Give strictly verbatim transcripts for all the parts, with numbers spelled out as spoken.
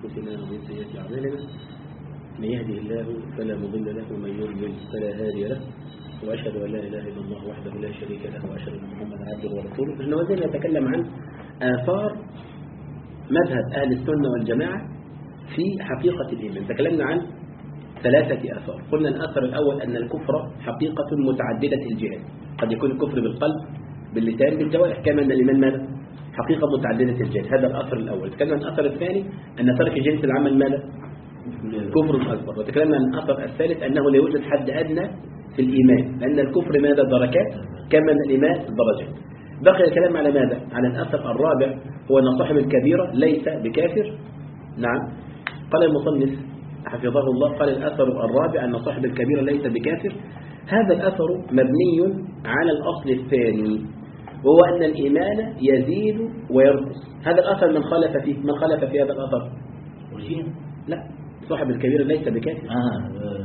أنفسنا ومن سيئات أعمالنا من يهده الله فلا مضل له ومن يضلل فلا هادي له وأشهد أن لا إله إلا الله وحده لا شريك له وأشهد أن محمدا عبده ورسوله. نحن وزينا نتكلم عن آثار مذهب أهل السنة والجماعة في حقيقة الإيمان. تكلمنا عن ثلاثة آثار. قلنا الأثر الأول أن الكفر حقيقة متعددة الجهات، قد يكون الكفر بالقلب باللسان بالجوارح، كما أن الإيمان ماذا؟ حقيقة متعددة الجهات. هذا الأثر الأول. تكلمنا عن الأثر الثاني أن ترك جنس العمل ماذا؟ كفر أكبر. وتكلمنا عن الأثر الثالث أنه لا يوجد حد أدنى في الإيمان، لأن الكفر ماذا؟ دركات، كما أن الإيمان درجات. بقي الكلام على ماذا؟ على الأثر الرابع، هو أن صاحب الكبيرة ليس بكافر. نعم، قال المصنف حفظه الله، قال الأثر الرابع أن صاحب الكبيرة ليس بكافر. هذا الأثر مبني على الأصل الثاني، وهو أن الإيمان يزيد وينقص. هذا الأثر من خالف فيه؟ من خالف في هذا الأثر؟ لا، صاحب الكبيرة ليس بكافر. آه.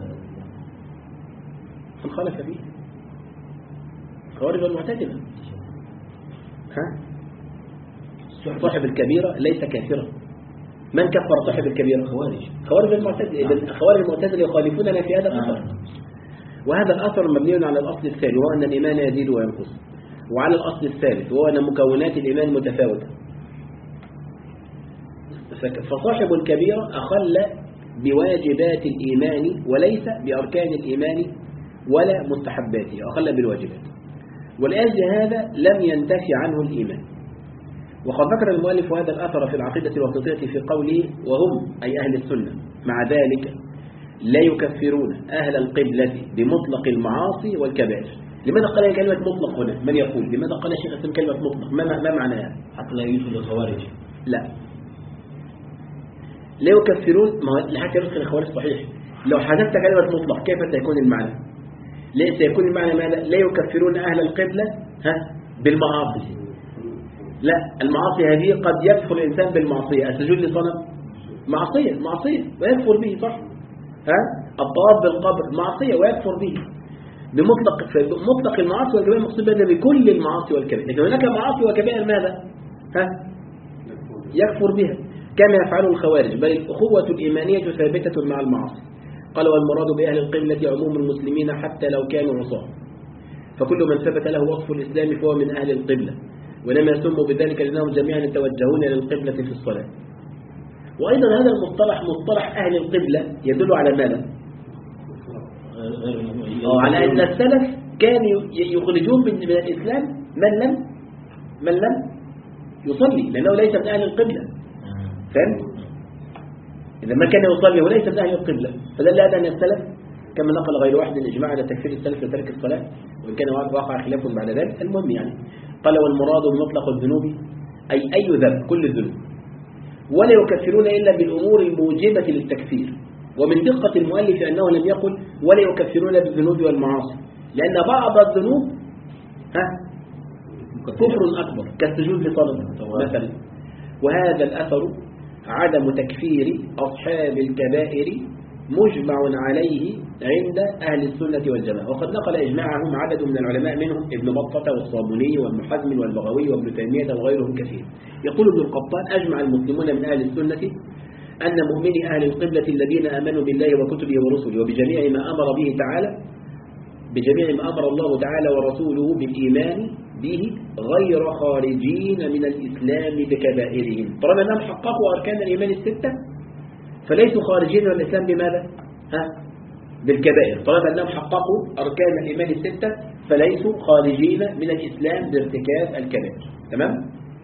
من خالف فيه؟ خوارج والمعتزلة. ها؟ صاحب الكبيرة ليس كافرا. من كفر صاحب الكبيرة؟ خوارج. خوارج المعتزلة. إذن خوارج المعتزلة يخالفوننا في هذا الأثر. آه. وهذا الأثر مبني على الأصل الثاني، وهو أن الإيمان يزيد وينقص، وعلى الأصل الثالث، وهو أن مكونات الإيمان متفاوتة. فصاحب الكبيرة أخل بواجبات الإيمان وليس بأركان الإيمان ولا مستحباته، أخل بالواجبات، ولأجل هذا لم ينتفي عنه الإيمان. وقد ذكر المؤلف هذا الأثر في العقيدة الوسطية في قوله وهم أي أهل السنة مع ذلك لا يكفرون أهل القبلة بمطلق المعاصي والكبائر. لماذا قال كلمة مطلق هنا؟ من يقول لماذا قال شيخ اسم كلمة مطلق؟ ما, ما معناها؟ حتى لا يدخل الخوارج. لا، لا يكفرون، ما لحتى يدخل الخوارج صحيح. لو حذفت كلمة مطلق كيف سيكون المعنى؟ ليه سيكون المعنى ماذا؟ لا يكفرون أهل القبلة ها بالمعاصي. لا، المعاصي هذه قد يكفر الإنسان بالمعصية. السجود لصنم معصية معصية ويكفر به، صح؟ ها؟ الطواف بالقبر معصية ويكفر به بمطلق مطلق المعاصي والكبائر. المقصود بها بكل المعاصي والكبائر، لكن هناك معاصي وكبائر ماذا؟ ها؟ يكفر بها كما يفعل الخوارج، بل الأخوة الإيمانية ثابتة مع المعاصي. قال والمراد بأهل القبلة عموم المسلمين حتى لو كانوا عصاة، فكل من ثبت له وصف الإسلام فهو من أهل القبلة، ولما سموا بذلك لأنهم جميعا يتوجهون للقبلة في الصلاة. وأيضا هذا المصطلح مصطلح أهل القبلة يدل على ماذا؟ أو على أن السلف كانوا يخرجون من الإسلام من لم من لم يصلي، لأنه ليس من أهل القبلة. فهمت؟ إذا ما كان يصلي وليس من أهل القبلة، فدل هذا أن السلف كما نقل غير واحد الإجماع على تكفير السلف لترك الصلاة، وإن كان واقع خلاف بعد ذلك. المهم يعني قال والمراد بمطلق الذنوب أي أي ذنب، كل الذنوب، ولا يكفرون إلا بالأمور الموجبة للتكفير. ومن دقة المؤلف أنه لم يقل ولا يكفرون بالذنوب والمعاصي، لأن بعض الذنوب ها كفر أكبر كالسجود لصنم مثلا. وهذا الأثر عدم تكفير أصحاب الكبائر مجمع عليه عند أهل السنة والجماعة، وقد نقل إجماعهم عدد من العلماء منهم ابن بطة والصابوني والمحزم والبغوي وابن تيمية وغيرهم كثير. يقول ابن القطان أجمع المسلمون من أهل السنة أن مؤمني أهل القبلة الذين آمنوا بالله وكتبه ورسله وبجميع ما أمر به تعالى بجميع ما أمر الله تعالى ورسوله بالإيمان به غير خارجين من الإسلام بكبائرهم. طالما أنهم حققوا أركان الإيمان الستة فليسوا خارجين من الإسلام بماذا؟ ها؟ بالكبائر. طالما أنهم حققوا أركان الإيمان الستة فليسوا خارجين من الإسلام بارتكاب الكبائر. تمام؟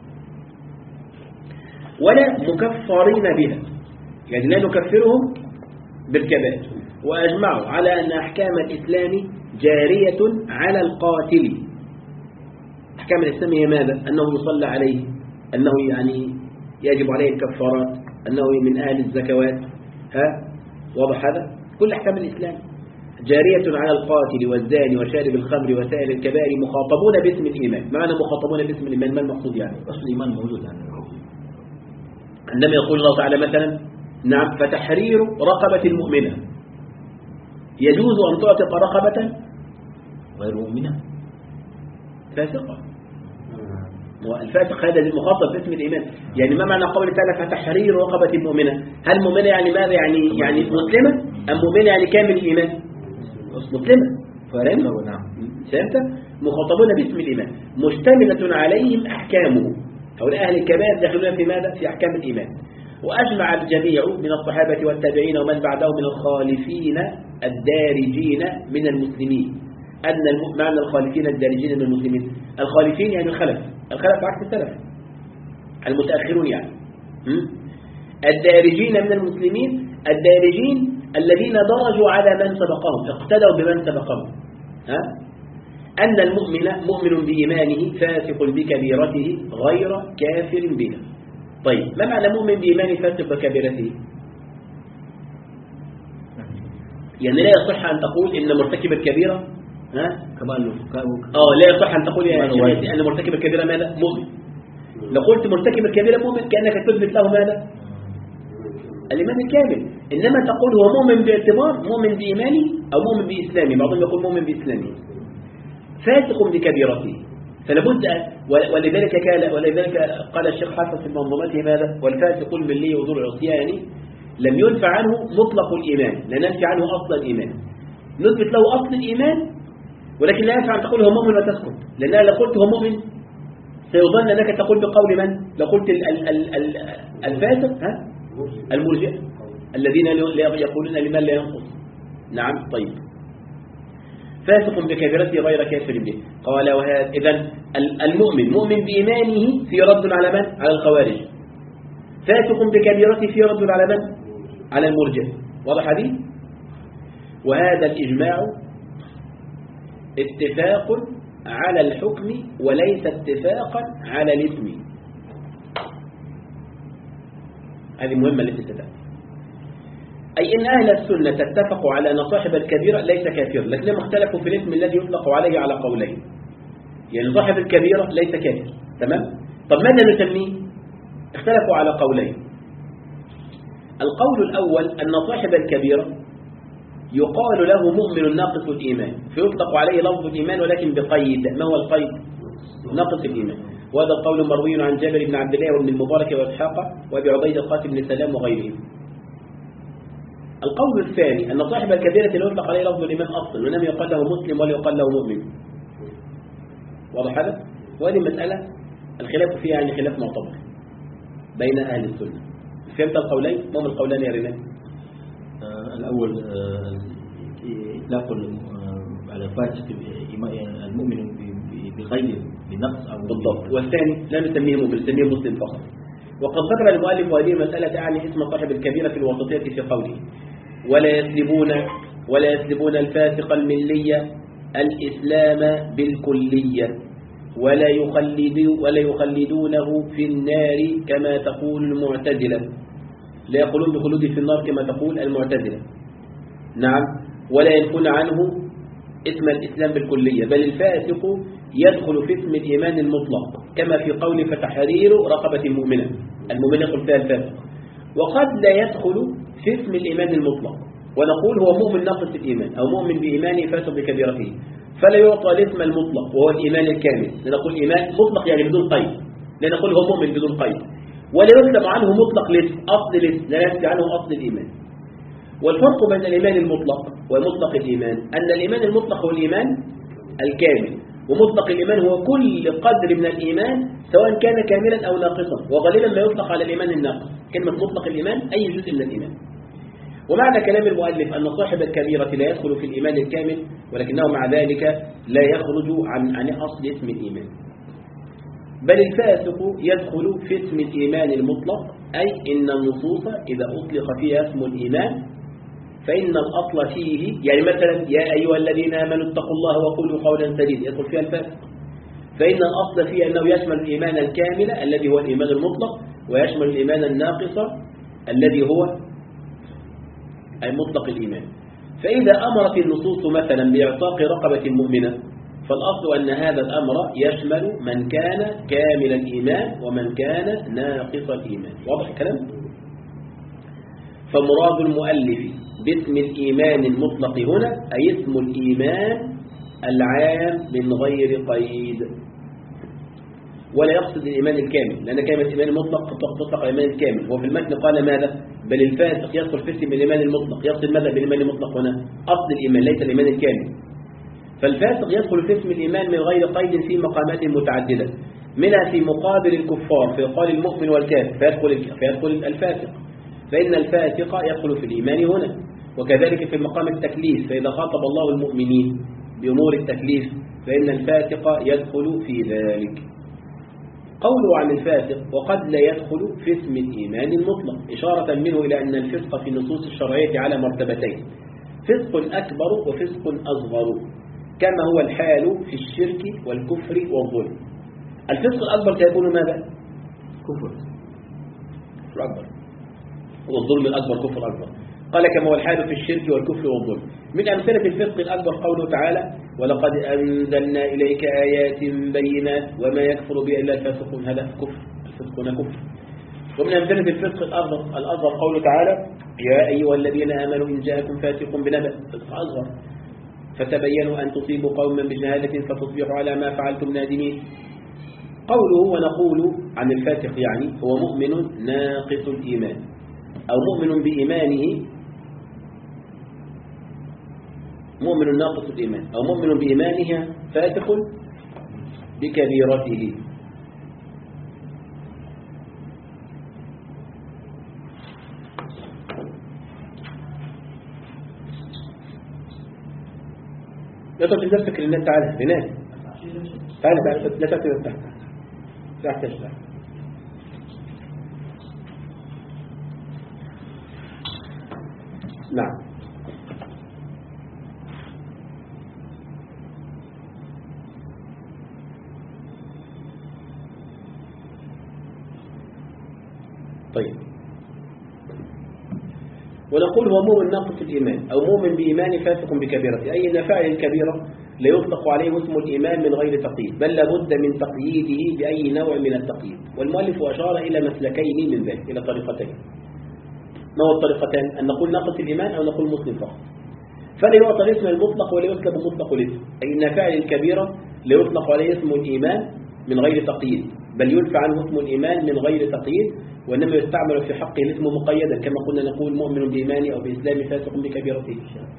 ولا مكفرين بها، يعني لا نكفرهم بالكبائر. وأجمعوا على أن أحكام الإسلام جارية على القاتل. أحكام الإسلام هي ماذا؟ أنه يصلى عليه، أنه يعني يجب عليه الكفارات، أنه من أهل الزكوات. ها؟ واضح هذا؟ كل أحكام الإسلام جارية على القاتل والزاني وشارب الخمر وسائر الكبائر مخاطبون باسم الإيمان. ما معنى مخاطبون باسم الإيمان؟ ما المقصود يعني؟ أصل الإيمان موجود يعني. عندما يقول الله تعالى مثلا نعم فتحرير رقبة مؤمنة، يجوز أن تعتق رقبة غير مؤمنة فاسقة. الفاسق هذا المخاطب باسم الإيمان. يعني ما معنى قول تعالى فتحرير رقبة مؤمنة؟ هل مؤمنة يعني ماذا؟ يعني يعني مسلمة أم مؤمنة يعني كامل الإيمان؟ مسلمة. فهمت؟ نعم. فهمت؟ مخاطبون باسم الإيمان مشتملة عليهم أحكامه. هؤلاء أهل الكبائر داخلون في ماذا؟ في أحكام الإيمان. وأجمع الجميع من الصحابة والتابعين ومن بعدهم من الخالفين الدارجين من المسلمين أن معنى الخالفين الدارجين من المسلمين، الخالفين يعني الخلف، الخلف عكس السلف، المتأخرون يعني. الدارجين من المسلمين، الدارجين الذين درجوا على من سبقهم، اقتدوا بمن سبقهم. ها؟ أن المؤمن مؤمن بإيمانه فاسق بكبيرته غير كافر بها. طيب ما معنى مؤمن بإيمانه فاسق بكبيرته؟ يعني لا يصح أن تقول إن مرتكب الكبيرة ها كمال اه لا يصح أن تقول يا شيخ أن مرتكب الكبيرة ماذا؟ مؤمن. لو قلت مرتكب الكبيرة مؤمن كأنك تثبت له ماذا؟ الإيمان الكامل. إنما تقول هو مؤمن باعتبار مؤمن بإيمانه أو مؤمن بإسلامه، بعضهم يقول مؤمن بإسلامه فاسق بكبيرته. فلابد ولذلك قال ولذلك قال الشيخ حافظ في منظومته ماذا؟ والفاسق الملي وذو العصيان لم ينفع عنه مطلق الإيمان، لا ننفي عنه أصل الإيمان، نثبت له أصل الإيمان ولكن لا ينفع أن تقول هو مؤمن وتسكت، لأنها لو قلت هو مؤمن سيظن أنك تقول بقول من؟ لو قلت ال ال ال الفاسق ها المرجئة الذين يقولون لمن لا ينقص. نعم. طيب فاسق بكبيرته غير كافر به. قال وهذا إذن المؤمن مؤمن بإيمانه في رد على من؟ على الخوارج. فاسق بكبيرته في رد على من؟ على المرجئة. واضح هذه؟ وهذا الإجماع اتفاق على الحكم وليس اتفاقا على الاسم. هذه مهمة للاتفاق. أي إن أهل السنة اتفقوا على أن صاحب الكبيرة ليس كافر، لكنهم اختلفوا في الاسم الذي يطلق عليه على قولين. يعني صاحب الكبيرة ليس كافر، تمام؟ طب ماذا نسميه؟ اختلفوا على قولين. القول الأول أن صاحب الكبيرة يقال له مؤمن ناقص الإيمان، فيطلق عليه لفظ الإيمان ولكن بقيد. ما هو القيد؟ ناقص الإيمان. وهذا القول مروي عن جابر بن عبد الله وابن المبارك وإسحاق وأبي عبيد القاسم بن سلام وغيرهم. القول الثاني أن صاحب الكبيرة لا يطلق عليه لفظ الإيمان أصلا، وإنما يقال له مسلم ولا يقال له مؤمن. واضح هذا؟ وهذه المسألة الخلاف فيها يعني خلاف معتبر بين أهل السنة. فهمت القولين؟ ما هم القولان يا رينان؟ آه الأول إطلاق آه على فاسق المؤمن بغير بنقص أو بالضبط. والثاني لا نسميه مؤمن، نسميه مسلم فقط. وقد ذكر المؤلف هذه المسألة تعني اسم صاحب الكبيرة في الوسطية في قوله ولا يسلبون ولا يسلبون الفاسق الملي الإسلام بالكلية ولا يخلدوا ولا يخلدونه في النار كما تقول المعتزلة، لا يقولون بخلود في النار كما تقول المعتزلة. نعم. ولا ينفون عنه اسم الإسلام بالكلية، بل الفاسق يدخل في اسم الإيمان المطلق كما في قول فتحرير رقبة مؤمنة، المؤمنة يدخل فيها الفاسق. وقد لا يدخل في اسم الإيمان المطلق ونقول هو مؤمن ناقص الإيمان أو مؤمن بإيمانه فاسق بكبيرته، فلا يعطى الاسم المطلق وهو الإيمان الكامل، لنقول إيمان مطلق يعني بدون قيد، لنقول هو مؤمن بدون قيد. ولا يسلم عنه مطلق الاسم أصل الاسم، لا يسلم عنه أصل الإيمان. والفرق بين الإيمان المطلق ومطلق الإيمان أن الإيمان المطلق هو الإيمان الكامل، ومطلق الإيمان هو كل قدر من الإيمان سواء كان كاملا أو ناقصا، وغالبا ما يطلق على الإيمان الناقص. كلمة مطلق الإيمان أي جزء من الإيمان. ومعنى كلام المؤلف أن صاحب الكبيرة لا يدخل في الإيمان الكامل ولكنه مع ذلك لا يخرج عن عن أصل اسم الإيمان، بل الفاسق يدخل في اسم الإيمان المطلق، أي إن النصوص إذا أطلق فيها اسم الإيمان فإن الأصل فيه، يعني مثلا يا أيها الذين آمنوا اتقوا الله وقولوا قولا سديدا يدخل فيها الفاسق، فإن الأصل فيه أنه يشمل الإيمان الكامل الذي هو الإيمان المطلق ويشمل الإيمان الناقص الذي هو المطلق الإيمان. فإذا أمرت النصوص مثلا بإعتاق رقبة مؤمنة فالأصل أن هذا الأمر يشمل من كان كامل الإيمان ومن كان ناقص الإيمان. واضح الكلام؟ فمراد المؤلف باسم الإيمان المطلق هنا أي اسم الإيمان العام من غير قيد. ولا يقصد الإيمان الكامل، لأن كلمة الإيمان المطلق قد تطلق على الإيمان الكامل. هو في المتن قال ماذا؟ بل الفاسق يدخل في اسم الإيمان المطلق. يقصد ماذا بالإيمان المطلق هنا؟ أصل الإيمان ليس الإيمان الكامل. فالفاسق يدخل في اسم الإيمان من غير قيد في مقامات متعددة، منها في مقابل الكفار فيقال المؤمن والكافر فيدخل, فيدخل الفاسق، فإن الفاسق يدخل في الإيمان هنا. وكذلك في مقام التكليف، فإذا خاطب الله المؤمنين بأمور التكليف فإن الفاسق يدخل في ذلك. قوله عن الفاسق وقد لا يدخل في اسم الإيمان المطلق، إشارة منه إلى أن الفسق في النصوص الشرعية على مرتبتين: فسق أكبر وفسق أصغر، كما هو الحال في الشرك والكفر والظلم. الفسق الأكبر سيكون ماذا؟ كفر كفر أكبر، والظلم الأكبر كفر أكبر. قال كما هو الحال في الشرك والكفر والظلم. من أمثلة الفسق الأكبر قوله تعالى: ولقد أنزلنا إليك آيات بينات وما يكفر بها إلا الفاسقون. هذا كفر، الفسق هنا كفر. ومن أمثلة الفسق الأصغر الأصغر قوله تعالى: يا أيها الذين آمنوا إن جاءكم فاسق بنبأ. فسق أصغر: فتبينوا أن تصيبوا قوما بجهالة فتصبحوا على ما فعلتم نادمين. قوله ونقول عن الفاسق يعني هو مؤمن ناقص الإيمان، أو مؤمن بإيمانه مؤمن ناقص الإيمان، أو مؤمن بإيمانه فاسق بكبيرته. لا تجد نفسك لله تعالى بناء تعالى تعالى لا تأتي تحت تحت تحت نعم. طيب، ونقول هو مؤمن ناقص الإيمان أو مؤمن بإيمان فاسق بكبيرته، أي أن فاعل الكبيرة لا يطلق عليه اسم الإيمان من غير تقييد، بل لابد من تقييده بأي نوع من التقييد. والمؤلف أشار إلى مسلكين من ذلك، إلى طريقتين. ما هو الطريقتان؟ أن نقول ناقص الإيمان أو نقول مسلم فقط. فلا يعطى الاسم المطلق ولا يسلب مطلق الاسم، أي أن فاعل الكبيرة لا يطلق عليه اسم الإيمان من غير تقييد، بل يدفع عنه اسم الإيمان من غير تقييد، وإنما يستعمل في حقه الاسم مقيدا، كما قلنا نقول مؤمن بإيمانه أو بإسلامه فاسق بكبيرته.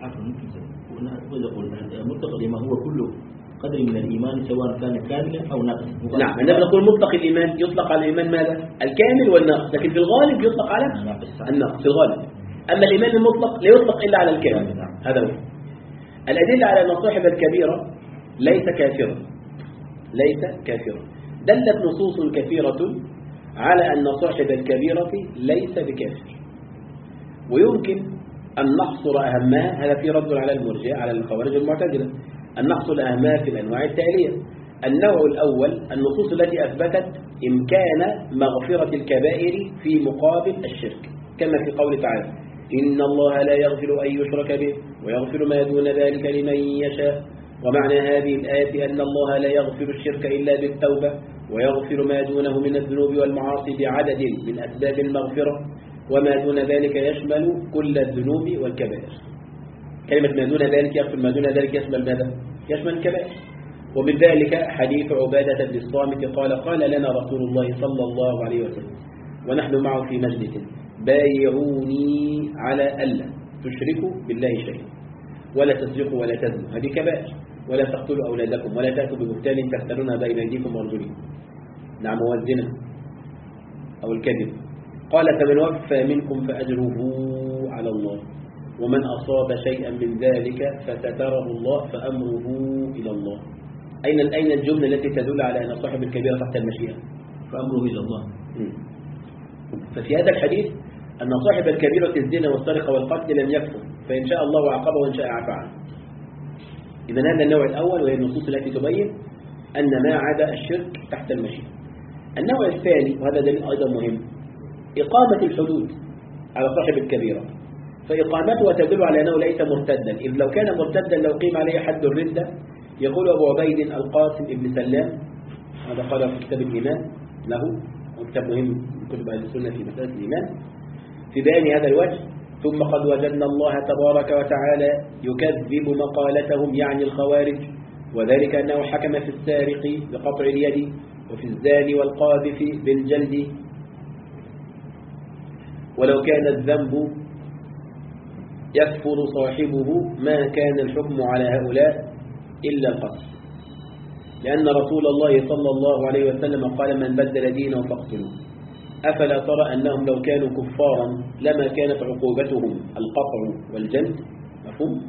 مطلق الإيمان هو كله قدر من الإيمان سواء كان كاملا أو ناقصا. نعم، عندما نقول مطلق الإيمان يطلق على الإيمان ماذا؟ الكامل والناقص، لكن في الغالب يطلق على الناقص في الغالب. أما الإيمان المطلق لا يطلق إلا على الكامل. هذا هو. الأدلة على أن صاحب الكبيرة ليس كافرا ليس كافرا دلت نصوص كثيرة على أن صاحب الكبيرة ليس بكافر، ويمكن أن نحصر أهمها، هذا في رد على المرجئة على الخوارج المعتزلة، أن نحصر أهمها في الأنواع التالية. النوع الأول النصوص التي أثبتت إمكان مغفرة الكبائر في مقابل الشرك، كما في قول تعالى: إن الله لا يغفر أن يشرك به ويغفر ما دون ذلك لمن يشاء. ومعنى هذه الآية أن الله لا يغفر الشرك إلا بالتوبة، ويغفر ما دونه من الذنوب والمعاصي بعدد من أسباب المغفرة، وما دون ذلك يشمل كل الذنوب والكبائر. كلمة ما دون ذلك يغفر ما دون ذلك يشمل ماذا؟ يشمل الكبائر. ومن ذلك حديث عبادة بن الصامت قال: قال لنا رسول الله صلى الله عليه وسلم ونحن معه في مجلس: بايعوني على ألا تشركوا بالله شيئا ولا تسرقوا ولا تزنوا، هذه كبائر، ولا تقتلوا أولادكم ولا تأتوا ببهتان تفترونها بين أيديكم وأرجلكم. نعم، والزنا أو الكذب. قال: فمن وفى منكم فأجره على الله، ومن أصاب شيئا من ذلك فستره الله فأمره إلى الله. أين أين الجملة التي تدل على أن صاحب الكبيرة تحت المشيئة؟ فأمره إلى الله. ففي هذا الحديث أن صاحب الكبيرة الزنا والسرقة والقتل لم يكفر، فإن شاء الله عاقبه وإن شاء عفى عنه. إذن هذا النوع الأول، وهي النصوص التي تبين أن ما عدا الشرك تحت المشيئة. النوع الثاني، وهذا دليل أيضا مهم، إقامة الحدود على صاحب الكبيرة، فإقامتها تدل على أنه ليس مرتدا، إذ لو كان مرتدا لو قيم عليه حد الردة. يقول أبو عبيد القاسم ابن سلام، هذا قال في كتاب الإيمان له، وكتاب مهم من كتب أهل السنة في مسألة الإيمان، في بيان هذا الوجه: ثم قد وجدنا الله تبارك وتعالى يكذب مقالتهم، يعني الخوارج، وذلك أنه حكم في السارق بقطع اليد وفي الزاني والقاذف بالجلد ولو كان الذنب يكفر صاحبه ما كان الحكم على هؤلاء إلا القتل، لأن رسول الله صلى الله عليه وسلم قال من بدل دينه فاقتلوه. أفلا ترى أنهم لو كانوا كفارا لما كانت عقوبتهم القطع والجلد؟ مفهوم؟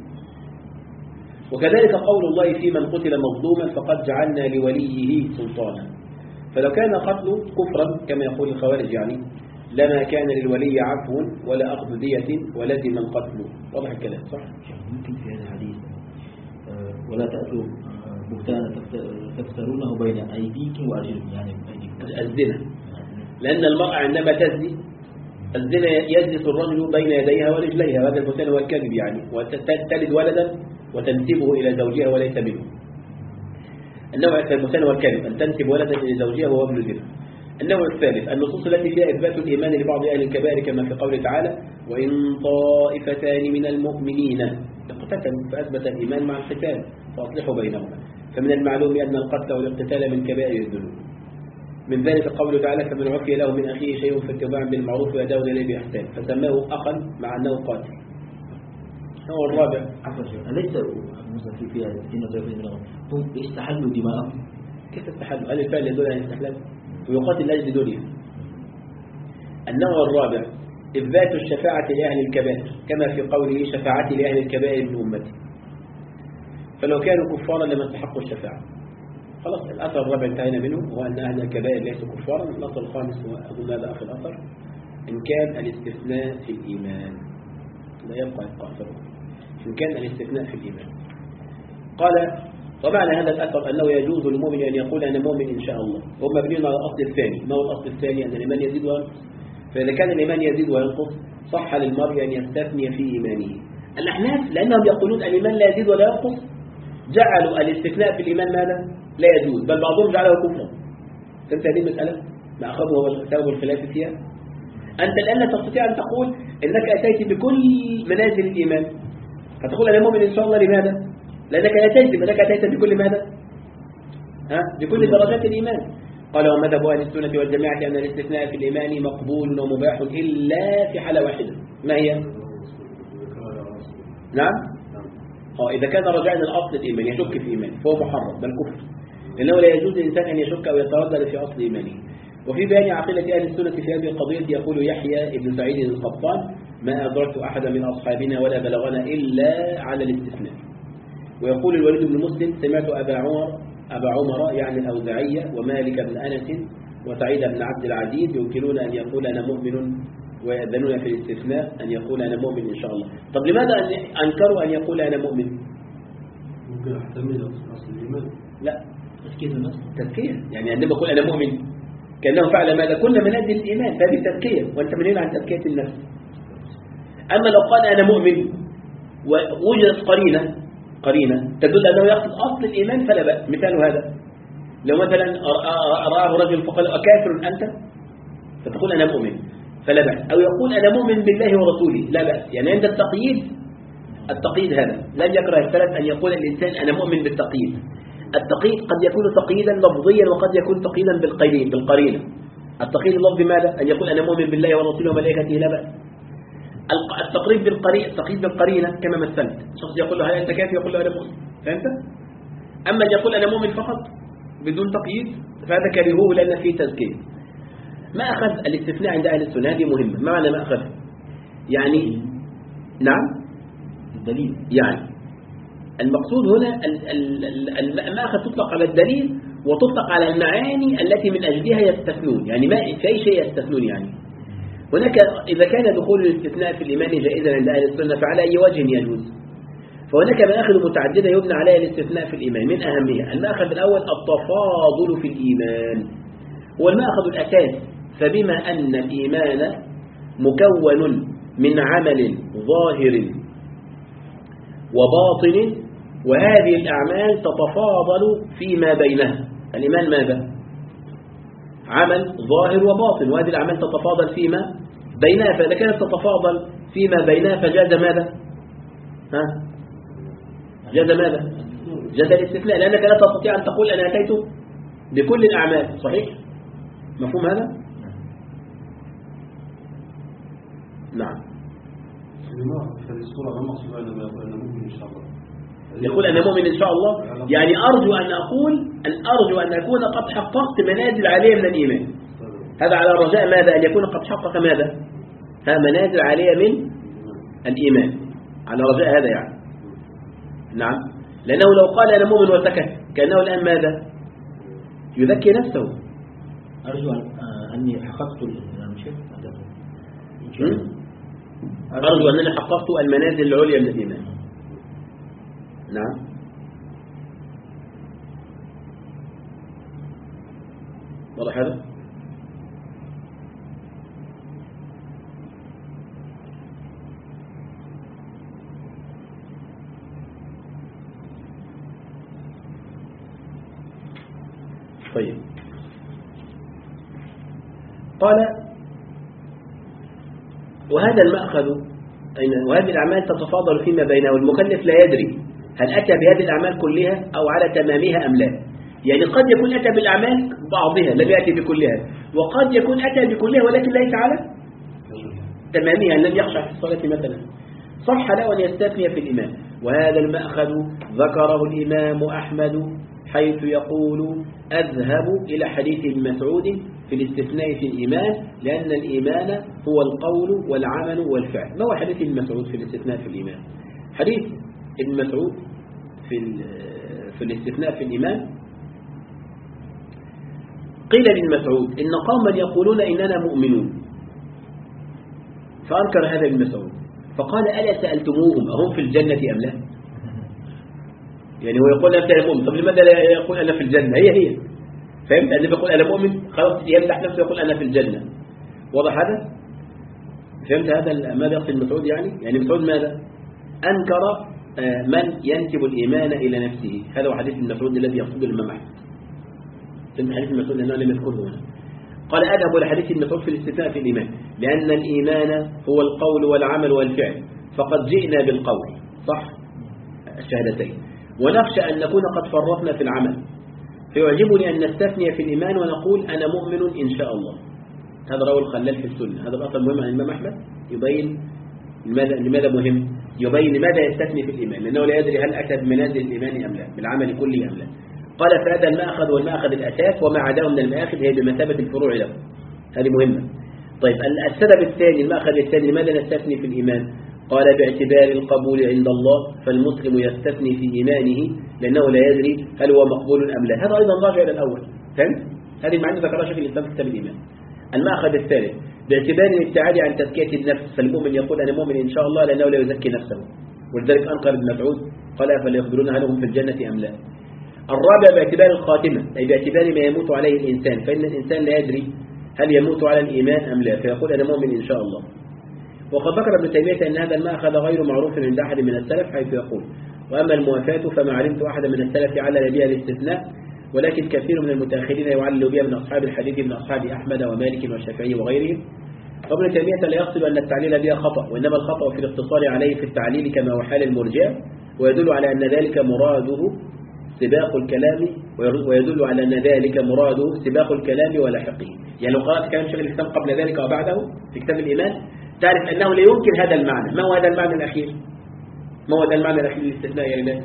وكذلك قول الله في من قتل مظلوما فقد جعلنا لوليه سلطانا، فلو كان قتله كفرا كما يقول الخوارج يعني لما كان للولي عفو ولا أخذ دية ولزم القتل. واضح الكلام صح؟ ممكن في هذا الحديث ولا تأتوا بهتانا تفترونه بين أيديكم وأرجلكم، يعني أيديكم الزنا، لأن المرأة عندما تزني الزنا يجلس الرجل بين يديها ورجليها، هذا البهتان هو الكذب يعني، وتلد ولدا وتنسبه إلى زوجها وليس منه. النوع البهتان هو الكذب، أن تنسب ولدا إلى زوجها وهو ابن زنا. النوع الثالث النصوص التي فيها إثبات الإيمان لبعض أهل الكبائر كما في قوله تعالى وإن طائفتان من المؤمنين اقتتلوا فأثبت الإيمان مع القتال فأصلحوا بينهما، فمن المعلوم أن القتل والاقتتال من كبائر الذنوب. من ذلك قوله تعالى فمن عفي له من أخيه شيء فاتباع بالمعروف وأداء إليه بإحسان، فسماه أخا مع أنه قاتل. هو الرابع أليس مثلا في فيها هم استحلوا دماءهم؟ كيف استحلوا؟ هل الفعل يدل على الاستحلال؟ ويقاتل لأجل دنيا. النوع الرابع إثبات الشفاعة لأهل الكبائر كما في قوله شفاعتي لأهل الكبائر من أمتي، فلو كانوا كفارا لما استحقوا الشفاعة. خلاص الأثر الرابع انتهينا منه، وهو أن أهل الكبائر ليسوا كفارا. الأثر الخامس هو أظن هذا آخر أثر، إن كان الاستثناء في الإيمان لا يبقى الأثر، إن كان الاستثناء في الإيمان. قال ومعنى هذا الأثر أنه يجوز للمؤمن أن يقول أنا مؤمن إن شاء الله، وهم مبنيون على الأصل الثاني. ما هو الأصل الثاني؟ أن الإيمان يزيد وينقص، فإذا كان الإيمان يزيد وينقص صح للمرء أن يستثني في إيمانه. الأحناف لأنهم يقولون الإيمان لا يزيد ولا ينقص جعلوا الاستثناء في الإيمان ماذا؟ لا يجوز، بل بعضهم جعله كفرا. فهمت هذه المسألة؟ ما أخذه هو سبب الخلاف فيها. أنت الآن لا تستطيع أن تقول إنك أتيت بكل منازل الإيمان فتقول أنا مؤمن إن شاء الله. لماذا؟ لأنك أتيت لأنك أتيت بكل ماذا؟ ها؟ بكل درجات الإيمان. قال ومذهب أهل السنة والجماعة أن الاستثناء في الإيمان مقبول ومباح إلا في حالة واحدة، ما هي؟ نعم؟ أو إذا كان رجعنا الأصل الإيمان يشك في إيمان فهو محرم بل كفر، لأنه لا يجوز للإنسان أن يشك أو يتردد في أصل إيمانه. وفي بيان عقيدة أهل السنة في هذه القضية يقول يحيى ابن سعيد القطان ما أدركت أحدا من أصحابنا ولا بلغنا إلا على الاستثناء. ويقول الوليد بن مسلم سمعت أبا عمر أبا عمر يعني الأوزاعية ومالك بن أنس وسعيد بن عبد العزيز يمكنون أن يقول أنا مؤمن ويأذنون في الاستثناء أن يقول أنا مؤمن إن شاء الله. طب لماذا أنكروا أن يقول أنا مؤمن؟ ممكن أحتمل أصل الإيمان. لا تذكير النفس، تذكير يعني عندما يقول أنا مؤمن كأنه فعل ماذا؟ كل منازل الإيمان، فهذه تذكير وأنت منين عن تذكية النفس. أما لو قال أنا مؤمن ووجدت قرينة قرينة تدل أنه يقصد أصل الإيمان فلا بأس. مثال هذا لو مثلا رآه رجل فقال أكافر أنت فتقول أنا مؤمن فلا بأس، أو يقول أنا مؤمن بالله ورسوله لا بأس. يعني عند التقييد التقييد هذا لن يكره الثلاث أن يقول الإنسان أنا مؤمن بالتقييد. التقييد قد يكون تقييدا لفظيا وقد يكون تقييدا بالقرين بالقرينة. التقييد اللفظي ماذا؟ أن يقول أنا مؤمن بالله ورسوله وملائكته لا بأس. التقريب بالقرينة التقييد بالقرينة كما مثلت، شخص يقول له هل أنت كافر يقول له أنا مؤمن، فهمت؟ أما أن يقول أنا مؤمن فقط بدون تقييد فهذا كرهوه لأن فيه تزكية. ما أخذ الاستثناء عند أهل السنة هذه مهمة. ما معنى ما أخذ؟ يعني نعم الدليل، يعني المقصود هنا ما أخذ تطلق على الدليل وتطلق على المعاني التي من أجلها يستثنون، يعني ما في أي شيء يستثنون. يعني هناك إذا كان دخول الاستثناء في الإيمان جائزا عند أهل السنة فعلى أي وجه يجوز؟ فهناك مآخذ متعددة يبنى عليها الاستثناء في الإيمان. من أهمها المآخذ الأول التفاضل في الإيمان، هو المآخذ الأساس. فبما أن الإيمان مكون من عمل ظاهر وباطن وهذه الأعمال تتفاضل فيما بينها. الإيمان ماذا؟ عمل ظاهر وباطن وهذه الأعمال تتفاضل فيما بينها، فإذا كانت تتفاضل فيما بينها فجاز ماذا؟ ها؟ جاز ماذا؟ جاز الاستثناء، لأنك لا تستطيع أن تقول أنا أتيت بكل الأعمال. صحيح؟ مفهوم هذا؟ نعم. لما في الصورة ما مقصود أنه أنا مؤمن إن شاء الله. يقول أنا مؤمن إن شاء الله، يعني أرجو أن أقول أن أرجو أن أكون قد حققت منازل عالية من الإيمان. هذا على رجاء ماذا؟ أن يكون قد حقق ماذا؟ ها منازل عالية من الإيمان، على رجاء هذا يعني. نعم، لأنه لو قال أنا مؤمن وسكت كأنه الآن ماذا؟ يذكي نفسه. أرجو أني حققت المشهد. أرجو أنني حققت المنازل العليا من الإيمان. نعم. واضح هذا؟ طيب، قال وهذا المأخذ وهذه الأعمال تتفاضل فيما بينها، والمكلف لا يدري هل أتى بهذه الأعمال كلها أو على تمامها أم لا. يعني قد يكون أتى بالأعمال بعضها لم يأتي بكلها، وقد يكون أتى بكلها ولكن ليس على تمامها، لم يخشع في الصلاة مثلا. صح له أن يستثني في الإيمان. وهذا المأخذ ذكره الإمام أحمد حيث يقول أذهب إلى حديث ابن مسعود في الاستثناء في الإيمان، لأن الإيمان هو القول والعمل والفعل. ما هو حديث ابن مسعود في الاستثناء في الإيمان؟ حديث ابن مسعود في في الاستثناء في الإيمان قيل لابن مسعود إن قوما يقولون إننا مؤمنون، فأنكر هذا ابن مسعود فقال ألا سألتموهم أهم في الجنة أم لا؟ يعني هو يقول أنا مؤمن، طب لماذا لا يقول أنا في الجنة؟ هي هي فهمت؟ أنه يقول أنا مؤمن خلاص يمدح نفسه يقول أنا في الجنة. واضح هذا؟ فهمت هذا ماذا يقصد مسعود؟ يعني يعني مسعود ماذا؟ أنكر من ينسب الإيمان إلى نفسه. هذا هو حديث مسعود الذي يقصده الإمام أحمد. فهمت حديث مسعود لأنه لم يذكره هنا. قال أذهب إلى حديث مسعود في الاستثناء في الإيمان، لأن الإيمان هو القول والعمل والفعل، فقد جئنا بالقول صح الشهادتين، ونخشى أن نكون قد فرطنا في العمل، فيعجبني أن نستثني في الإيمان ونقول أنا مؤمن إن شاء الله. هذا رواه الخلال في السنة. هذا الأصل مهم عن الإمام أحمد، يبين لماذا لماذا مهم، يبين لماذا يستثني في الإيمان، لأنه لا يدري هل أتى بمنازل الإيمان أم لا، بالعمل كله أم لا. قال فهذا المأخذ والمأخذ الأساس، وما عداه من المآخذ هي بمثابة الفروع له. هذه مهمة. طيب السبب الثاني، المأخذ الثاني، لماذا نستثني في الإيمان؟ قال باعتبار القبول عند الله، فالمسلم يستثني في إيمانه لأنه لا يدري هل هو مقبول أم لا. هذا أيضا راجع إلى الأول. فهمت؟ هذه المعنى ذكرها شيخ الإسلام في كتاب الإيمان. المأخذ الثالث باعتبار الابتعاد عن تزكية النفس، فالمؤمن يقول أنا مؤمن إن شاء الله لأنه لا يزكي نفسه، ولذلك أنكر ابن مسعود قال فليخبرون هل هم في الجنة أم لا. الرابع باعتبار الخاتمة، أي باعتبار ما يموت عليه الإنسان، فإن الإنسان لا يدري هل يموت على الإيمان أم لا، فيقول أنا مؤمن إن شاء الله. وقد ذكر ابن تيمية أن هذا المأخذ غير معروف عند أحد من السلف، حيث يقول وأما الموافاة فما علمت أحد من السلف علل بها الاستثناء، ولكن كثير من المتأخرين يعلل بها من أصحاب الحديث من أصحاب أحمد ومالك والشافعي وغيرهم. وابن تيمية لا يقصد أن التعليل بها خطأ، وإنما الخطأ في الاقتصار عليه في التعليل كما هو حال المرجئة، ويدل على أن ذلك مراده سباق الكلام ويدل على أن ذلك مراده سباق الكلام ولاحقه. يعني لو قرأت كلام شيخ الإسلام قبل ذلك وبعده في كتاب الإيمان تعرف أنه لا يمكن هذا المعنى. ما هو هذا المعنى الأخير؟ ما هو هذا المعنى الأخير للاستثناء يا رجال؟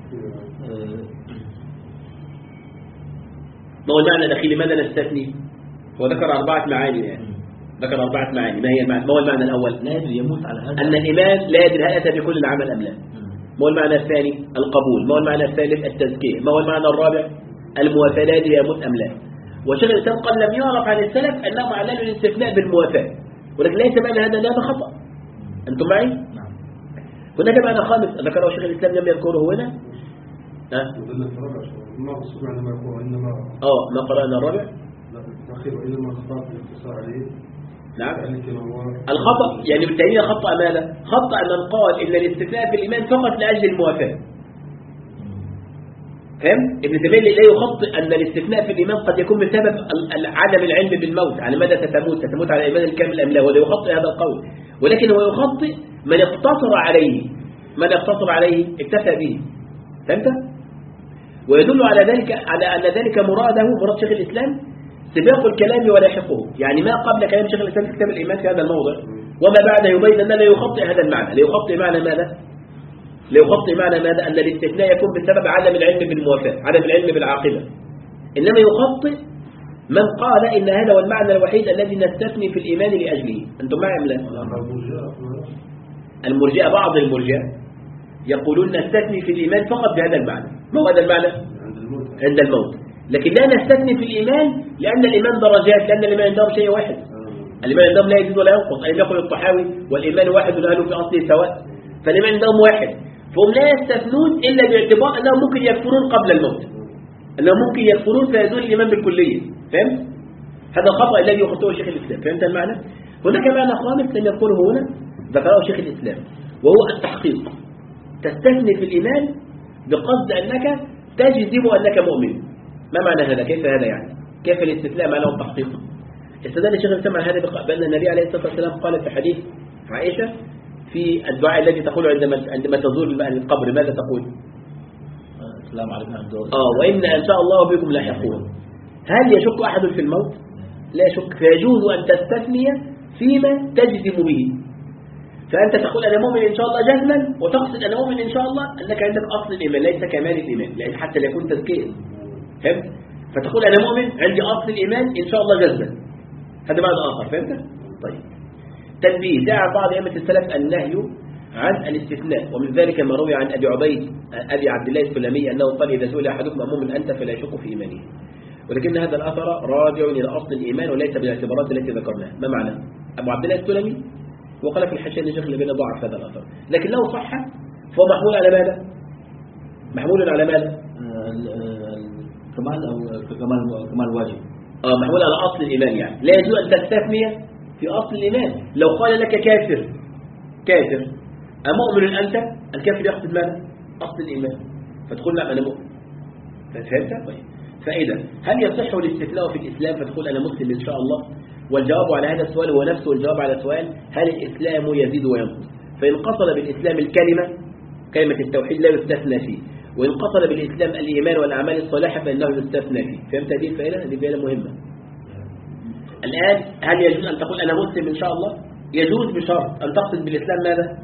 ما هو المعنى الأخير لماذا نستثني؟ هو ذكر أربعة معاني يعني. ذكر أربعة معاني. ما هي المعنى؟ ما هو المعنى الأول؟ لا يدري يموت على هذا. أن الإيمان لا يدري هل أتى بكل العمل أم لا. ما هو المعنى الثاني؟ القبول. ما هو المعنى الثالث؟ التزكية. ما هو المعنى الرابع؟ الموافاة لا يدري يموت أم لا. وشيخ الإسلام قال لم يعرف عن السلف أنهم عللوا الاستثناء بالموافاة، ولكن ليس معنى هذا هذا خطأ. أنتم معي؟ نعم. هناك معنى خامس ذكره شيخ الإسلام لم يذكره هنا. ها؟ ما قصد معنى ما يقول إنما آه ما قرأنا الرابع؟ لا الأخير إنما خطأ في الاختصار عليه. نعم. الخطأ يعني بالتالي خطأ ماذا؟ خطأ من قال إن الاستثناء في الإيمان فقط لأجل الموافاة. فهم؟ ابن تيمية لا يخطئ أن الاستثناء في الإيمان قد يكون بسبب عدم العلم بالموت، على ماذا تتموت تتموت على الإيمان الكامل أم لا، ولا يخطئ هذا القول، ولكن هو يخطئ من اقتصر عليه، من اقتصر عليه اكتفى به. فهمت؟ ويدل على ذلك على أن ذلك مراده مراد شيخ الإسلام سباق الكلام ولا يحقه، يعني ما قبل كلام شيخ الإسلام في كتاب الإيمان في هذا الموضع وما بعده يبين أن لا يخطئ هذا المعنى. لا يخطئ معنى ماذا؟ لا يخطئ معنى ماذا؟ أن الاستثناء يكون بسبب عدم العلم بالموافاة، عدم العلم بالعاقبة. إنما يخطئ من قال إن هذا هو المعنى الوحيد الذي نستثني في الإيمان لأجله. أنتم معي أم لا؟ المرجئة بعض المرجئة يقولون نستثني في الإيمان فقط بهذا المعنى. ما هو هذا المعنى؟ عند الموت. لكن لا نستثني في الإيمان لأن الإيمان درجات، لأن الإيمان عندهم شيء واحد. الإيمان عندهم لا يزيد ولا ينقص، أي يقول الطحاوي والإيمان واحد وأهله في أصله سواء. فالإيمان عندهم واحد، فهم لا يستثنون إلا باعتبار أنهم ممكن يكفرون قبل الموت، أنهم ممكن يكفرون فيزول الإيمان بالكلية. فهمت؟ هذا الخطأ الذي يخطئه شيخ الإسلام. فهمت المعنى؟ هناك معنى خامس لم يذكره هنا ذكره شيخ الإسلام، وهو التحقيق. تستثني في الإيمان بقصد أنك تجزم أنك مؤمن. ما معنى هذا؟ كيف هذا يعني؟ كيف الاستثناء معناه التحقيق؟ استدل شيخ الإسلام على هذا بأن النبي عليه الصلاة والسلام قال في حديث عائشة في الدعاء الذي تقول عندما عندما تزور القبر ماذا تقول؟ السلام عليكم ورحمة الله. آه وإن إن شاء الله بكم لاحقون. هل يشك أحد في الموت؟ لا يشك. فيجوز أن تستثني فيما تجزم به. فأنت تقول أنا مؤمن إن شاء الله جزما، وتقصد أنا مؤمن إن شاء الله أنك عندك أصل الإيمان ليس كمال الإيمان، لأن حتى لا يكون تزكية. فهمت؟ فتقول أنا مؤمن عندي أصل الإيمان إن شاء الله جزما. هذا معنى آخر. فهمت؟ طيب. تنبيه دعا بعض أئمة السلف النهي عن الاستثناء، ومن ذلك ما روي عن أبي عبيد أبي عبد الله السلمي أنه قال إذا سئل أحدكم مؤمن أنت فلا يشك في إيمانه. ولكن هذا الأثر راجع إلى أصل الإيمان وليس بالاعتبارات التي ذكرناها. ما معنى؟ أبو عبد الله السلمي وقال في الحاشية الشيخ الذي ضعف هذا الأثر، لكن لو صح فهو محمول على ماذا؟ محمول على ماذا؟ كمال أو كمال كمال واجب. آه محمول على أصل الإيمان، يعني لا يجوز أن تستثني في أصل الإيمان. لو قال لك كافر كافر أمؤمن أنت؟ الكافر يقصد ماذا؟ أصل الإيمان، فتقول لا أنا مؤمن. فهمت؟ طيب. فإذا هل يصح الاستثناء في الإسلام فتقول أنا مسلم إن شاء الله؟ والجواب على هذا السؤال هو نفسه الجواب على سؤال هل الإسلام يزيد وينقص؟ فإن قصد بالإسلام الكلمة كلمة التوحيد لا يستثنى فيه، وإن قصد بالإسلام الإيمان والأعمال الصالحة فإنه يستثنى فيه. فهمت هذه الفائدة؟ هذه فائدة مهمة. الآن هل يجوز أن تقول أنا مسلم إن شاء الله؟ يجوز بشرط أن تقصد بالإسلام ماذا؟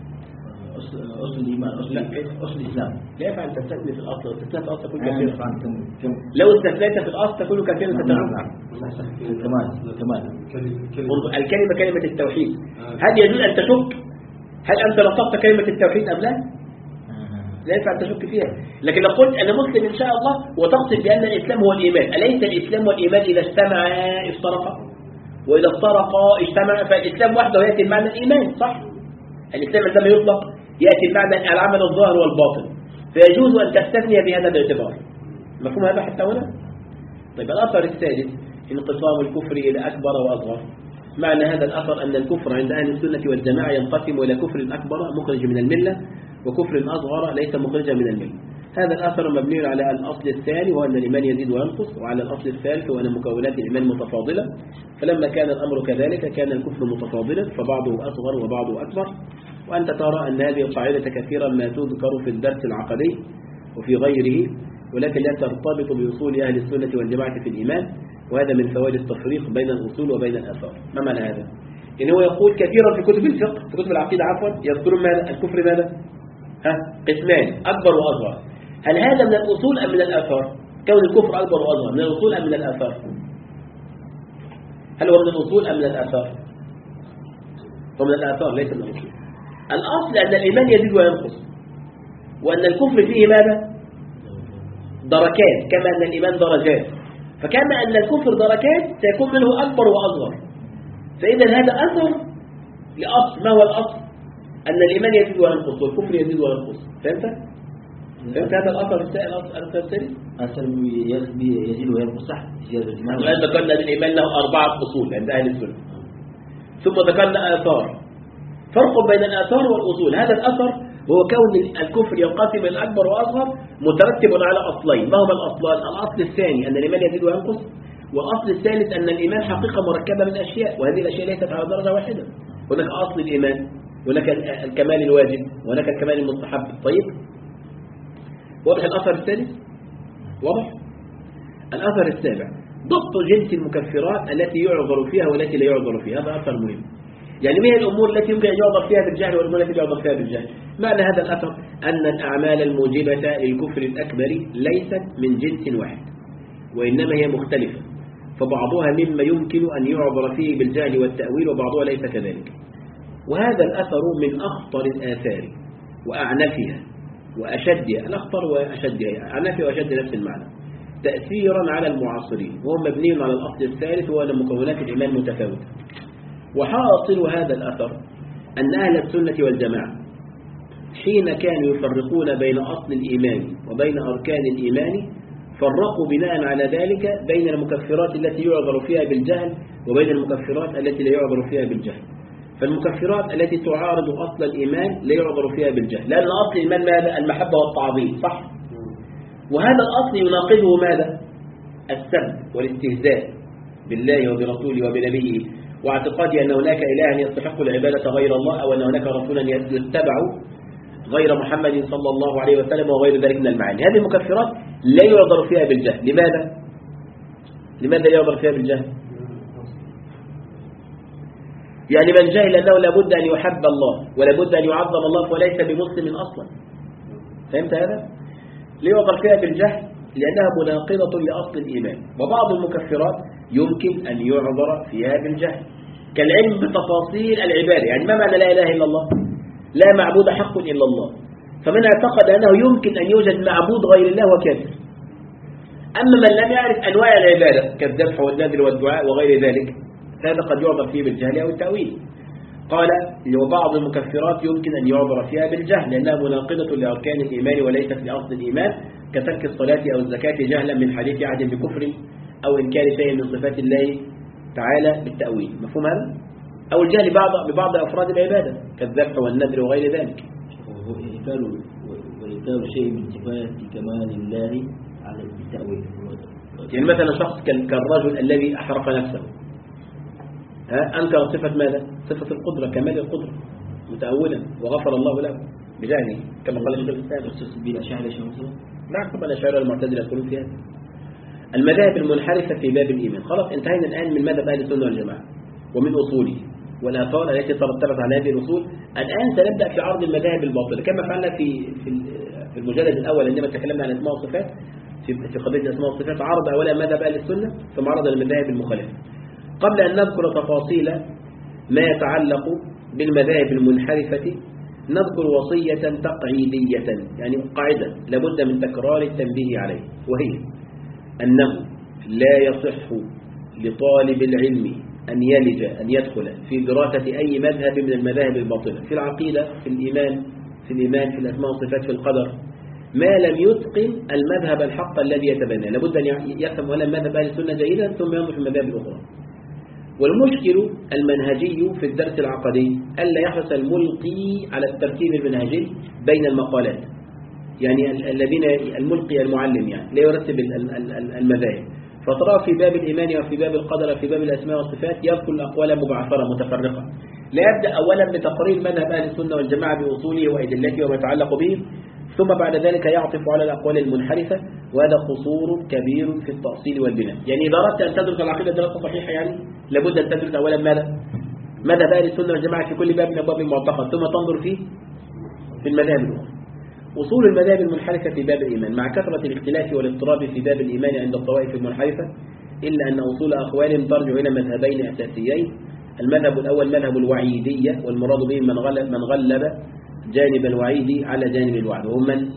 أصل الإيمان، أصل أصل الإسلام. لا ينفع أن تستثني في الأصل، استثناء في الأصل تكون يعني كثيرة. كم كم لو استثنيت في الأصل تكون كثيرة تتعلم. كمان كمان انظر الكلمة كلمة التوحيد، هل يجوز أن تشك؟ هل أنت لطفت كلمة التوحيد أم لا؟ لا ينفع أن تشك فيها. لكن لو قلت أنا مسلم إن شاء الله وتقصد بأن الإسلام هو الإيمان، أليس الإسلام والإيمان إذا اجتمعا افترقا؟ وإذا افترقا اجتمعا، فالإسلام وحده يأتي بمعنى الإيمان، صح؟ الإسلام عندما يطلق يأتي بمعنى العمل الظاهر والباطن، فيجوز أن تستثني بهذا الاعتبار. مفهوم هذا حتى هنا؟ طيب الأثر السادس انقسام الكفر إلى أكبر وأصغر. معنى هذا الأثر أن الكفر عند أهل السنة والجماعة ينقسم إلى كفر أكبر مخرج من الملة وكفر أصغر ليس مخرجا من الملة. هذا الأثر مبني على الأصل الثاني وهو أن الإيمان يزيد وينقص، وعلى الأصل الثالث وأن مكونات الإيمان متفاضلة. فلما كان الأمر كذلك كان الكفر متفاضلا فبعضه أصغر وبعضه أكبر. وأنت ترى أن هذه القاعدة كثيرا ما تذكر في الدرس العقدي وفي غيره، ولكن لا ترتبط بأصول أهل السنة والجماعة في الإيمان، وهذا من فوائد التفريق بين الأصول وبين الآثار. ما معنى هذا؟ إن هو يقول كثيرا في كتب الفقه في كتب العقيدة عفوا يذكرون ماذا؟ الكفر ماذا؟ ها؟ قسمان أكبر وأصغر. هل هذا من الأصول أم من الآثار؟ كون الكفر أكبر وأصغر من الأصول أم من الآثار؟ هل هو من الأصول أم من الآثار؟ هو من الآثار ليس من الأصول. الأصل أن الإيمان يزيد وينقص، وأن الكفر فيه ماذا؟ دركات، كما أن الإيمان درجات. فكما أن الكفر دركات سيكون منه أكبر وأصغر. فإذا هذا أثر لأصل. ما هو الأصل؟ أن الإيمان يزيد وينقص والكفر يزيد وينقص. فهمت؟ فهمت هذا الأثر السائل الأثر الثاني؟ أثر يزيد وينقص صح. الآن ذكرنا أن الإيمان له أربعة أصول عند أهل السنة، ثم ذكرنا آثار. فرق بين الآثار والأصول. هذا الأثر هو كون الكفر ينقسم إلى أكبر وأصغر مترتب على أصلين. ما هما الأصلان؟ الأصل الثاني أن الإيمان يزيد وينقص، والأصل الثالث أن الإيمان حقيقة مركبة من أشياء، وهذه الأشياء ليست على درجة واحدة. هناك أصل الإيمان، هناك الكمال الواجب، وهناك الكمال المستحب. طيب واضح الأثر الثالث؟ واضح؟ الأثر السابع ضبط جنس المكفرات التي يعذر فيها والتي لا يعذر فيها. هذا أثر مهم. يعني ما هي الأمور التي يمكن أن يعذر فيها بالجهل والأمور التي لا يعذر فيها بالجهل؟ معنى هذا الأثر أن الأعمال الموجبة للكفر الأكبر ليست من جنس واحد، وإنما هي مختلفة، فبعضها مما يمكن أن يعذر فيه بالجهل والتأويل وبعضها ليس كذلك. وهذا الأثر من أخطر الآثار وأعنفها وأشدها. الأخطر وأشدها، أعنفها وأشدها نفس المعنى تأثيرا على المعاصرين، وهو مبني على الأصل الثالث وهو أن مكونات الإيمان متفاوتة. وحاصل هذا الأثر أن أهل السنة والجماعة حين كانوا يفرقون بين أصل الإيمان وبين أركان الإيمان فرقوا بناء على ذلك بين المكفرات التي يعذر فيها بالجهل وبين المكفرات التي لا يعذر فيها بالجهل. فالمكفرات التي تعارض أصل الإيمان لا يعذر فيها بالجهل، لأن أصل الإيمان ماذا؟ المحبة والتعظيم، صح؟ وهذا الأصل يناقضه ماذا؟ السب والاستهزاء بالله وبرسوله وبنبيه، واعتقاد أن هناك إلها يستحق العبادة غير الله، أو أن هناك رسولا يتبع غير محمد صلى الله عليه وسلم وغير ذلك من المعاني. هذه المكفرات لا يعذر فيها بالجهل. لماذا؟ لماذا لا يعذر فيها بالجهل؟ يعني من جهل أنه لابد أن يحب الله ولابد أن يعظم الله فليس بمسلم أصلا. فهمت هذا؟ لا يعذر فيها بالجهل لأنها مناقضة لأصل الإيمان. وبعض المكفرات يمكن أن يعذر فيها بالجهل، كالعلم بتفاصيل العبادة. يعني ما معنى لا إله إلا الله؟ لا معبود حق إلا الله. فمن اعتقد أنه يمكن أن يوجد معبود غير الله وكافر. أما من لم يعرف أنواع العبادة كالذبح والنذر والدعاء وغير ذلك هذا قد يعذر فيه بالجهل أو التأويل. قال وبعض المكفرات يمكن أن يعذر فيها بالجهل لأنها مناقضة لأركان الإيمان وليست لأصل الإيمان، كترك الصلاة أو الزكاة جهلا من حديث عهد بكفر أو إنكار شيء من صفات الله تعالى بالتأويل. مفهوم هذا؟ أو الجهل بعض ببعض أفراد العبادة كالذبح والنذر وغير ذلك. وإنكار شيء من صفات كمال الله على التأويل. يعني مثلا شخص كالرجل الذي أحرق نفسه، ها أنكر صفة ماذا؟ صفة القدرة، كمال القدرة متأولا وغفر الله له بجهله كما قال الشيخ الإسلام. بالأشاعرة الشمسية. نعم طبعا الأشاعرة المعتزلة يقولون فيها. المذاهب المنحرفة في باب الإيمان. خلاص انتهينا الآن من مذهب أهل السنة والجماعة ومن أصوله والآثار التي ترتبط على هذه الأصول. الآن سنبدأ في عرض المذاهب الباطلة كما فعلنا في في المجلد الأول عندما تكلمنا عن الأسماء والصفات في في قضية الأسماء والصفات. عرض أولا مذهب أهل السنة ثم عرض المذاهب المخالفة. قبل أن نذكر تفاصيل ما يتعلق بالمذاهب المنحرفة نذكر وصية تقعيدية، يعني قاعدة لابد من تكرار التنبيه عليه، وهي أنه لا يصح لطالب العلم أن يلج أن يدخل في دراسة أي مذهب من المذاهب الباطلة في العقيدة في الإيمان في الإيمان في الأسماء والصفات في القدر ما لم يتقن المذهب الحق الذي يتبناه. لابد أن يفهم ولا مذهب أهل السنة جيدا ثم ينظر في المذاهب الأخرى. والمشكل المنهجي في الدرس العقدي ألا يحرص الملقي على الترتيب المنهجي بين المقالات، يعني الذين الملقي المعلم يعني لا يرتب المذاهب، فترى في باب الإيمان وفي باب القدر وفي باب الأسماء والصفات يذكر الأقوال مبعثرة متفرقة. لا يبدأ أولا بتقرير مذهب أهل السنة والجماعة بأصوله وأدلته وما يتعلق به ثم بعد ذلك يعطف على الأقوال المنحرفة، وهذا قصور كبير في التأصيل والبناء. يعني إذا أردت أن تدرس العقيدة دراسة صحيحة يعني لابد أن تدرس أولا ماذا؟ مذهب أهل السنة والجماعة في كل باب من أبواب المعتقد ثم تنظر فيه في المذاهب الأخرى. أصول المذاهب المنحرفة في باب الإيمان مع كثرة الاختلاف والاضطراب في باب الإيمان عند الطوائف المنحرفة، إلا أن أصول أقوالهم ترجع إلى مذهبين أساسيين. المذهب الأول مذهب الوعيدية، والمراد به من غلب, من غلب جانب الوعيد على جانب الوعد، وهم من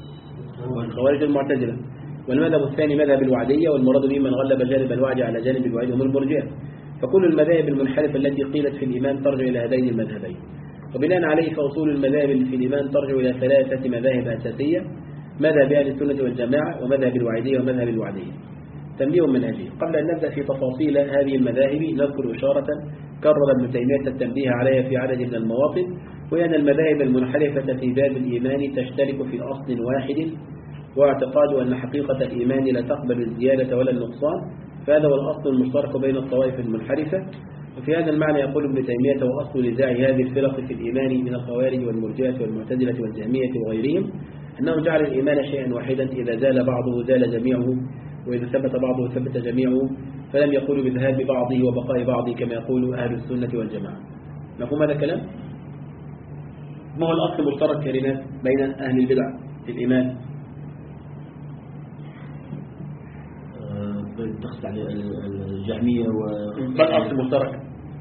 الخوارج المعتزلة. والمذهب الثاني مذهب الوعدية، والمراد به من غلب جانب الوعد على جانب الوعيد هم المرجئة. فكل المذاهب المنحرفة التي قيلت في الإيمان ترجع إلى هذين المذهبين. وبناء عليه فأصول المذاهب في الإيمان ترجع إلى ثلاثة مذاهب أساسية: مذهب أهل السنة والجماعة ومذهب الوعيدية ومذهب الوعدية. تنبيه منهجي. قبل أن نبدأ في تفاصيل هذه المذاهب نذكر إشارة كرر ابن تيمية التنبيه عليها في عدد من المواطن، وأن المذاهب المنحرفة في باب الإيمان تشترك في أصل واحد، واعتقاد أن حقيقة الإيمان لا تقبل الزيادة ولا النقصان، فهذا هو الأصل المشترك بين الطوائف المنحرفة. وفي هذا المعنى يقول ابن تيمية: وأصل نزاع هذه الفرق في الإيمان من الخوارج والمرجئة والمعتزلة والجهمية وغيرهم أنه جعل الإيمان شيئا واحدا، إذا زال بعضه زال جميعه، وإذا ثبت بعضه ثبت جميعه، فلم يقولوا بذهاب بعضه وبقاء بعضه كما يقول أهل السنة والجماعة. مفهوم هذا الكلام؟ ما هو الأصل المشترك كلمات بين أهل البدع في الإيمان؟ تقصد على الجهمية و ما الأصل المشترك؟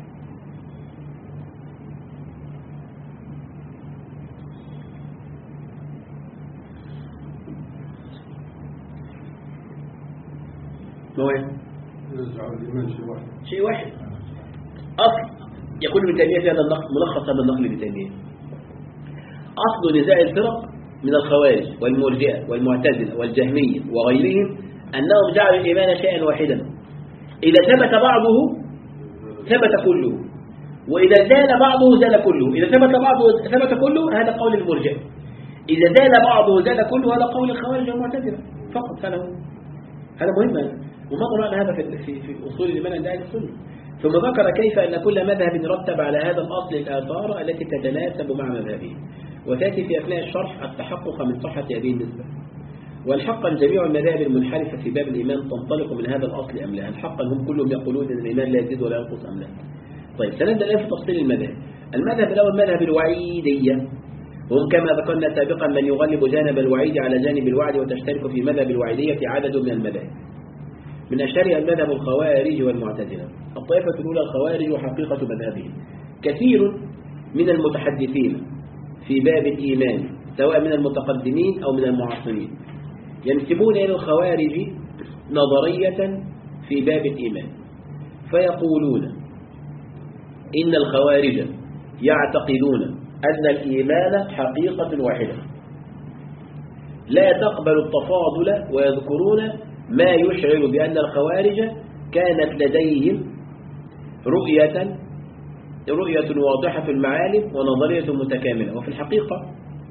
ما هو يجعل الإيمان شيء واحد. شيء واحد. أصل يقول ابن تيمية في هذا النقل، ملخص هذا النقل ابن تيمية، أصل نزاع الفرق من الخوارج والمرجئة والمعتزلة والجهمية وغيرهم أنهم جعلوا الإيمان شيئا واحدا، إذا ثبت بعضه ثبت كله، وإذا زال بعضه زال كله. إذا ثبت بعضه ثبت كله هذا قول المرجئة، إذا زال بعضه زال كله هذا قول الخوارج والمعتزلة فقط. هذا هو، هذا مهم، وما قرأنا هذا في في في أصول الإيمان عند أهل السنة. ثم ذكر كيف أن كل مذهب رتب على هذا الأصل الآثار التي تتناسب مع مذهبه، وتأتي في أثناء الشرح التحقق من صحة هذه النسبة. والحقا جميع المذاهب المنحرفة في باب الإيمان تنطلق من هذا الأصل أم لا؟ حقا هم كلهم يقولون أن الإيمان لا يزيد ولا ينقص أم لا؟ طيب سنبدأ الآن في تفصيل المذاهب. المذهب الأول مذهب الوعيدية، وهم كما ذكرنا سابقا من يغلب جانب الوعيد على جانب الوعد، وتشترك في مذهب الوعيدية عدد من المذاهب. من أشهرها المذهب الخوارج والمعتزلة. الطائفة الأولى الخوارج وحقيقة مذهبهم. كثير من المتحدثين في باب الإيمان سواء من المتقدمين أو من المعاصرين ينسبون إلى الخوارج نظرية في باب الإيمان، فيقولون إن الخوارج يعتقدون أن الإيمان حقيقة واحدة لا تقبل التفاضل، ويذكرون ما يشعر بأن الخوارج كانت لديهم رؤية رؤية واضحة المعالم ونظرية متكاملة. وفي الحقيقة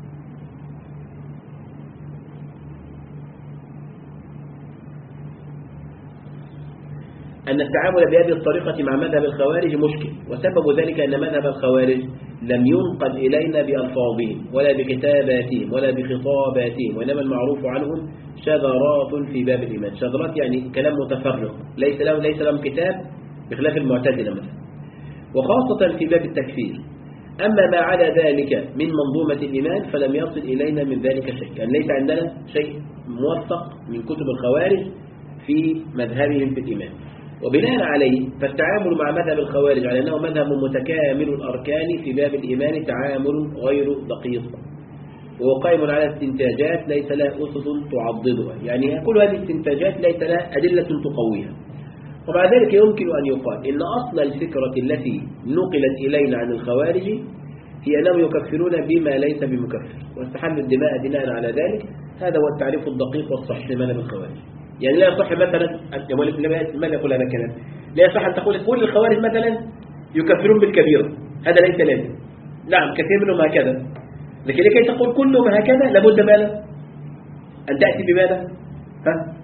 أن التعامل بهذه الطريقة مع مذهب الخوارج مشكل، وسبب ذلك أن مذهب الخوارج لم ينقل إلينا بألفاظهم ولا بكتاباتهم ولا بخطاباتهم، وإنما المعروف عنهم شذرات في باب الإيمان. شذرات يعني كلام متفرق ليس لهم ليس لهم كتاب، بخلاف المعتزلة مثلا، وخاصة في باب التكفير. أما ما على ذلك من منظومة الإيمان فلم يصل إلينا من ذلك شيء، يعني ليس عندنا شيء موثق من كتب الخوارج في مذهبهم في الإيمان. وبناء عليه فالتعامل مع مذهب الخوارج على أنه مذهب متكامل الأركان في باب الإيمان تعامل غير دقيق، وهو قائم على استنتاجات ليس لها أسس تعضدها، يعني كل هذه الاستنتاجات ليس لها أدلة تقويها. ومع ذلك يمكن أن يقال إن أصل الفكرة التي نقلت إلينا عن الخوارج هي أنهم يكفرون بما ليس بمكفر، واستحلوا الدماء بناء على ذلك. هذا هو التعريف الدقيق والصحيح لمذهب الخوارج. يعني لا يصح مثلا، ماذا يقول هذا الكلام؟ لا يصح أن تقول كل الخوارج مثلا يكفرون بالكبيرة، هذا ليس لازم. نعم كثير منهم هكذا، لكن لكي تقول كلهم هكذا لابد ماذا؟ أن تأتي بماذا؟ ها؟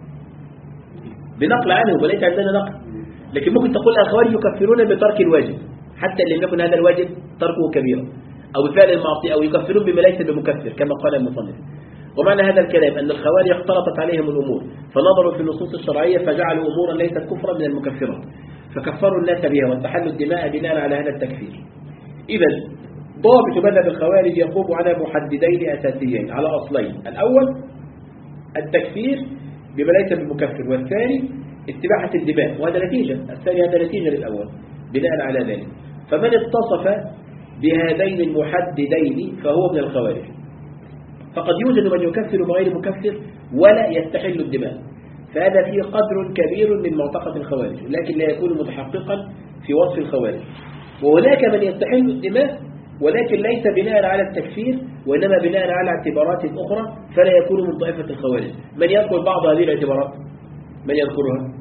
بنقل عنه، وليس عندنا نقل. لكن ممكن تقول الخوارج يكفرون بترك الواجب حتى لم يكن هذا الواجب تركه كبيرا، أو بفعل المعصية، أو يكفرون بما ليس بمكفر كما قال المصنف. ومعنى هذا الكلام أن الخوارج اختلطت عليهم الأمور، فنظروا في النصوص الشرعية فجعلوا أمورا ليست كفرا من المكفرات، فكفروا الناس بها واستحلوا الدماء بناء على هذا التكفير. إذا ضابط مذهب الخوارج يقوم على محددين أساسيين، على أصلين: الأول التكفير بما ليس بمكفر، والثاني استباحة الدماء، وهذا نتيجة. الثاني هذا نتيجة للأول بناء على ذلك. فمن اتصف بهذين المحددين فهو من الخوارج. فقد يوجد من يكفر بغير مكفر ولا يستحل الدماء، فهذا فيه قدر كبير من معتقد الخوارج، لكن لا يكون متحققا في وصف الخوارج. وهناك من يستحل الدماء ولكن ليس بناء على التكفير، وإنما بناء على اعتبارات أخرى، فلا يكون من طائفة الخوارج. من يذكر بعض هذه الاعتبارات؟ من يذكرها؟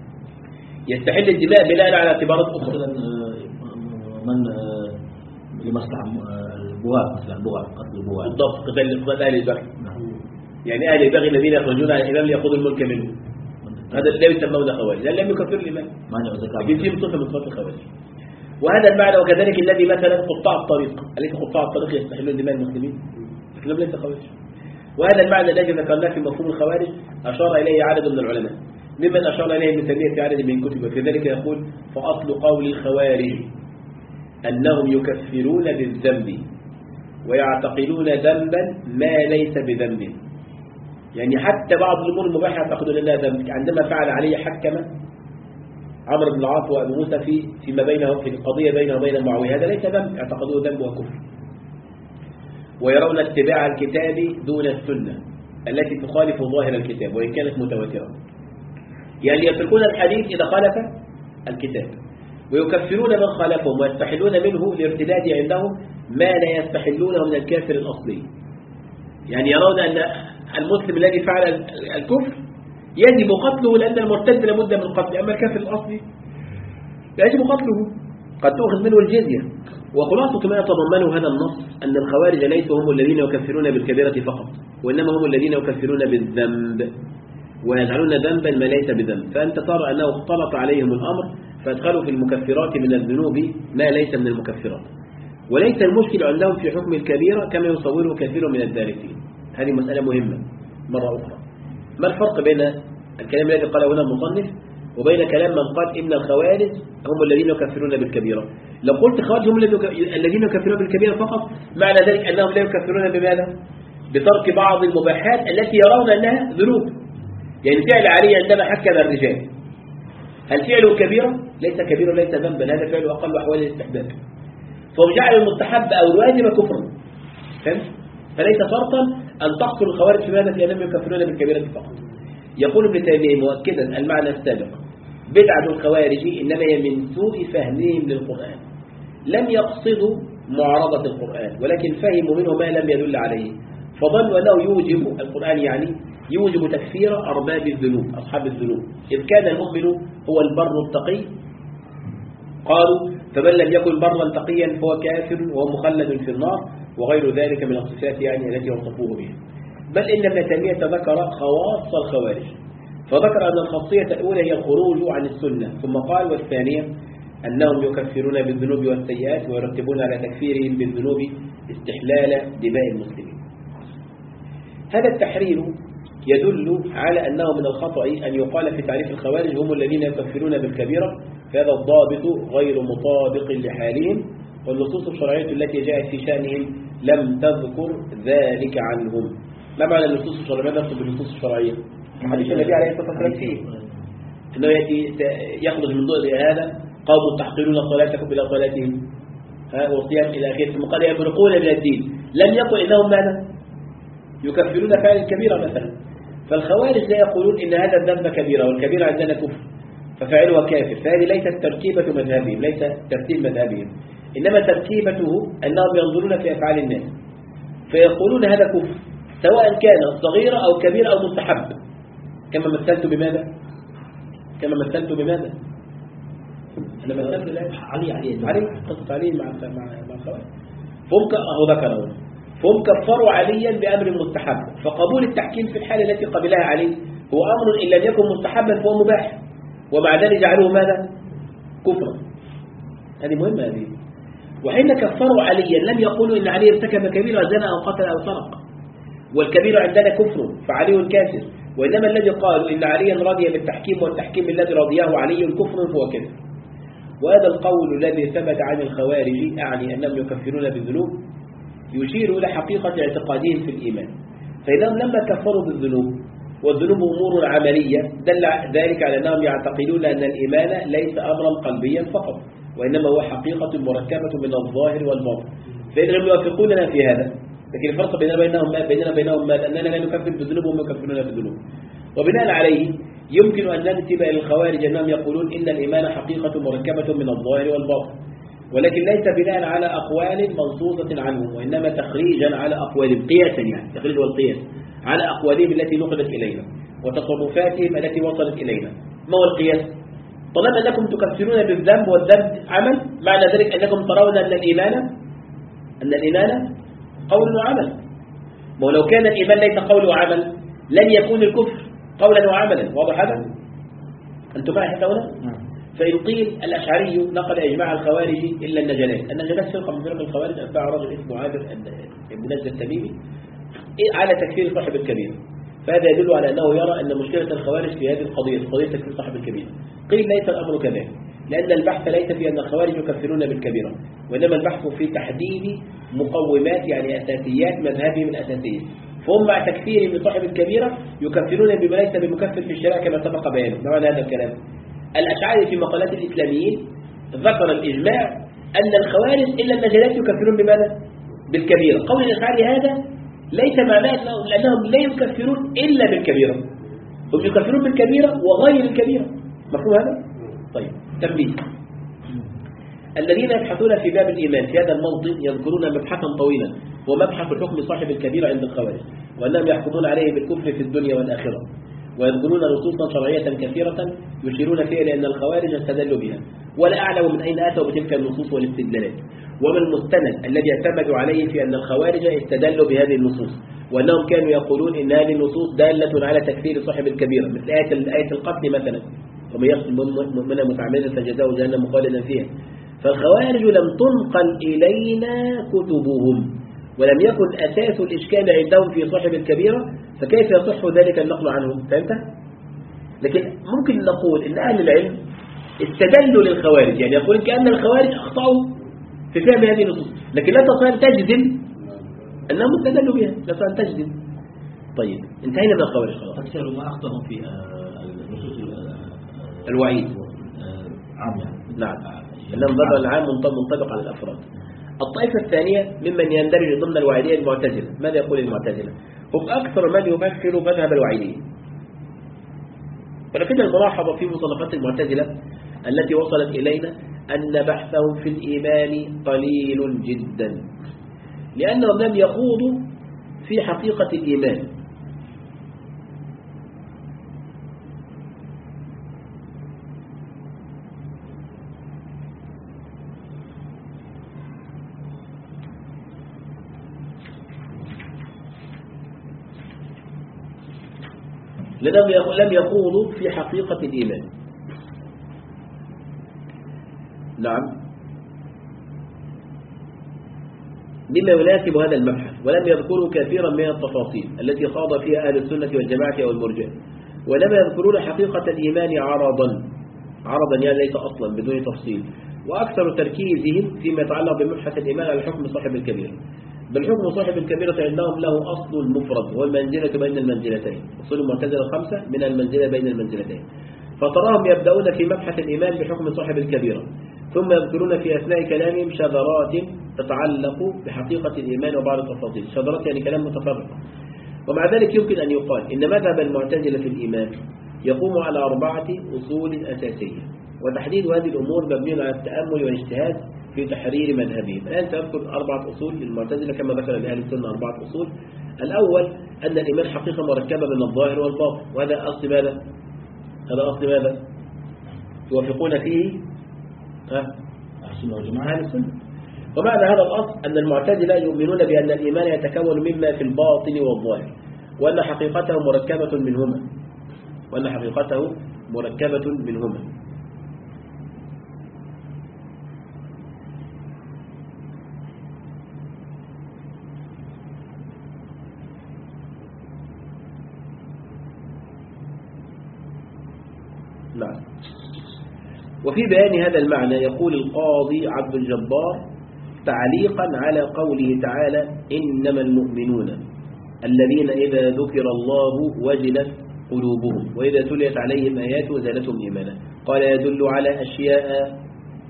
يستحل الدماء بناء على اعتبارات أخرى. مثلا من لمصلحة البغاة، مثلا البغاة، قتل البغاة. بالضبط، قتل أهل البغي. يعني أهل البغي الذين يخرجون على الإمام ليأخذوا الملك منه، هذا لا يسمون خوارج، لأن لم يكفر الإمام، لكن فيه صفة من صفات الخوارج. وهذا المعنى. وكذلك الذي مثلا قطاع الطريق، أليس قطاع الطريق يستحلون دماء المسلمين؟ لكنهم ليس خوارج. وهذا المعنى الذي ذكرناه في مفهوم الخوارج أشار إليه عدد من العلماء ممن أشار إليه ابن تيمية في عدد من كتبه، في ذلك يقول فأصل قول الخوارج أنهم يكفرون بالذنب ويعتقدون ذنبا ما ليس بذنب. يعني حتى بعض الأمور المباحة يعتقدون أنها ذنب. عندما فعل علي حكم عمرو بن العاص وأبو موسى في فيما بينهم في القضية بينه وبين معاوية، هذا ليس ذنب، اعتقدوه ذنب وكفر. ويرون اتباع الكتاب دون السنة التي تخالف ظاهر الكتاب وإن كانت متواترة، يعني يتركون الحديث إذا خالف الكتاب، ويكفرون من خالفهم ويستحلون منه الارتداد عندهم ما لا يستحلونه من الكافر الأصلي. يعني يرون أن المسلم الذي فعل الكفر يجب قتله لأن المرتد لابد من قتله، أما الكافر الأصلي يجب قتله، قد تأخذ منه الجزية. وخلاصة ما يتضمنه هذا النص أن الخوارج ليسوا هم الذين يكفرون بالكبيرة فقط، وإنما هم الذين يكفرون بالذنب ويجعلون ذنبا ما ليس بذنب. فأنت ترى أنه اختلط عليهم الأمر فادخلوا في المكفرات من الذنوب ما ليس من المكفرات، وليس المشكل عندهم في حكم الكبيرة كما يصوره كثير من الدارسين. هذه مسألة مهمة مرة أخرى. ما الفرق بين الكلام الذي قاله هنا المصنف وبين كلام من قال إن الخوارج هم الذين يكفرون بالكبيرة؟ لو قلت خوارج هم الذين يكفرون بالكبيرة فقط، معنى ذلك أنهم لا يكفرون بماذا؟ بترك بعض المباحات التي يرون أنها ذنوب. يعني فعل علي عندما حكم الرجال، هل فعله كبيرة؟ ليس كبيرة، ليس ذنبا، هذا فعله أقل أحوال الاستحباب، فهم جعلوا المستحب أو الواجب كفرا. فهمت؟ فليس شرطا أن تقتل الخوارج في ماذا؟ في أنهم يكفرون بالكبيرة فقط. يقول ابن تيمية مؤكدا المعنى السابق: بدعة الخوارج إنما هي من سوء فهمهم للقرآن، لم يقصدوا معارضة القرآن ولكن فهموا منه ما لم يدل عليه، فظنوا أنه يوجب القرآن يعني يوجب تكفير أرباب الذنوب أصحاب الذنوب، إذ كان المؤمن هو البر التقي. قالوا فمن لم يكن برا تقيا فهو كافر وهو مخلد في النار، وغير ذلك من الصفات يعني التي وصفوه بها. بل إن ابن تيمية ذكر خواص الخوارج، فذكر أن الخاصية الأولى هي الخروج عن السنة، ثم قال والثانية أنهم يكفرون بالذنوب والسيئات ويرتبون على تكفيرهم بالذنوب استحلال دماء المسلمين. هذا التحرير يدل على أنه من الخطأ أن يقال في تعريف الخوارج هم الذين يكفرون بالكبيرة، فهذا الضابط غير مطابق لحالهم، والنصوص الشرعية التي جاءت في شأنهم لم تذكر ذلك عنهم. ما معنى النصوص الشرعية؟ ماذا نقصد بالنصوص الشرعية؟ حديث النبي عليه الصلاة والسلام فيه أنه يخرج من ضوء هذا قوم تحقرون صلاتكم إلى صلاتهم وصيام إلى آخره، ثم قال يبرقون من الدين، لم يقل إنهم ماذا؟ يكفرون فعل الكبيرة مثلا. فالخوارج لا يقولون إن هذا الذنب كبيرة والكبيرة عندنا كفر ففاعلها كافر، فهذه ليست تركيبة مذهبهم، ليس ترتيب مذهبهم، إنما تركيبته أنهم ينظرون في أفعال الناس فيقولون هذا كفر سواء كان صغيرة أو كبيرة أو مستحب، كما مثلت بماذا؟ كما مثلت بماذا؟ أنا مثلت الآن علي علي علي قصة علي مع مع مع الخوارج، فهم أهو ذكروا فهم كفروا عليا بأمر مستحب، فقبول التحكيم في الحالة التي قبلها علي هو أمر إن لم يكن مستحبا فهو مباح، ومع ذلك جعلوه ماذا؟ كفرا. هذه مهمة هذه. وحين كفروا عليا لم يقولوا إن علي ارتكب كبيرة زنا أو قتل أو سرق، والكبيرة عندنا كفر فعلي كافر، وإنما الذي قالوا إن عليا رضي بالتحكيم والتحكيم الذي رضيه علي كفر فهو كفر. وهذا القول الذي ثبت عن الخوارج أعني أنهم يكفرون بالذنوب يشير إلى حقيقة اعتقادهم في الإيمان، فإذا لما كفروا بالذنوب والذنوب أمور عملية دل ذلك على أنهم يعتقدون أن الإيمان ليس أمرا قلبيا فقط، وإنما هو حقيقة مركبة من الظاهر والباطن. فإذا لم يوافقوننا في هذا، لكن الفرق بيننا بينهم ما بيننا بينهم ما أننا لا نكفر بالذنوب وهم يكفرون بالذنوب. وبناء عليه يمكن أن ننسب إلى الخوارج أنهم يقولون إن الإيمان حقيقة مركبة من الظاهر والباطن، ولكن ليس بناء على أقوال منصوصة عنهم، وإنما تخريجا على أقوالهم قياسا، يعني تخريج والقياس على أقوالهم التي نقلت إلينا وتصرفاتهم التي وصلت إلينا. ما هو القياس؟ طالما أنكم تكفرون بالذنب والذنب عمل، معنى ذلك أنكم ترون أن الإيمان أن الإيمان قول وعمل. ولو كان الإيمان ليس قول وعمل لن يكون الكفر قولا وعملا. واضح هذا؟ أنتم معي حتى هنا؟ فإن قيل الأشعري نقل إجماع الخوارج إلا النجلات. النجلات فرقة من فرق الخوارج أتباع رجل اسمه عابر بن نجد التميمي، على تكفير صاحب الكبيرة. فهذا يدل على أنه يرى أن مشكلة الخوارج في هذه القضية قضية تكفير صاحب الكبيرة. قيل ليس الأمر كذلك، لأن البحث ليس في أن الخوارج يكفرون بالكبيرة، وإنما البحث في تحديد مقومات يعني أساسيات مذهبهم الأساسية. فهم مع تكفير من صاحب الكبيرة يكفرون بما ليس بمكفر في الشريعة كما سبق بيانه. ما معنى هذا الكلام؟ الأشعري في مقالات الإسلاميين ذكر الإجماع أن الخوارج إلا النجلات يكفرون بماذا؟ بالكبيرة. قول الأشعري هذا ليس معناه لأنهم لا يكفرون إلا بالكبيرة، هم يكفرون بالكبيرة وغير الكبيرة. مفهوم هذا؟ طيب تنبيه. الذين يبحثون في باب الإيمان في هذا الموضع يذكرون مبحثا طويلا هو مبحث حكم صاحب الكبيرة عند الخوارج، وأنهم يحكمون عليه بالكفر في الدنيا والآخرة، ويذكرون نصوصا شرعية كثيرة يشيرون فيها لأن الخوارج استدلوا بها، ولا أعلم من أين أتوا بتلك النصوص والاستدلالات، وما المستند الذي اعتمدوا عليه في أن الخوارج استدلوا بهذه النصوص، وأنهم كانوا يقولون إن هذه النصوص دالة على تكفير صاحب الكبيرة، مثل آية آية القتل مثلا، ومن يقتل مؤمنا متعمدا فجزاؤه جهنم خالدا فيها. فالخوارج لم تنقل إلينا كتبهم، ولم يكن أساس الإشكال عندهم في صاحب الكبيرة، فكيف يصح ذلك النقل عنهم؟ فهمت؟ لكن ممكن نقول إن أهل العلم استدلوا للخوارج، يعني يقولون كأن الخوارج أخطأوا في فهم هذه النصوص، لكن لا تستطيع أن تجزم أنهم استدلوا بها، لا تستطيع أن تجزم. طيب انتهينا من الخوارج خلاص. أكثر ما أخطأهم في النصوص الوعيد عام يعني. نعم، إنما ضرر العام منطبق على الأفراد. الطائفة الثانية ممن يندرج ضمن الوعيدية المعتزلة. ماذا يقول المعتزلة؟ هم أكثر من يمثل مذهب الوعيدية، ولكن الملاحظة في مصنفات المعتزلة التي وصلت إلينا أن بحثهم في الإيمان قليل جدا، لأنهم لم يخوضوا في حقيقة الإيمان. لأنهم لم يخوضوا في حقيقة الإيمان. نعم، بما يناسب هذا المبحث، ولم يذكروا كثيرا من التفاصيل التي خاض فيها أهل السنة والجماعة أو المرجئة، ولم يذكرون حقيقة الإيمان عرضا عرضا يعني ليس أصلا بدون تفصيل، وأكثر تركيزهم فيما يتعلق بمبحث الإيمان على حكم صاحب الكبيرة. بل حكم صاحب الكبيرة عندهم له أصل مفرد هو المنزلة بين المنزلتين، أصول المعتزلة الخمسة من المنزلة بين المنزلتين. فتراهم يبدأون في مبحث الإيمان بحكم صاحب الكبيرة، ثم يذكرون في أثناء كلامهم شذرات تتعلق بحقيقة الإيمان وبعض التفاصيل. شذرات يعني كلام متفرق. ومع ذلك يمكن أن يقال إن مذهب المعتزلة في الإيمان يقوم على أربعة أصول أساسية، وتحديد هذه الأمور مبني على التأمل والاجتهاد في تحرير مذهبهم. الآن سأذكر أربعة أصول للمعتزلة كما ذكر لأهل السنة أربعة أصول. الأول أن الإيمان حقيقة مركبة من الظاهر والباطن، وهذا أصل ماذا؟ هذا أصل ماذا؟ يوافقون فيه أهل السنة. ومعنى هذا الأصل أن المعتزلة يؤمنون بأن الإيمان يتكون مما في الباطن والظاهر، وأن حقيقته مركبة منهما وأن حقيقته مركبة منهما نعم. وفي بيان هذا المعنى يقول القاضي عبد الجبار تعليقا على قوله تعالى إنما المؤمنون الذين إذا ذكر الله وجلت قلوبهم وإذا تليت عليهم آياته زادتهم إيمانا. قال يدل على أشياء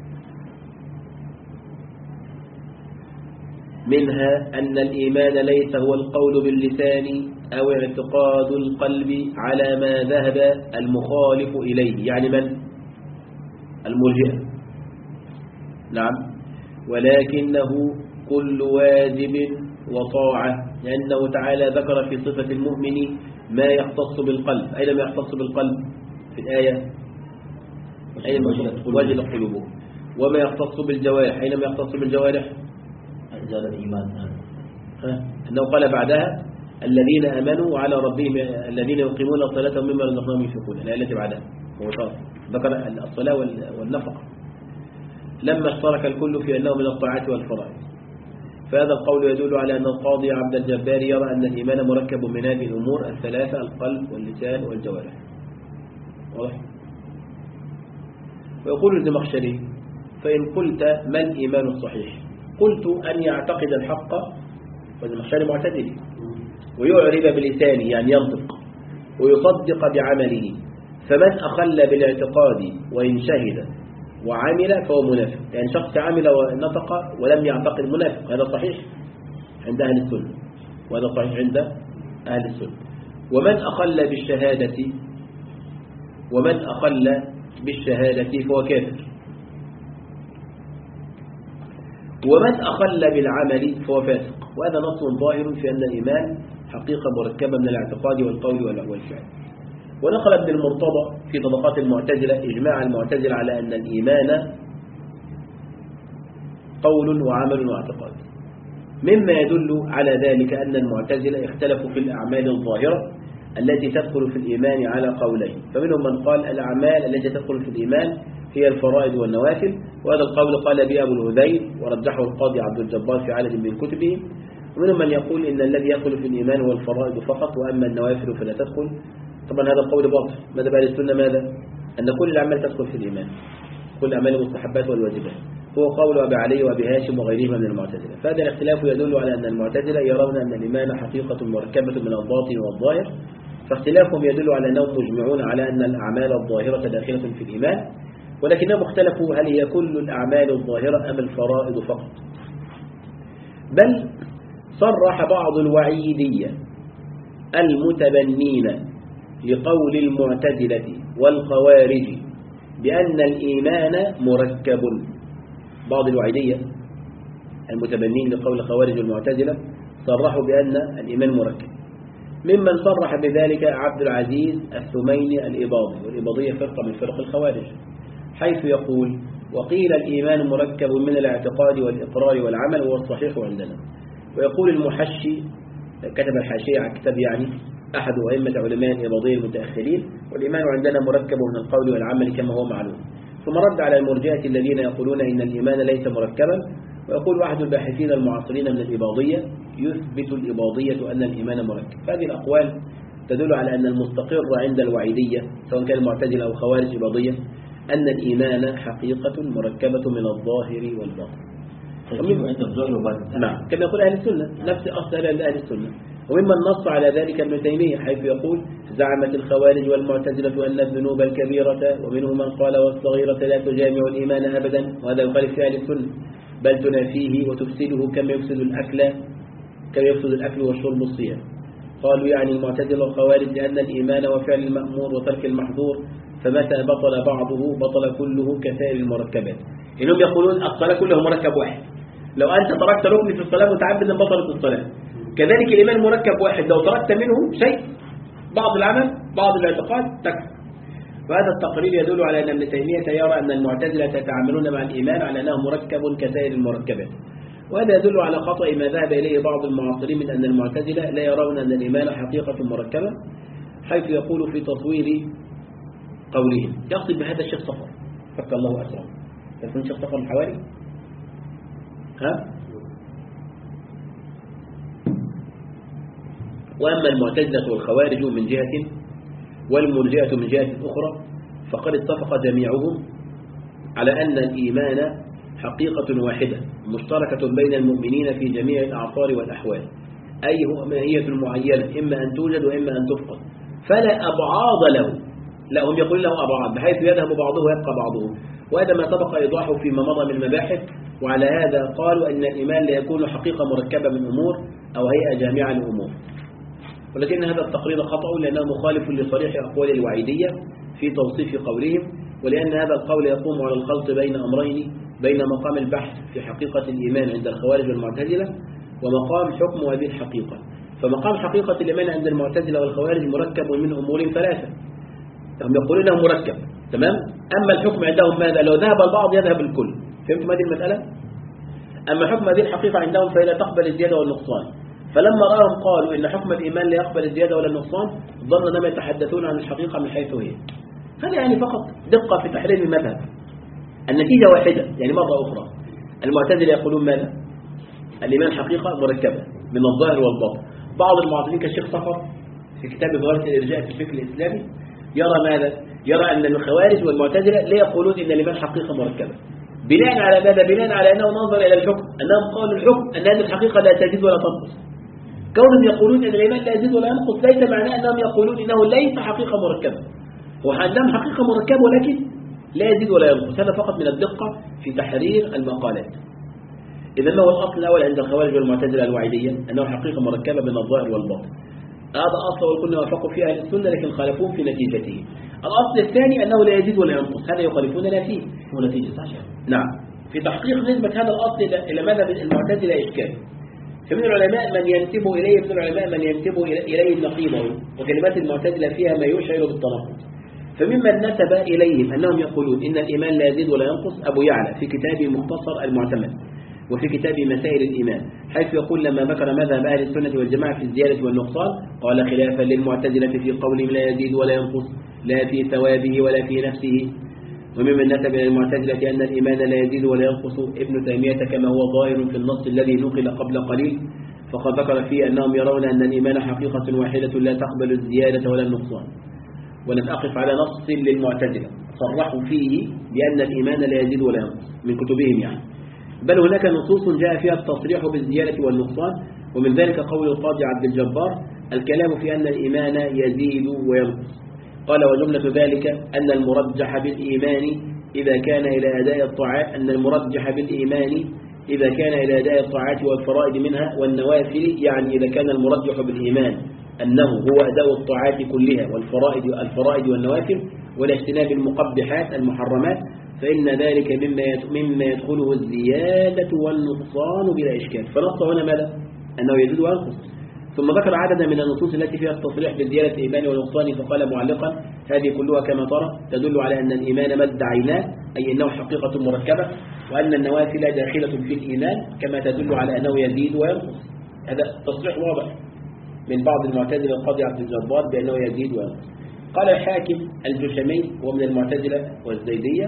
منها أن الإيمان ليس هو القول باللسان أو اعتقاد القلب على ما ذهب المخالف إليه، يعني من؟ المرجئة. نعم، ولكنه كل واجب وطاعة، لأنه تعالى ذكر في صفة المؤمن ما يختص بالقلب. أين ما يختص بالقلب في الآية؟ أين وجل قلوبه. وما يختص بالجوارح، أين ما يختص بالجوارح؟ زاد الإيمان. أنه قال بعدها الذين آمنوا وعلى ربهم الذين يقيمون الصلاة مما رزقناهم ينفقون، الآية التي بعدها هو ذكر الصلاة والنفقة. لما اشترك الكل في أنه من الطاعات والفرائض. فهذا القول يدل على أن القاضي عبد الجبار يرى أن الإيمان مركب من هذه الأمور الثلاثة: القلب واللسان والجوارح. واضح؟ ويقول الزمخشري: فإن قلت ما الإيمان الصحيح؟ قلت أن يعتقد الحق، والزمخشري معتدل، ويعرب بلسانه يعني ينطق، ويصدق بعمله، فمن أخل بالاعتقاد وإن شهد وعمل فهو منافق. يعني شخص عمل ونطق ولم يعتقد منافق، هذا صحيح عند أهل السنة، وهذا صحيح عند أهل السنة. ومن أخل بالشهادة ومن أخل بالشهادة فهو كافر، ومن أخل بالعمل فهو فاسق. وهذا نص ظاهر في أن الإيمان حقيقة مركبة من الاعتقاد والقول والفعل. ونقل ابن المرتضى في طبقات المعتزلة إجماع المعتزلة على أن الإيمان قول وعمل واعتقاد، مما يدل على ذلك أن المعتزلة اختلفوا في الأعمال الظاهرة التي تدخل في الإيمان على قولين. فمنهم من قال الأعمال التي تدخل في الإيمان هي الفرائض والنوافل، وهذا القول قال به أبو الهذيل ورجحه القاضي عبد الجبار في عدد من كتبه. ومنهم من يقول إن الذي يدخل في الإيمان هو الفرائض فقط، وأما النوافل فلا تدخل. طبعا هذا القول باطل. ماذا بقى السنة؟ ماذا؟ أن كل الأعمال تدخل في الإيمان، كل أعمال المستحبات والواجبات. هو قول أبي علي وأبي هاشم وغيرهم من المعتزلة. فهذا الاختلاف يدل على أن المعتزلة يرون أن الإيمان حقيقة مركبة من الباطن والظاهر، فاختلافهم يدل على أنهم مجمعون على أن الأعمال الظاهرة داخلة في الإيمان، ولكنهم اختلفوا هل هي كل الأعمال الظاهرة أم الفرائض فقط. بل صرح بعض الوعيدية المتبنين لقول المعتزلة والخوارج بأن الإيمان مركب. بعض الوعيدية المتبنين لقول الخوارج والمعتزلة صرحوا بأن الإيمان مركب. ممن صرح بذلك عبد العزيز الثميني الإباضي، والإباضية فرقة من فرق الخوارج، حيث يقول: وقيل الإيمان مركب من الاعتقاد والإقرار والعمل، وهو الصحيح عندنا. ويقول المحشي، كتب الحاشية على كتاب يعني أحد أئمة علماء الإباضية المتأخرين: والإيمان عندنا مركب من القول والعمل كما هو معلوم. ثم رد على المرجئة الذين يقولون إن الإيمان ليس مركبا. ويقول أحد الباحثين المعاصرين من الإباضية: يثبت الإباضية أن الإيمان مركب. هذه الأقوال تدل على أن المستقر عند الوعيدية سواء كان المعتزلة أو خوارج إباضية أن الإيمان حقيقة مركبة من الظاهر والباطن. نعم، كما يقول أهل السنة، نفس أصل أهل السنة. وممن نص على ذلك ابن تيمية، حيث يقول: زعمت الخوارج والمعتزلة أن الذنوب الكبيرة ومنهم من قال والصغيرة لا تجامع الإيمان أبدا، وهذا يخالف في أهل السنة، بل تنافيه وتفسده كما يفسد الأكل كما يفسد الأكل والشرب الصيام. قالوا يعني المعتزلة والخوارج لأن الإيمان وفعل المأمور وترك المحظور، فمتى بطل بعضه بطل كله كسائر المركبات. إنهم يقولون الصلاة كلها مركب واحد، لو أنت تركت ركن في الصلاة متعبدا بطلت الصلاة. كذلك الإيمان مركب واحد، لو تركت منه شيء بعض العمل بعض الاعتقاد تكفر. وهذا التقرير يدل على أن ابن تيمية يرى أن المعتزلة يتعاملون مع الإيمان على أنه مركب كسائر المركبات. وهذا يدل على خطأ ما ذهب إليه بعض المعاصرين من أن المعتزلة لا يرون أن الإيمان حقيقة مركبة، حيث يقول في تصوير قولهم، يقصد بهذا الشيخ صفر فك الله أسره. يكون الشيخ صفر الحواري؟ ها؟ وأما المعتزلة والخوارج من جهة والمرجئة من جهة أخرى فقد اتفق جميعهم على أن الإيمان حقيقة واحدة مشتركة بين المؤمنين في جميع الأعصار والأحوال، أي هو ماهية معينة إما أن توجد وإما أن تفقد، فلا أبعاض له. لا، هم يقول له أبعاض بحيث يذهب بعضه ويبقى بعضه، وهذا ما سبق إيضاحه فيما مضى من المباحث. وعلى هذا قالوا أن الإيمان لا يكون حقيقة مركبة من أمور أو هيئة جامعة لأمور. ولكن هذا التقرير خطأ لأنه مخالف لصريح أقوال الوعيدية في توصيف قولهم، ولأن هذا القول يقوم على الخلط بين أمرين: بين مقام البحث في حقيقة الإيمان عند الخوارج والمعتزلة ومقام حكم هذه الحقيقة. فمقام حقيقة الإيمان عند المعتزلة والخوارج مركب من أمور ثلاثة، هم يقولون أنه مركب، تمام؟ أما الحكم عندهم ماذا؟ لو ذهب البعض يذهب الكل. فهمتم هذه المسألة؟ أما حكم هذه الحقيقة عندهم فهي لا تقبل الزيادة والنقصان. فلما رأهم قالوا إن حكم الإيمان لا يقبل الزيادة ولا النقصان، ظن أنهم يتحدثون عن الحقيقة من حيث هي. هذا يعني فقط دقة في تحرير المذهب. النتيجة واحدة، يعني مرة أخرى المعتزلة يقولون ماذا؟ الإيمان حقيقة مركبة من الظاهر والباطن. بعض المعتزلين كالشيخ صفر في كتاب ظاهرة الإرجاء في الفكر الإسلامي يرى ماذا؟ يرى أن الخوارج والمعتزلة لا يقولون إن الإيمان حقيقة مركبة. بناء على ماذا؟ بناء على أنه نظر إلى الحكم، أنهم قالوا الحكم أن هذه الحقيقة لا تزيد ولا تنقص. كونهم يقولون أن الإيمان لا يزيد ولا ينقص ليس معناه أنهم يقولون إنه ليس حقيقة مركبة. هو عندهم حقيقة مركبة ولكن لا يزيد ولا ينقص. هذا فقط من الدقة في تحرير المقالات. إذا ما هو الأصل الأول عند الخوارج والمعتزلة الوعيدية؟ أنه حقيقة مركبة من الظاهر والباطن. هذا أصل وكنا وافقوا فيه أهل السنة لكن خالفوه في نتيجته. الأصل الثاني أنه لا يزيد ولا ينقص، هذا يخالفوننا فيه. هو نتيجة صحيح. نعم. في تحقيق نسبة هذا الأصل إلى مذهب المعتزلة إشكال. فمن العلماء من ينسب إليه من العلماء من ينسب إليه نقيضه، وكلمات المعتزلة فيها ما يشعر بالتناقض. فممن نسب إليهم أنهم يقولون إن الإيمان لا يزيد ولا ينقص أبو يعلى في كتابه مختصر المعتمد، وفي كتابه مسائل الإيمان، حيث يقول لما ذكر مذهب أهل السنة والجماعة في الزيادة والنقصان قال خلافا للمعتزلة في قولهم لا يزيد ولا ينقص لا في ثوابه ولا في نفسه. وممن نسب إلى المعتزلة أن الإيمان لا يزيد ولا ينقص ابن تيمية كما هو ظاهر في النص الذي نقل قبل قليل، فقد ذكر فيه أنهم يرون أن الإيمان حقيقة واحدة لا تقبل الزيادة ولا النقصان. ولم أقف على نص للمعتزلة صرحوا فيه بأن الإيمان لا يزيد ولا ينقص من كتبهم يعني، بل هناك نصوص جاء فيها التصريح بالزيادة والنقصان، ومن ذلك قول القاضي عبد الجبار الكلام في أن الإيمان يزيد وينقص. قال وجملة ذلك أن المرجح بالإيمان إذا كان إلى أداء الطاعات أن المرجح بالإيمان إذا كان إلى أداء الطاعات والفرائض منها والنوافل، يعني إذا كان المرجح بالإيمان أنه هو أداء الطاعات كلها والفرائض الفرائض والنوافل والاجتناب المقبحات المحرمات، فإن ذلك مما مما يدخله الزيادة والنقصان بلا إشكال. فنص هنا ماذا؟ أنه يزيد وينقص. ثم ذكر عددا من النصوص التي فيها التصريح بزيادة الإيمان والنقصان، فقال معلقا هذه كلها كما ترى تدل على أن الإيمان ما ادعيناه، أي أنه حقيقة مركبة، وأن النوافل داخلة في الإيمان كما تدل على أنه يزيد وينقص. هذا تصريح واضح من بعض المعتزلة القاضي عبد الجبار بأنه يزيد وينقص. قال الحاكم الجشمي ومن المعتزلة والزيدية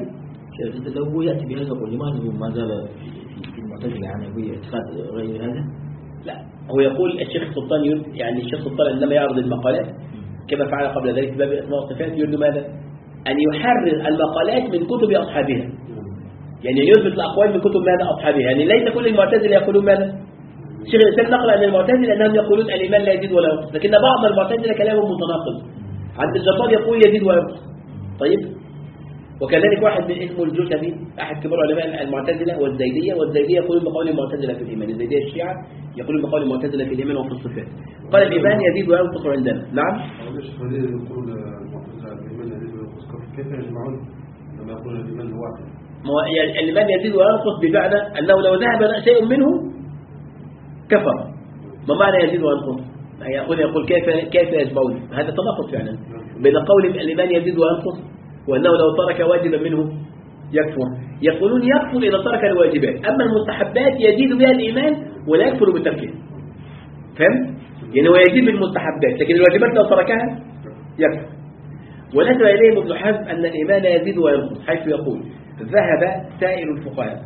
لو هو يأتي بهذا يقول لماذا ما زال في المعتزلة يعني هو اعتقاد غير هذا؟ لا، هو يقول الشيخ السلطان يعني الشيخ السلطان عندما يعرض المقالات كما فعل قبل ذلك في باب الأسماء والصفات يريد ماذا؟ أن يحرر المقالات من كتب أصحابها، يعني يثبت الأقوال من كتب ماذا أصحابها، يعني ليس كل المعتزلة يقولون ماذا؟ الشيخ الإسلام نقل أن المعتزلة أنهم يقولون الإيمان لا يزيد ولا ينقص، لكن بعض المعتزلة كلامهم متناقض. عبد الجبار يقول يزيد وينقص. طيب، وكذلك واحد من اسمه الجشمي أحد كبار علماء المعتزلة والزيدية، والزيدية يقولون بقول المعتزلة في الإيمان، الزيدية الشيعة يقولون بقول المعتزلة في الإيمان وفي الصفات. قال الإيمان يزيد وينقص عندنا. نعم. ليش خليل يقول المعتزلة الإيمان يزيد وينقص؟ كيف يجمعون لما يقولون الإيمان واحد؟ ما هو يعني الإيمان يزيد وينقص بمعنى أنه لو ذهب شيء منه كفر. ما معنى يزيد وينقص؟ يقول يقول كيف كيف يجمعون؟ هذا تناقض فعلا بين قول الإيمان يزيد وينقص وأنه لو ترك واجبا منه يكفر. يقولون يكفر إذا ترك الواجبات، أما المستحبات يزيد بها الإيمان ولا يكفر بتركها. فهم؟ يعني هو يزيد بالمستحبات لكن الواجبات لو تركها يكفر. ونسب إليهم ابن حزم أن الإيمان يزيد وينقص، حيث يقول ذهب سائر الفقهاء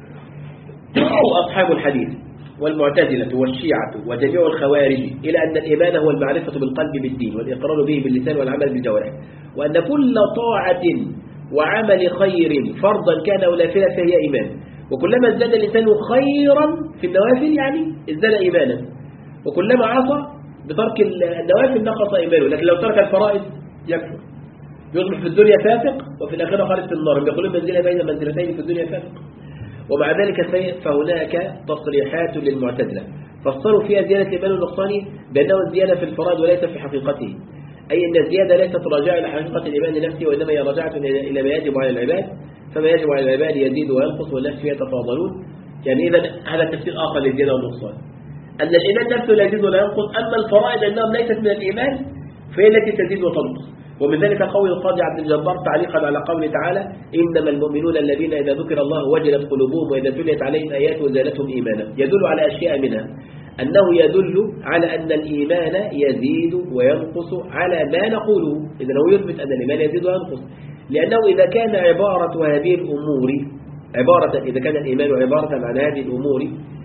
وأصحاب الحديث والمعتزلة والشيعة وجميع الخوارج إلى أن الإيمان هو المعرفة بالقلب بالدين والإقرار به باللسان والعمل بالجوارح، وأن كل طاعة وعمل خير فرضا كان أو نافلة فهي إيمان، وكلما ازداد الإنسان خيرا في النوافل يعني ازداد إيمانا، وكلما عصى بترك النوافل نقص إيمانه، لكن لو ترك الفرائض يكفر، يصبح في الدنيا فاسق وفي الآخرة خالد في النار. يقولون منزلة بين منزلتين في الدنيا فاسق. ومع ذلك فهناك تصريحات للمعتزلة فسروا فيها زيادة الإيمان والنقصان بأنه الزيادة في الفرائض وليس في حقيقته، أي أن الزيادة ليست راجعة إلى حقيقة الإيمان نفسه، وإنما هي راجعة إلى ما يجب على العباد، فما يجب على العباد يزيد وينقص والناس فيها يتفاضلون. يعني إذا هذا تفسير آخر للزيادة والنقصان، أن الإيمان نفسه لا يزيد ولا ينقص، أما الفرائض أنهم ليست من الإيمان فهي التي تزيد وتنقص. ومن ذلك قول القاضي عبد الجبار تعليقا على قوله تعالى إنما المؤمنون الذين إذا ذكر الله وجلت قلوبهم وإذا تليت عليهم آياته زادتهم إيمانا، يدل على أشياء منها أنه يدل على أن الإيمان يزيد وينقص على ما نقوله. إذن هو يثبت أن الإيمان يزيد وينقص، لأنه إذا كان عبارة هذه الأمور عبارة إذا كان الإيمان عبارة عن هذه الأمور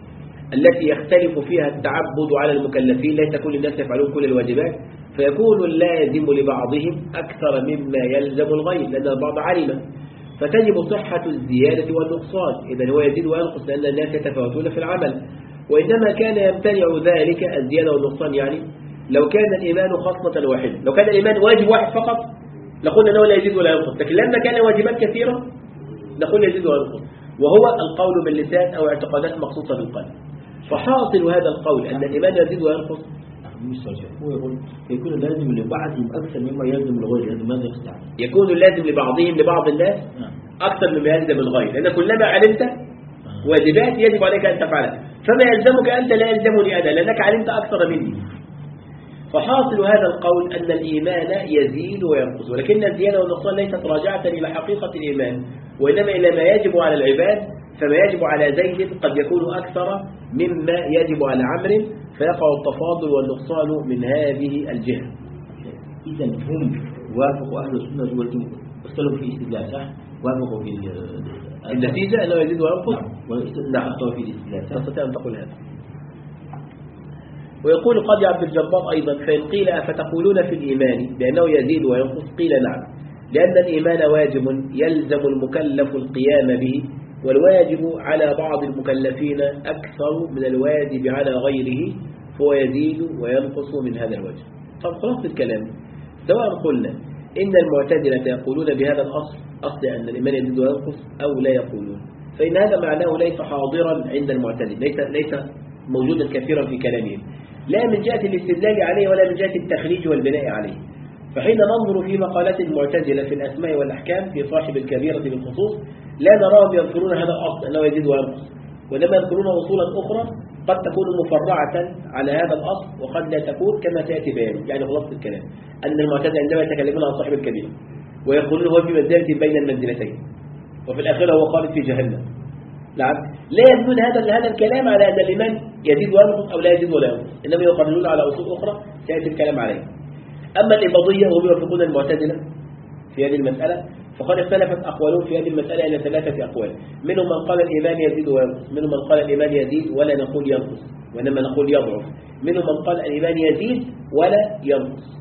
التي يختلف فيها التعبد على المكلفين، ليس كل الناس يفعلون كل الواجبات، فيكون اللازم لبعضهم أكثر مما يلزم الغير لأن البعض علم، فتجب صحة الزيادة والنقصان. إذا هو يزيد وينقص لأن الناس يتفاوتون في العمل. وإنما كان يمتنع ذلك الزيادة والنقصان، يعني لو كان الإيمان خصلة واحدة، لو كان الإيمان واجب واحد فقط نقول أنه لا يزيد ولا ينقص، لكن لما كان واجبات كثيرة نقول يزيد ولا ينقص، وهو القول باللسان أو اعتقادات مخصوصة بالقلب. فحاصل هذا القول أن الإيمان يزيد وينقص. هو يقول يكون لازم لبعضهم أكثر مما يلزم الغير، هذا ماذا يستعمل؟ يكون اللازم لبعضهم لبعض الناس أكثر مما يلزم الغير، لأن كلما علمت واجبات يجب عليك أن تفعلها، فما يلزمك أنت لا يلزمني أنا لأنك علمت أكثر مني. فحاصل هذا القول أن الإيمان يزيد وينقص، ولكن الزيادة والنقصان ليست راجعة إلى حقيقة الإيمان، وإنما إلى ما يجب على العباد، فما يجب على زيد قد يكون أكثر مما يجب على عمرو، فيقع التفاضل والنقصان من هذه الجهة. إذا هم وافقوا أهل السنة والجمهور اختلفوا في الاستدلال، صح؟ وافقوا في النتيجة أنه يزيد وينقص. نعم، في الاستدلال تستطيع أن تقول هذا. ويقول قاضي عبد الجبار أيضا: فإن قيل أفتقولون في الإيمان بأنه يزيد وينقص؟ قيل نعم، لأن الإيمان واجب يلزم المكلف القيام به، والواجب على بعض المكلفين أكثر من الواجب على غيره، فهو يزيد وينقص من هذا الوجه. طب خلاص الكلام، سواء قلنا إن المعتزلة يقولون بهذا الأصل، أصل أن الإيمان يزيد وينقص، أو لا يقولون، فإن هذا معناه ليس حاضرا عند المعتزلة، ليس, ليس موجودا كثيرا في كلامهم، لا من جهة الاستدلال عليه ولا من جهة التخريج والبناء عليه. فحين ننظر في مقالات المعتزلة في الأسماء والأحكام في صاحب الكبيرة بالخصوص لا نراهم يذكرون هذا الأصل أنه يزيد وينقص، وإنما يذكرون أصولا أخرى قد تكون مفرعة على هذا الأصل وقد لا تكون كما سيأتي بيانه. يعني خلاصة الكلام أن المعتزلة عندما يتكلمون عن صاحب الكبيرة ويقولون هو في منزلة بين المنزلتين وفي الآخرة هو خالد في جهنم، نعم، لا يبنون هذا هذا الكلام على أن الإيمان يزيد وينقص أو لا يزيد ولا ينقص، إنما يقررون على أصول أخرى سيأتي الكلام عليه. أما الإباضية وهم يوافقون المعتزلة في هذه المسألة، فقد اختلفت أقوالهم في هذه المسألة إلى ثلاثة أقوال، منهم من قال الإيمان يزيد وينقص، منهم من قال الإيمان يزيد ولا نقول ينقص وإنما نقول يضعف، منهم من قال الإيمان يزيد ولا ينقص.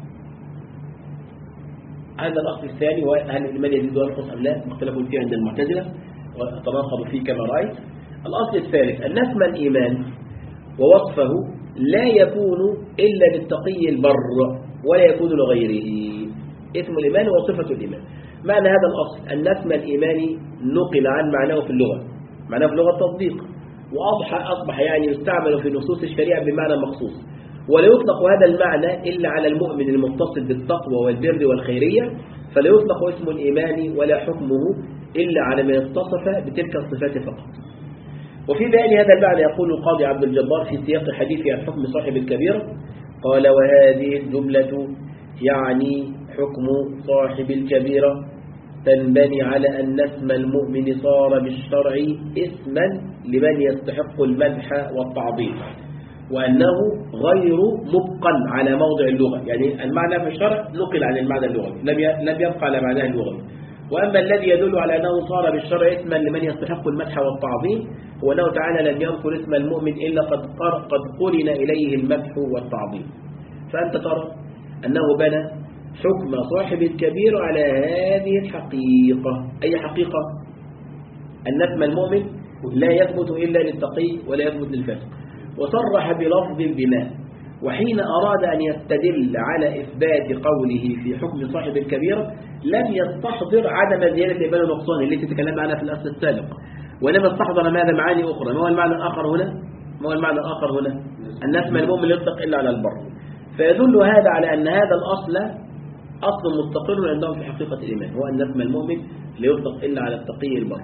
هذا الأصل الثاني، وهل الإيمان يزيد وينقص أم لا، مختلف فيه عند المعتزلة وتناقضوا فيه كما رأيت. الأصل الثالث أن اسم الإيمان ووصفه لا يكون إلا للتقي البر ولا يكون لغيره. اسم الإيمان وصفة الإيمان. معنى هذا الأصل أن اسم الإيمان نقل عن معناه في اللغة، معناه في اللغة التصديق، وأصبح أصبح يعني يستعمل في نصوص الشريعة بمعنى مخصوص، ولا يطلق هذا المعنى إلا على المؤمن المتصل بالتقوى والبر والخيرية، فلا يطلق اسم الإيمان ولا حكمه إلا على ما يتصف بتلك الصفات فقط. وفي بيان هذا المعنى يقول القاضي عبد الجبار في سياق حديثه عن حكم صاحب الكبيرة، قال: وهذه الجملة يعني حكم صاحب الكبيرة تنبني على أن اسم المؤمن صار بالشرع اسما لمن يستحق المدح والتعظيم، وأنه غير مبقى على موضع اللغة، يعني المعنى في الشرع نقل عن المعنى اللغوي، لم يبقى على معناه اللغوي. وأما الذي يدل على أنه صار بالشرع اسما لمن يستحق المدح والتعظيم هو أنه تعالى لم يذكر اسم المؤمن إلا قد قد قرن إليه المدح والتعظيم. فأنت ترى أنه بنى حكم صاحب الكبير على هذه الحقيقة. أي حقيقة؟ أن اسم المؤمن لا يثبت إلا للتقي ولا يثبت للفاسق، وصرح بلفظ البناء. وحين أراد أن يستدل على إثبات قوله في حكم صاحب الكبيرة لم يستحضر عدم زيادة الإيمان والنقصان التي تكلمنا عنها في الأصل السابق، وإنما استحضر ماذا معاني أخرى. ما هو المعنى الآخر هنا؟ ما هو المعنى الآخر هنا؟ أن اسم المؤمن لا يطلق إلا على البر. فيدل هذا على أن هذا الأصل أصل مستقر عندهم في حقيقة الإيمان، هو أن اسم المؤمن لا يطلق إلا على التقي البر.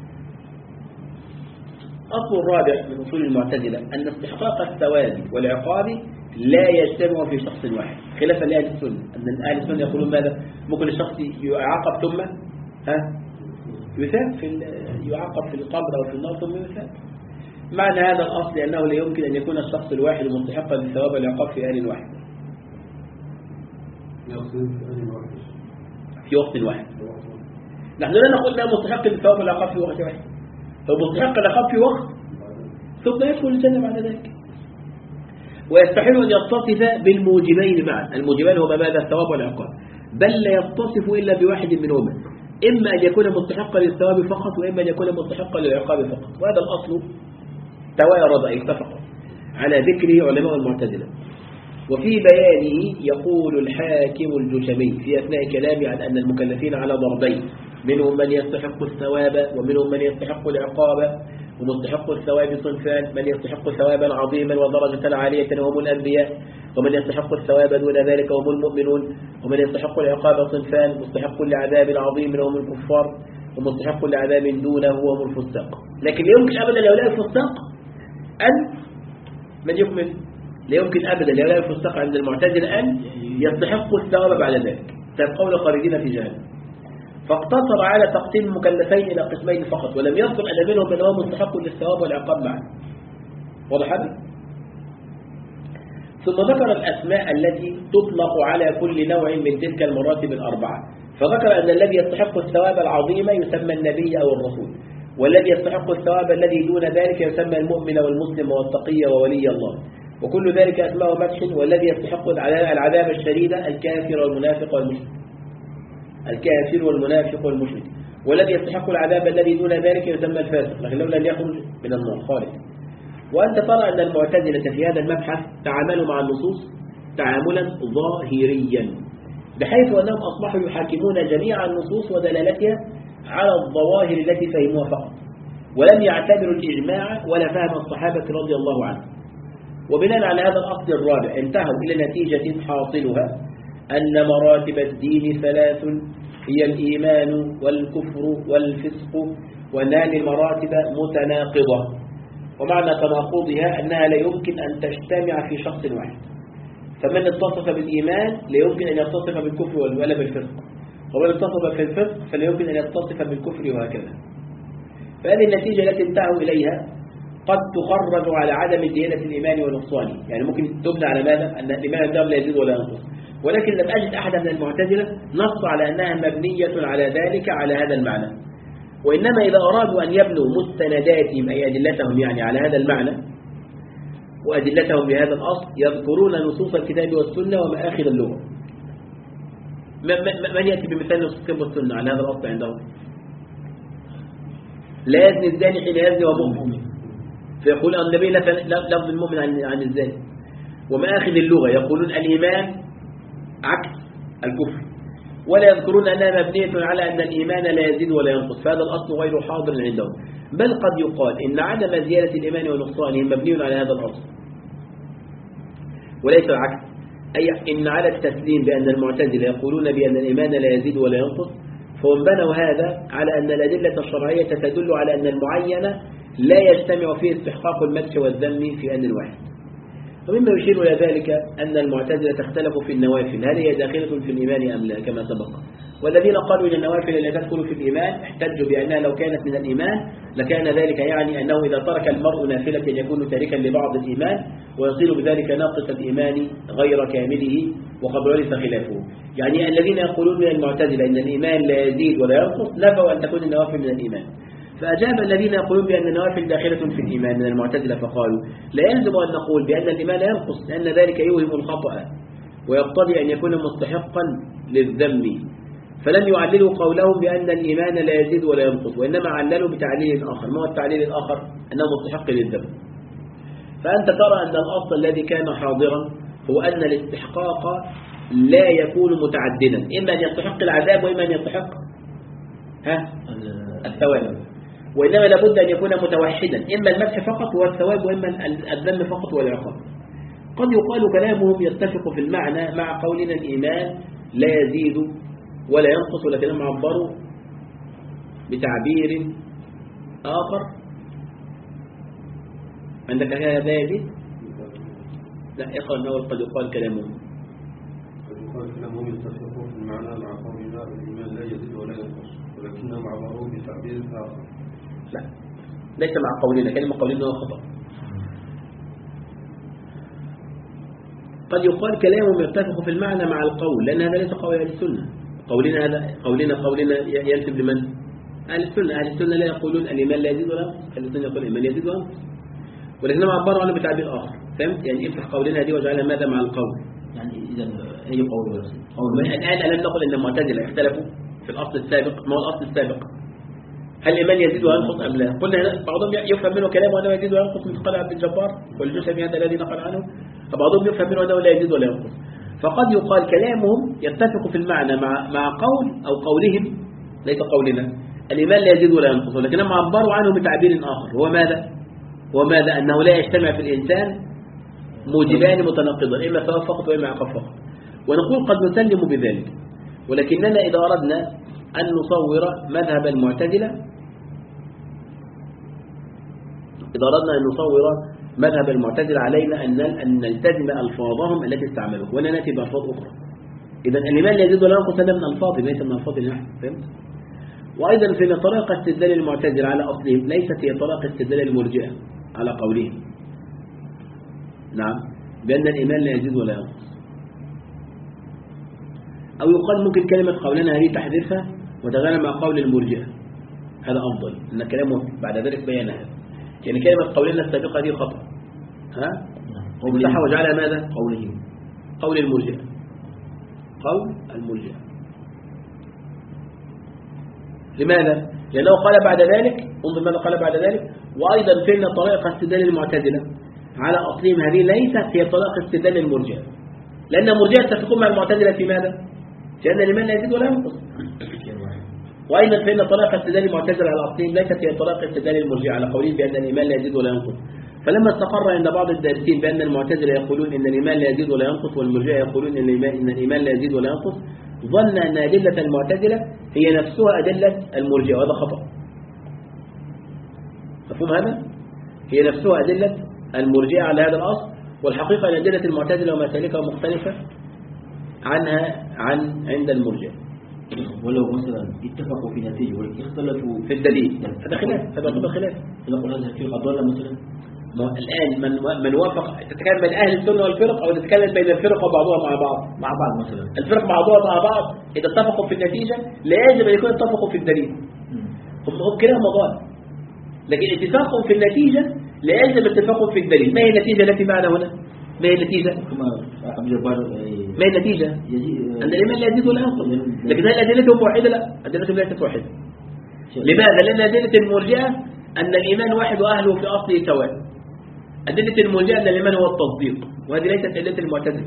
أصل الرابع من أصول المعتزلة أن استحقاق الثواب والعقاب لا يجتمع في شخص واحد، خلافا لأهل السنة. أن أهل السنة يقولون ماذا؟ ممكن الشخص يعاقب ثم ها يثاب في يعاقب في القبر أو في النار ثم يثاب. معنى هذا الأصل أنه لا يمكن أن يكون الشخص الواحد مستحقا للثواب والعقاب في آن واحد، في وقت واحد. نحن لا نقول أنه مستحق للثواب والعقاب في وقت واحد، هو مستحق للعقاب في وقت ثم يدخل الجنة بعد ذلك. ويستحيل أن يتصف بالموجبين معا، الموجبين هما ماذا؟ الثواب والعقاب، بل لا يتصف إلا بواحد منهما، إما أن يكون مستحقا للثواب فقط وإما أن يكون مستحقا للعقاب فقط. وهذا الأصل توارد أي اتفق على ذكره علماء المعتزلة. وفي بيانه يقول الحاكم الجشمي في أثناء كلامه عن أن المكلفين على ضربين، منهم من يستحق الثواب ومنهم من يستحق العقاب. ومستحق الثواب صنفان: من يستحق ثوابا عظيما ودرجة عالية وهم الأنبياء، ومن يستحق الثواب دون ذلك وهم المؤمنون. ومن يستحق العقاب صنفان: مستحق لعذاب عظيم وهم الكفار، ومستحق لعذاب دونه وهم الفساق. لكن لا يمكن أبدا لهؤلاء الفساق أن من يكمل لا يمكن أبدا لهؤلاء الفساق عند المعتزلة أن يستحقوا الثواب بعد ذلك، تبقون خالدين في جهنم. فاقتصر على تقسيم المكلفين إلى قسمين فقط، ولم يذكر أن منهم من هو مستحق للثواب والعقاب معا. واضح هذا؟ ثم ذكر الأسماء التي تطلق على كل نوع من تلك المراتب الأربعة، فذكر أن الذي يستحق الثواب العظيم يسمى النبي أو الرسول، والذي يستحق الثواب الذي دون ذلك يسمى المؤمن والمسلم والتقي وولي الله، وكل ذلك أسماء مدح. والذي يستحق العذاب الشديد الكافر والمنافق والمشرك الكافر والمنافق والمشرك والذي يستحق العذاب الذي دون ذلك يسمى الفاسق، لكن لو لم يخرج من النار خالد. وأنت ترى أن المعتزلة في هذا المبحث تعاملوا مع النصوص تعاملا ظاهريا، بحيث أنهم أصبحوا يحاكمون جميع النصوص ودلالتها على الظواهر التي فهموها فقط، ولم يعتبروا الإجماع ولا فهم الصحابة رضي الله عنهم. وبناء على هذا الأصل الرابع انتهوا إلى نتيجة حاصلها أن مراتب الدين ثلاث، هي الإيمان والكفر والفسق، وأن هذه المراتب متناقضة، ومعنى تناقضها أنها لا يمكن أن تجتمع في شخص واحد. فمن اتصف بالإيمان لا يمكن أن يتصف بالكفر ولا بالفسق، ومن اتصف في الفسق فلا يمكن أن يتصف بالكفر، وهكذا. فهذه النتيجة التي انتهوا إليها قد تخرج على عدم زيادة الإيمان ونقصانه، يعني ممكن تبنى على ماذا؟ أن الإيمان الدار لا يزيد ولا ينقص، ولكن لم أجد أحدا من المعتزلة نص على أنها مبنية على ذلك على هذا المعنى. وإنما إذا أرادوا أن يبنوا مستنداتهم أي أدلتهم يعني على هذا المعنى وأدلتهم بهذا الأصل يذكرون نصوص الكتاب والسنة ومآخذ اللغة. من يأتي بمثال نصوص الكتاب والسنة على هذا الأصل عندهم؟ لا يزني الزاني حين يزني ومؤمن، فيقول النبي لفظ المؤمن عن الزاني. ومآخذ اللغة يقولون الإيمان عكس الكفر، ولا يذكرون أنها مبنية على أن الإيمان لا يزيد ولا ينقص، فهذا الأصل غير حاضر عندهم. بل قد يقال إن عدم زيادة الإيمان ونقصانه مبني على هذا الأصل وليس العكس، أي إن على التسليم بأن المعتزلة يقولون بأن الإيمان لا يزيد ولا ينقص، فهم بنوا هذا على أن الأدلة الشرعية تدل على أن المعين لا يجتمع فيه استحقاق المدح والذم في آن واحد. ومما يشير إلى ذلك أن المعتزلة اختلفوا في النوافل، هل هي داخلة في الإيمان أم لا كما سبق. والذين قالوا إن النوافل لا تدخل في الإيمان احتجوا بأنها لو كانت من الإيمان لكان ذلك يعني أنه إذا ترك المرء نافلة يكون تاركا لبعض الإيمان ويصير بذلك ناقص الإيمان غير كامله، وقد عرف خلافه. يعني الذين يقولون من المعتزلة إن الإيمان لا يزيد ولا ينقص نفوا أن تكون النوافل من الإيمان. فأجاب الذين يقولون بأن النوافل داخلة في الإيمان من المعتزلة فقالوا لا يلزم أن نقول بأن الإيمان لا ينقص، لأن ذلك يوهم الخطأ ويقتضي أن يكون مستحقا للذم، فلم يعللوا قولهم بأن الإيمان لا يزيد ولا ينقص، وإنما عللوا بتعليل آخر. ما هو التعليل الآخر؟ أنه مستحق للذم. فأنت ترى أن الأصل الذي كان حاضرا هو أن الاستحقاق لا يكون متعددا، إما أن يستحق العذاب وإما أن يستحق ها الثواب، وإنما لابد أن يكون متوحدا، إما المدح فقط والثواب وإما الذم فقط والعقاب. قد يقال كلامهم يتفق في المعنى مع قولنا الإيمان لا يزيد ولا ينقص، ولكنهم عبروا بتعبير آخر. عندك هذا يزيد؟ لا اقرأ أنه قد يقال كلامهم قد يقال كلامهم يتفق في المعنى مع قولنا الإيمان لا يزيد ولا ينقص، ولكنهم عبروا بتعبير آخر. لا ليس مع قولنا، كلمة قولنا خطأ. قد يقال كلامهم يتفق في المعنى مع القول، لأن هذا ليس قول أهل السنة. قولنا هذا قولنا قولنا ينسب لمن؟ أهل السنة. أهل السنة لا يقولون الإيمان لا يزيد ولا ينقص، أهل السنة يقول الإيمان يزيد ولا ينقص. ولكنهم عبروا عنه بتعبير آخر. فهمت؟ يعني افتح قولنا دي وجعلها ماذا مع القول. يعني إذا أي قول بس قول الآن ألم نقل أن المعتزلة اختلفوا في الأصل السابق. ما هو الأصل السابق؟ هل الإيمان يزيد وينقص أم لا؟ قلنا بعضهم يفهم منه كلام وأنه يزيد وينقص مثل قال عبد الجبار والجسمي هذا الذي نقل عنه، فبعضهم يفهم منه أنه لا يزيد ولا ينقص. فقد يقال كلامهم يتفق في المعنى مع مع قول أو قولهم ليس قولنا الإيمان لا يزيد ولا ينقص، لكنهم عبروا عنه بتعبير آخر. هو ماذا؟ هو ماذا؟ أنه لا يجتمع في الإنسان موجبان متناقضان، إما ثواب فقط وإما عقاب فقط. ونقول قد نسلم بذلك، ولكننا إذا أردنا أن نصور مذهب المعتزلة إذا أردنا أن نصور مذهب المعتزلة علينا أن أن نلتزم ألفاظهم التي استعملوها ولا نأتي بألفاظ أخرى. إذا الإيمان لا يزيد ولا ينقص هذا من ألفاظ ليس من ألفاظ نحن. فهمت؟ وأيضا في طريقة استدلال المعتزلة على أصلهم ليست هي طريقة استدلال المرجئة على قولهم. نعم، بأن الإيمان لا يزيد ولا ينقص. أو يقال ممكن كلمة قولنا هذه تحذفها وتغنى مع قول المرجئة، هذا أفضل أن كلامه بعد ذلك بيان هذا. يعني كلمة قولنا السابقة دي خطأ، ها؟ ومسحها وجعلها ماذا؟ قولهم قول المرجئة قول المرجئة. لماذا؟ لأنه قال بعد ذلك، انظر ماذا قال بعد ذلك: وأيضا فإن طريقة استدلال المعتزلة على أصلهم هذه ليست هي طريقة استدلال المرجئة، لأن المرجئة تتفقون مع المعتزلة في ماذا؟ لأن الإيمان لا يزيد ولا ينقص. وأيضا فإن طريقة استدلال المعتزلة على أصلهم ليست هي طريقة استدلال المرجئة على قولهم بأن الإيمان لا يزيد ولا ينقص. فلما استقر عند بعض الدارسين بأن المعتزلة يقولون إن الإيمان لا يزيد ولا ينقص والمرجئة يقولون إن الإيمان, إن الإيمان لا يزيد ولا ينقص، ظن أن أدلة المعتزلة هي نفسها أدلة المرجئة، وهذا خطأ. مفهوم هذا؟ هي نفسها أدلة المرجئة على هذا الأصل، والحقيقة أن أدلة المعتزلة ومسالكها مختلفة عنها عن عند المرجئة. ولو مثلا اتفقوا في نتيجة واختلفوا في الدليل، هذا خلاف، هذا يعتبر خلاف. نقول هذا في قضايا مثلا الآن من من وافق تتكلم بين أهل السنة والفرق أو تتكلم بين الفرق وبعضها مع بعض مع بعض مثلا الفرق بعضها مع بعض إذا اتفقوا في النتيجة لازم يكون اتفقوا في الدليل. هم هم كده مضاد، لكن اتفاقهم في النتيجة لازم اتفاقهم في الدليل. ما هي النتيجة التي معنا هنا؟ ما هي النتيجة؟ ما هي النتيجة؟ أن الإيمان لا يزيد ولا ينقص، لكن هل أدلتهم واحدة؟ لا، أدلتهم ليست واحدة. لماذا؟ لأن أدلة المرجئة أن الإيمان واحد وأهله في أصله سواء. أدلة المرجئة أن الإيمان هو التصديق، وهذه ليست أدلة المعتزلة.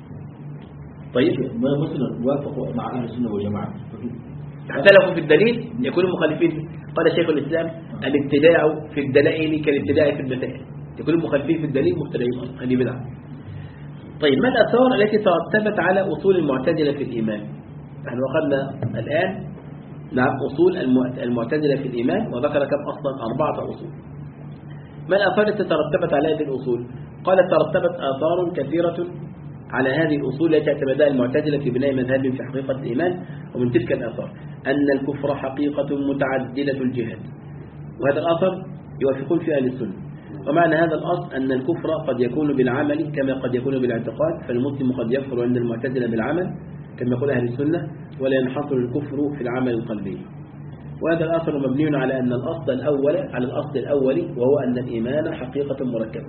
طيب ما مثلا وافقوا مع أهل السنة والجماعة اختلفوا في الدليل يكونوا مخالفين. قال شيخ الإسلام: الابتداع في الدلائل كالابتداع في المسائل. يكونوا مخالفين في الدليل مختلفين أصلا، هذه بدعة. طيب ما الآثار التي ترتبت على أصول المعتزلة في الإيمان؟ نحن أخذنا الآن نعم أصول المعتزلة في الإيمان، وذكر كم أصلا؟ أربعة أصول. ما الآثار التي ترتبت على هذه الأصول؟ قال ترتبت آثار كثيرة على هذه الأصول التي اعتمدها المعتزلة في بناء مذهبهم في حقيقة الإيمان. ومن تلك الآثار أن الكفر حقيقة متعددة الجهات، وهذا الآثر يوافقون في أهل السنة. ومعنى هذا الأصل أن الكفر قد يكون بالعمل كما قد يكون بالاعتقاد، فالمسلم قد يكفر عند المعتزلة بالعمل كما يقول أهل السنة، ولا ينحصر الكفر في العمل القلبي. وهذا الأثر مبني على أن الأصل الأول على الأصل الأول وهو أن الإيمان حقيقة مركبة.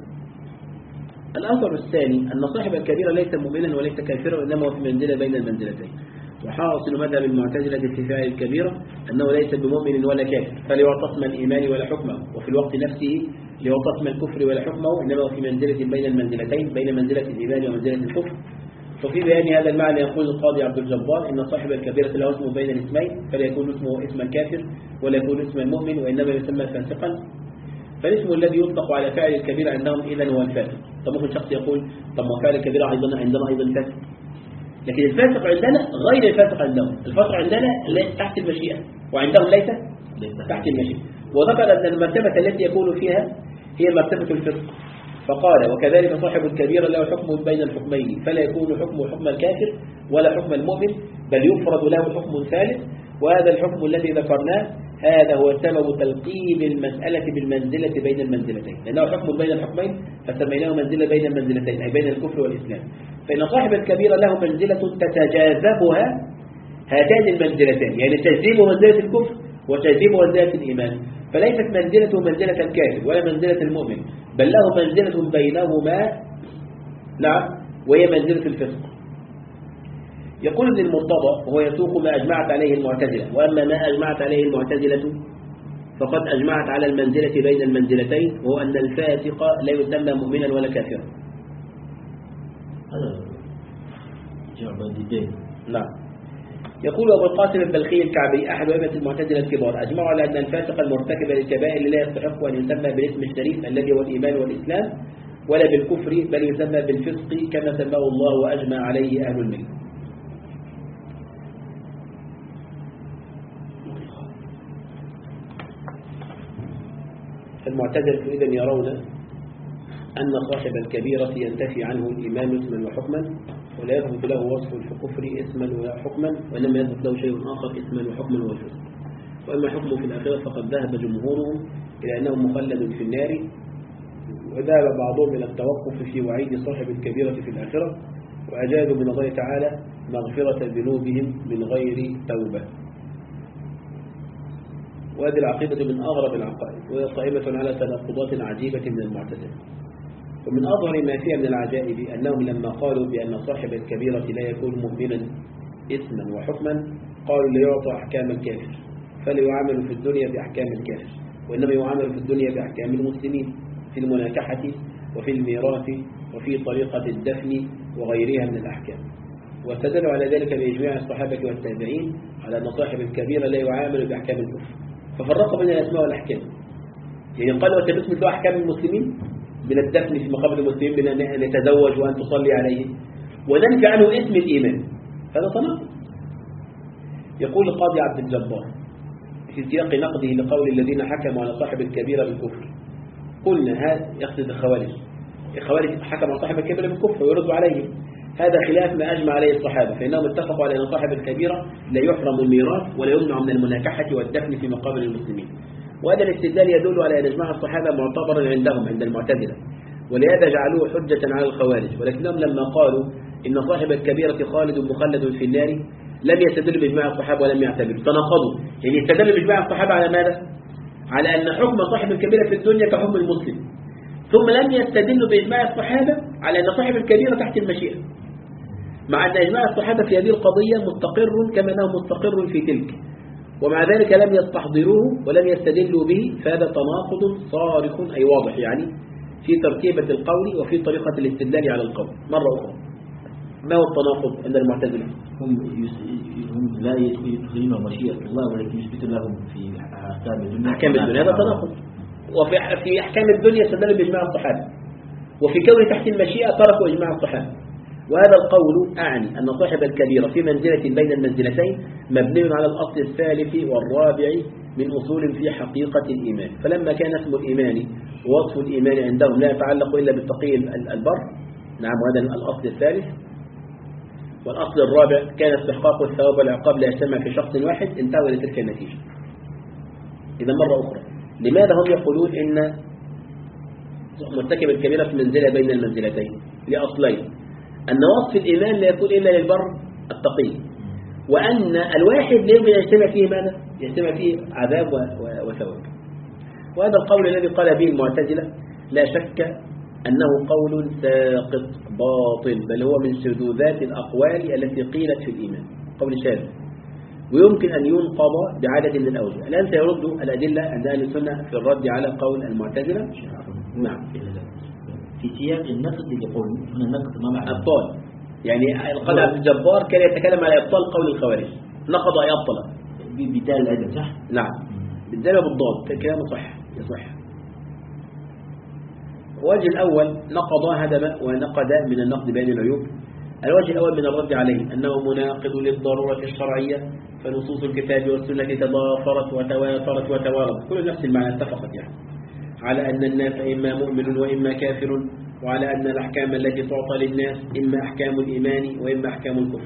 الأثر الثاني أن صاحب الكبيرة ليس مؤمنا وليس كافرا، وإنما هو في منزلة بين المنزلتين. وحاصل مذهب المعتزلة في فعل الكبيرة أنه ليس بمؤمن ولا كافر، فليعطى اسم الإيمان ولا حكمه، وفي الوقت نفسه ليعطى اسم الكفر ولا حكمه، إنما هو في منزلة بين المنزلتين، بين منزلة الإيمان ومنزلة الكفر. وفي بيان هذا المعنى يقول القاضي عبد الجبار: إن صاحب الكبيرة له اسمه بين الاسمين، فلا يكون اسمه اسم الكافر ولا يكون اسم المؤمن، وإنما يسمى فاسقا. فالاسم الذي يطلق على فعل الكبيرة عندهم إذن هو الفاسق. طب ممكن شخص يقول: طب ما فعل الكبيرة أيضا عندنا أيضا فاسق، لكن الفاسق عندنا غير الفاسق عندهم. الفاسق عندنا تحت المشيئة، وعندهم ليس تحت المشيئة. وذكر أن المرتبة التي يكون فيها هي مرتبة الفسق، فقال: وكذلك صاحب الكبيرة له حكم بين الحكمين، فلا يكون حكم حكم الكافر ولا حكم المؤمن، بل يفرض له حكم ثالث، وهذا الحكم الذي ذكرناه هذا هو سبب تلقيب المسألة بالمنزلة بين المنزلتين، لأنه حكم بين الحكمين فسميناه منزلة بين المنزلتين، أي بين الكفر والإسلام. فإن صاحب الكبيرة له منزلة تتجاذبها هاتان المنزلتان، يعني تجذيب منزلة الكفر وتجذيب منزلة الإيمان. فليست منزلته منزلة الكافر ولا منزلة المؤمن، بل له منزلة بينهما، نعم، وهي منزلة الفسق. يقول ابن المرتضى وهو يسوق ما أجمعت عليه المعتزلة، وأما ما أجمعت عليه المعتزلة فقد أجمعت على المنزلة بين المنزلتين، وهو أن الفاسق لا يسمى مؤمنا ولا كافرا. هذا جمع بين. نعم. يقول أبو القاسم البلخي الكعبي أحد أئمة المعتزلة الكبار أجمعوا على أن الفاسق المرتكب للكبائر لا يستحق أن يسمى بالاسم الشريف الذي هو الإيمان والإسلام، ولا بالكفر، بل يسمى بالفسق كما سماه الله وأجمع عليه أهل الملة. المعتزلة إذن يرون أن صاحب الكبيرة ينتفي عنه الإيمان اسما وحكما، ولا يثبت له وصف الكفر اسما وحكما، وإنما يثبت له شيء آخر اسما وحكما والفسق. وأما حكمه في الآخرة فقد ذهب جمهورهم إلى أنه مخلد في النار، وذهب بعضهم إلى التوقف في وعيد صاحب الكبيرة في الآخرة، وأجازوا من الله تعالى مغفرة ذنوبهم من غير توبة. وهذه العقيدة من أغرب العقائد، وهي قائمة على تناقضات عجيبة من المعتزلة. ومن أظهر ما فيها من العجائب أنهم لما قالوا بأن صاحب الكبيرة لا يكون مؤمنا اسما وحكما، قالوا لا يعطى أحكام الكافر، فلا يعامل في الدنيا بأحكام الكافر، وإنما يعامل في الدنيا بأحكام المسلمين في المناكحة وفي الميراث وفي طريقة الدفن وغيرها من الأحكام. واستدلوا على ذلك بإجماع الصحابة والتابعين على أن صاحب الكبيرة لا يعامل بأحكام الكفر، ففرقوا بين الأسماء والأحكام. يعني قالوا أنت مثل أحكام المسلمين من الدفن في مقابر المسلمين، بأن يتزوج وأن تصلي عليه، وننفي عنه اسم الإيمان، هذا تناقض. يقول القاضي عبد الجبار في سياق نقده لقول الذين حكموا على صاحب الكبيرة بالكفر، قلنا هذا يقصد الخوارج، الخوارج حكم على صاحب الكبيرة بالكفر ويرد عليه، هذا خلاف ما أجمع عليه الصحابة، فإنهم اتفقوا على أن صاحب الكبيرة لا يحرم الميراث ولا يمنع من المناكحة والدفن في مقابر المسلمين. وهذا الاستدلال يدل على أن إجماع الصحابة معتبر عندهم عند المعتزلة، ولهذا جعلوه حجة على الخوارج. ولكنهم لما قالوا إن صاحب الكبيرة خالد مخلد في النار لم يستدلوا بإجماع الصحابة ولم يعتبروا، تناقضوا. يعني يستدلوا بإجماع الصحابة على ماذا؟ على أن حكم صاحب الكبيرة في الدنيا كحكم المسلم، ثم لم يستدلوا بإجماع الصحابة على أن صاحب الكبيرة تحت المشيئة، مع أن إجماع الصحابة في هذه القضية مستقر كما أنه مستقر في تلك، ومع ذلك لم يستحضروه ولم يستدلوا به. فهذا تناقض صارخ أي واضح يعني في ترتيبة القول وفي طريقة الاستدلال على القول. مرة أخرى، ما هو التناقض عند المعتزلة؟ هم هم لا يدخلون مشيئة الله ولكن يثبت لهم في أحكام الدنيا أحكام الدنيا، هذا تناقض. وفي في أحكام الدنيا استدلوا بإجماع الصحابة، وفي كون تحت المشيئة تركوا إجماع الصحابة. وهذا القول أعني أن صاحب الكبيرة في منزلة بين المنزلتين مبني على الأصل الثالث والرابع من أصول في حقيقة الإيمان. فلما كان اسم الإيمان ووصف الإيمان عندهم لا يتعلق إلا بالتقي البر، نعم، وهذا الأصل الثالث. والأصل الرابع كان استحقاق الثواب والعقاب لا يجتمع في شخص واحد، انتهوا إلى تلك النتيجة. إذا مرة أخرى، لماذا هم يقولون إن مرتكب الكبيرة في منزلة بين المنزلتين؟ لأصلين: أن وصف الإيمان لا يكون إلا للبر التقي، وأن الواحد لا يمكن يجتمع فيه ماذا؟ يجتمع فيه عذاب وثواب. وهذا القول الذي قال به المعتزلة لا شك أنه قول ساقط باطل، بل هو من شذوذات الأقوال التي قيلت في الإيمان، قول شاذ، ويمكن أن ينقض بعادة من الأوجه. الآن سيرد الأدلة عند أهل السنة في الرد على قول المعتزلة. نعم، في سياق النقد يقول هنا النقد ما معنى أبطال، يعني القاضي عبد الجبار كان يتكلم على إبطال قول الخوارج، نقض أي أبطل بدال الأدب، صح؟ نعم، بالدال وبالضاد، كلامه صح يصح. الوجه الأول نقض هدم ونقد من النقد بين العيوب. الوجه الأول من الرد عليه أنه مناقض للضرورة الشرعية، فنصوص الكتاب والسنة تضافرت وتواترت وتوارت، كل نفس المعنى اتفقت يعني على أن الناس إما مؤمن وإما كافر، وعلى أن الأحكام التي تعطى للناس إما أحكام الإيمان وإما أحكام الكفر.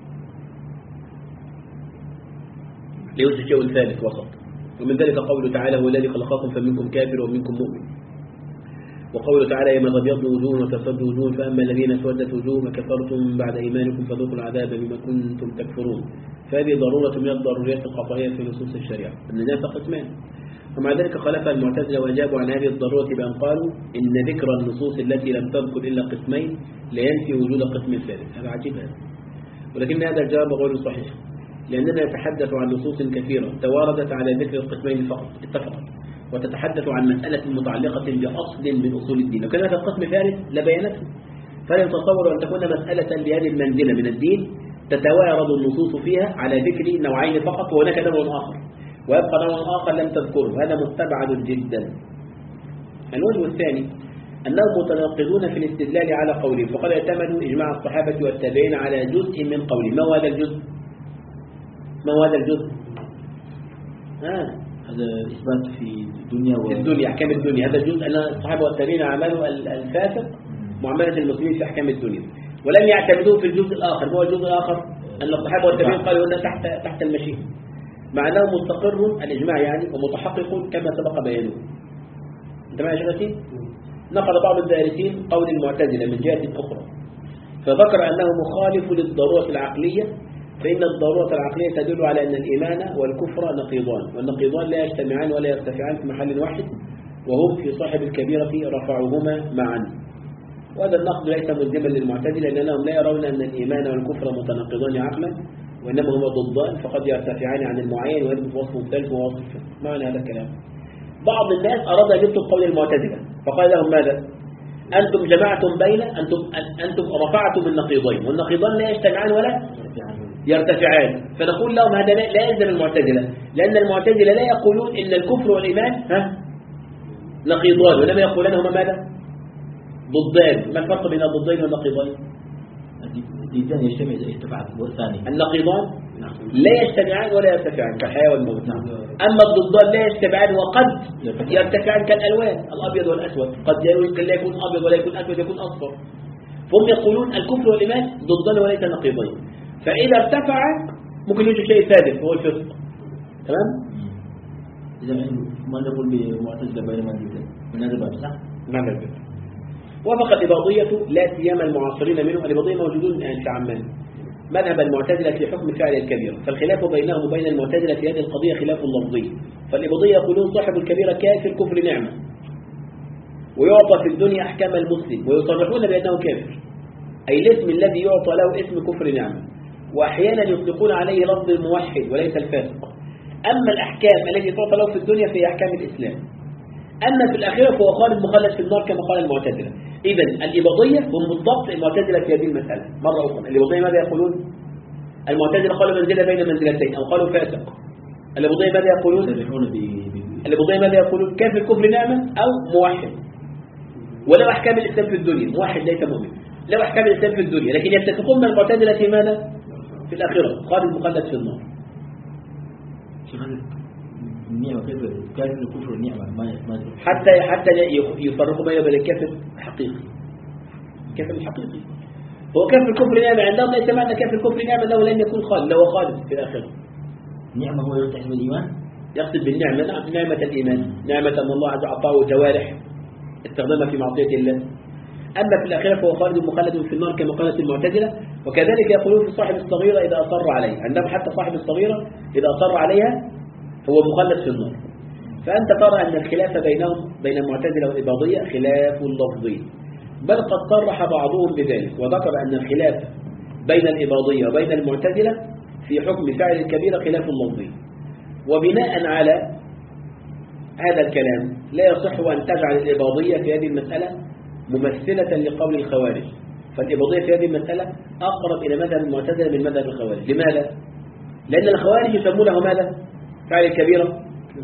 ليوجد شيء ثالث وسط، ومن ذلك قوله تعالى: هو الذي خلقكم فمنكم كافر ومنكم مؤمن. وقوله تعالى: يوم تبيض وجوه وتسود وجوه فأما الذين اسودت وجوههم كفرتم بعد إيمانكم فذوقوا العذاب بما كنتم تكفرون. فهذه ضرورة من الضروريات القطعية في نصوص الشريعة. النجاسة قسمان: ومع ذلك خالف المعتزلة وأجابوا عن هذه الضرورة بأن قالوا إن ذكر النصوص التي لم تذكر إلا قسمين لا ينفي وجود قسم ثالث. هذا عجيب هذا، ولكن هذا الجواب غير صحيح، لأننا نتحدث عن نصوص كثيرة تواردت على ذكر القسمين فقط اتفقت، وتتحدث عن مسألة متعلقة بأصل من أصول الدين. لو كان هذا القسم ثالث لبينته، فلا يتصور أن تكون مسألة بهذه المنزلة من الدين تتوارد النصوص فيها على ذكر نوعين فقط وهناك نوع آخر ويبقى نوع آخر لم تذكره. هذا مستبعد جدا. الوجه الثاني أنهم متناقضون في الاستدلال على قولهم، فقد اعتمدوا إجماع الصحابة والتابعين على جزء من قولهم. ما هو هذا الجزء؟ ما هو هذا الجزء؟ آه. هذا إثبات في الدنيا و... في الدنيا، أحكام الدنيا. هذا الجزء أن الصحابة والتابعين عملوا الفاسق معاملة المسلمين في أحكام الدنيا، ولم يعتمدوا في الجزء الآخر. ما هو الجزء الآخر؟ أن الصحابة والتابعين قالوا أنه تحت تحت المشيئة، مع أنه مستقر الإجماع يعني ومتحقق كما سبق بيانه. أنت معي يا شيخ؟ نقل بعض الدارسين قول المعتزلة من جهة أخرى، فذكر أنه مخالف للضرورة العقلية، فإن الضرورة العقلية تدل على أن الإيمان والكفر نقيضان، والنقيضان لا يجتمعان ولا يرتفعان في محل واحد، وهم في صاحب الكبيرة رفعهما معا. وهذا النقد ليس ملزما للمعتزلة، لأنهم لا يرون أن الإيمان والكفر متناقضان عقلا، وإنما هما ضدان فقد يرتفعان عن المعين ويثبت وصف ثالث ووصف ثالث. ما معنى هذا الكلام؟ بعض الناس أراد أن يكتب قول المعتزلة فقال لهم ماذا؟ أنتم جمعتم بين أنتم أنتم رفعتم النقيضين، والنقيضان لا يجتمعان ولا يرتفعان. فنقول لهم هذا لا يلزم المعتزلة، لأن المعتزلة لا يقولون إن الكفر والإيمان ها نقيضان، وإنما يقولون هما ماذا؟ ضدان. ما الفرق بين الضدين والنقيضين؟ الضدان يجتمع إذا ارتفعت والثاني. النقيضان لا يجتمعان ولا يرتفعان كالحياة والموت. أما الضدان لا يجتمعان وقد يرتفعان كالألوان الأبيض والأسود، قد لا يكون أبيض ولا يكون أسود يكون أصفر. فهم يقولون الكفر والإيمان ضدان وليس نقيضين، فإذا ارتفع ممكن يوجد شيء ثالث وهو الفسق. تمام؟ إذا ما نقول بمعتزلة بين منزلتين من هذا الباب صح؟ نعم الباب. وافق الإباضية لا سيما المعاصرين منهم، الإباضية موجودون الآن في عمان، مذهب المعتزلة في حكم فعل الكبيرة، فالخلاف بينهم وبين المعتزلة في هذه القضية خلاف لفظي. فالإباضية يقولون صاحب الكبيرة كافر كفر نعمة، ويعطى في الدنيا أحكام المسلم، ويصرحون بأنه كافر، أي الاسم الذي يعطى له اسم كفر نعمة، وأحيانا يطلقون عليه لفظ الموحد وليس الفاسق. أما الأحكام التي تعطى له في الدنيا فهي أحكام الإسلام، أما في الآخرة فهو خالد مخلد في النار كما قال المعتزلة. إذن الإباضية هم بالضبط المعتزلة في هذه المسألة. مرة أخرى الإباضية ماذا يقولون؟ المعتزلة قالوا منزلة بين منزلتين أو قالوا فاسق. الإباضية ماذا يقولون؟ الإباضية ماذا يقولون؟ كافر كفر نعمة أو موحد، ولو أحكام الإسلام في الدنيا، موحد ليس مؤمن، لو أحكام الإسلام في الدنيا، لكن يتفقون من المعتزلة في ماذا؟ في الآخرة خالد مخلد في النار. النعمة كيف كافر الكفر النعمة ما ما حتى حتى يفرقوا بين الكافر الحقيقي الكافر الحقيقي هو كافر الكفر نعمة عندهم، ليس معنى كافر الكفر نعمة أنه لن يكون خالد، لو خالد في الآخرة. نعمة هو يقصد بالإيمان، يقصد بالنعمة نعم نعمة الإيمان، نعمة أن الله عز وجل أعطاه جوارح استخدمها في معصية الله. أما في الآخرة فهو خالد مخلد في النار كما قالت المعتزلة. وكذلك يقولون في صاحب الصغيرة إذا أصر عليه، عندهم حتى صاحب الصغيرة إذا أصر عليها هو مخلد في النار. فأنت ترى أن الخلاف بينهم بين المعتزلة والإباضية خلاف لفظي، بل قد صرح بعضهم بذلك وذكر أن الخلاف بين الإباضية وبين المعتزلة في حكم فعل الكبيرة خلاف لفظي. وبناء على هذا الكلام لا يصح أن تجعل الإباضية في هذه المسألة ممثلة لقول الخوارج، فالإباضية في هذه المسألة أقرب إلى مذهب المعتزلة من مذهب الخوارج. لماذا؟ لأن الخوارج يسمونه ماذا؟ فعل الكبيرة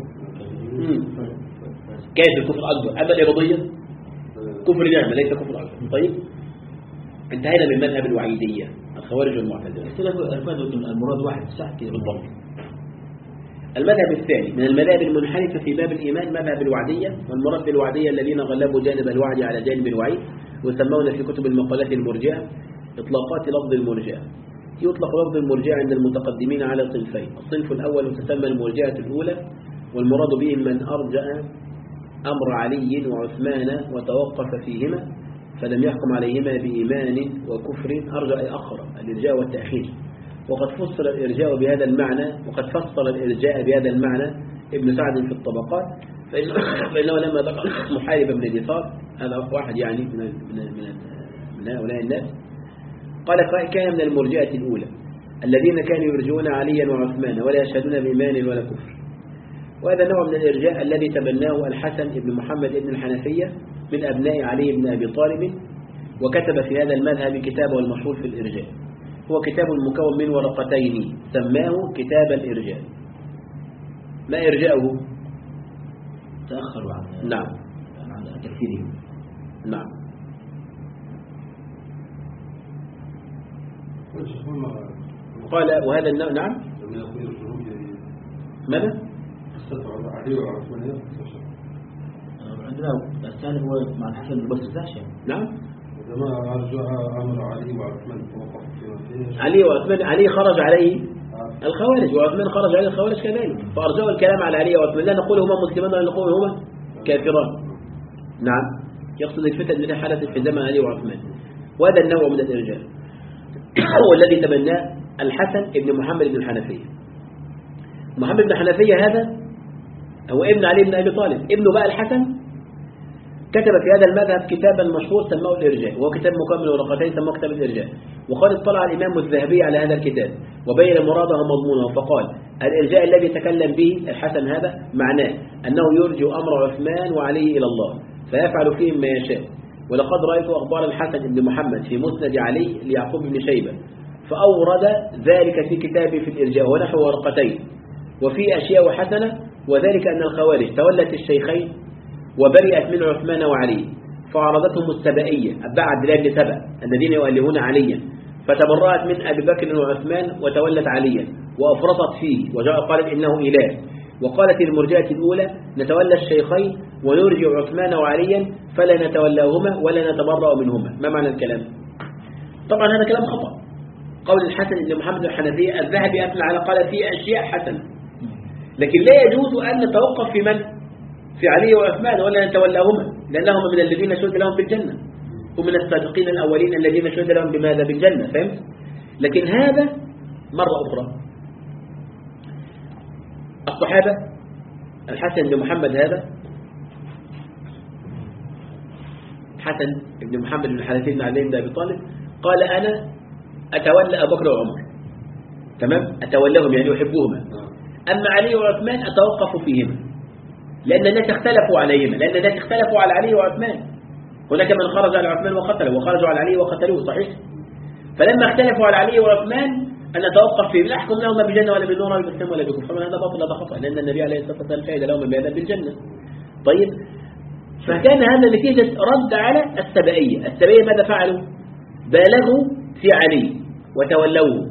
كيف الكفر أكبر، أما الإباضية كفر نعمة ليس كفر أكبر. طيب انتهينا من مذهب الوعيدية الخوارج والمعتزلة. اختلاف المراد واحد صح كده بالضبط. المذهب الثاني من المذاهب المنحرفة في باب الإيمان مذهب الوعدية، والمراد بالوعدية الذين غلبوا جانب الوعد على جانب الوعيد، ويسمون في كتب المقالات المرجئة إطلاقات لفظ المرجئة. يطلق لفظ المرجئة عند المتقدمين على صنفين، الصنف الأول تسمى المرجئة الأولى، والمراد بهم من أرجأ أمر علي وعثمان وتوقف فيهما فلم يحكم عليهما بإيمان وكفر، أرجأ أي أخر الإرجاء والتأخير. وقد فسر الإرجاء بهذا المعنى وقد فسر الإرجاء بهذا المعنى ابن سعد في الطبقات، فإنه, فإنه لما ذكر محارب بن دثار، هذا واحد يعني من من من, من هؤلاء الناس، قال كان من المرجئة الأولى الذين كانوا يرجون عليا وعثمان ولا يشهدون بإيمان ولا كفر. وهذا نوع من الإرجاء الذي تبناه الحسن بن محمد بن الحنفية من أبناء علي بن أبي طالب، وكتب في هذا المذهب كتابه المشهور في الإرجاء، هو كتاب مكون من ورقتين سماه كتاب الإرجاء. ما إرجاؤه؟ تأخروا عن نعم عن تكفيرهم. نعم. قال وهذا النوع نعم ماذا؟ عندنا الثاني هو مع الحسن البصري. نعم. وما رجع أمر علي وعثمان توقف فيه. علي وعثمان، علي خرج عليه الخوارج وعثمان خرج عليه الخوارج كذلك، فأرجعوا الكلام على علي وعثمان، لا نقول هما مسلمان ولا نقول هما كافران. نعم، يقصد الفتن التي حدثت في زمن علي وعثمان. وهذا النوع من الإرجاء هو الذي تبناه الحسن بن محمد بن الحنفية. محمد بن الحنفية هذا هو ابن علي بن أبي طالب، ابنه بقى الحسن كتب في هذا المذهب كتابا مشهور سماه الإرجاء، وهو كتاب مكمل ورقتين سماه كتاب الإرجاء. وقد اطلع الإمام الذهبي على هذا الكتاب وبين مراده ومضمونه، فقال الإرجاء الذي تكلم به الحسن هذا معناه أنه يرجع أمر عثمان وعلي إلى الله فيفعل فيهم ما يشاء. ولقد رأيت أخبار الحسن بن محمد في مسند علي ليعقوب بن شيبة، فأورد ذلك في كتابه في الإرجاء ونحو ورقتين، وفي أشياء حسنة، وذلك أن الخوارج تولت الشيخين وبرئت من عثمان وعلي، فعرضتهم السبائية أتباع عبد الله بن سبأ الذين يؤلهون عليا، فتبرأت من أبي بكر وعثمان وتولت عليا وأفرطت فيه وجاء قالت إنه إله. وقالت المرجئة الأولى نتولى الشيخين ونرجع عثمان وعليا فلا نتولاهما ولا نتبرأ منهما. ما معنى الكلام؟ طبعا هذا كلام خطأ. قول الحسن بن محمد الحنفية الذهبي أثنى على قال فيه أشياء حسنة، لكن لا يجوز أن نتوقف في من؟ في علي وعثمان ولا نتولاهما، لأنهما من الذين شهد لهم بالجنة ومن السابقين الأولين الذين شهد لهم بماذا؟ بالجنة. فهمت؟ لكن هذا مرة أخرى الصحابة الحسن بن محمد هذا حسن بن محمد بن الحنفية بن علي بن أبي طالب قال أنا أتولى أبو بكر وعمر، تمام، أتولاهم يعني أحبهما، أما علي وعثمان أتوقف فيهما، لأن الناس اختلفوا عليهما، لأن الناس اختلفوا على علي وعثمان. هناك من خرج على عثمان وقتله، وخرجوا على علي وقتلوه، صحيح؟ فلما اختلفوا على علي وعثمان أن نتوقف فيه، لا أحكم لهما بالجنة ولا بالنار ولا بالإسلام ولا بالكفر، فمن هذا باطل هذا خطأ، لأن النبي عليه الصلاة والسلام شهد لهما بهذا بالجنة. طيب، فكان هذا نتيجة رد على السبائية. السبائية ماذا فعلوا؟ بالغوا في علي وتولوه،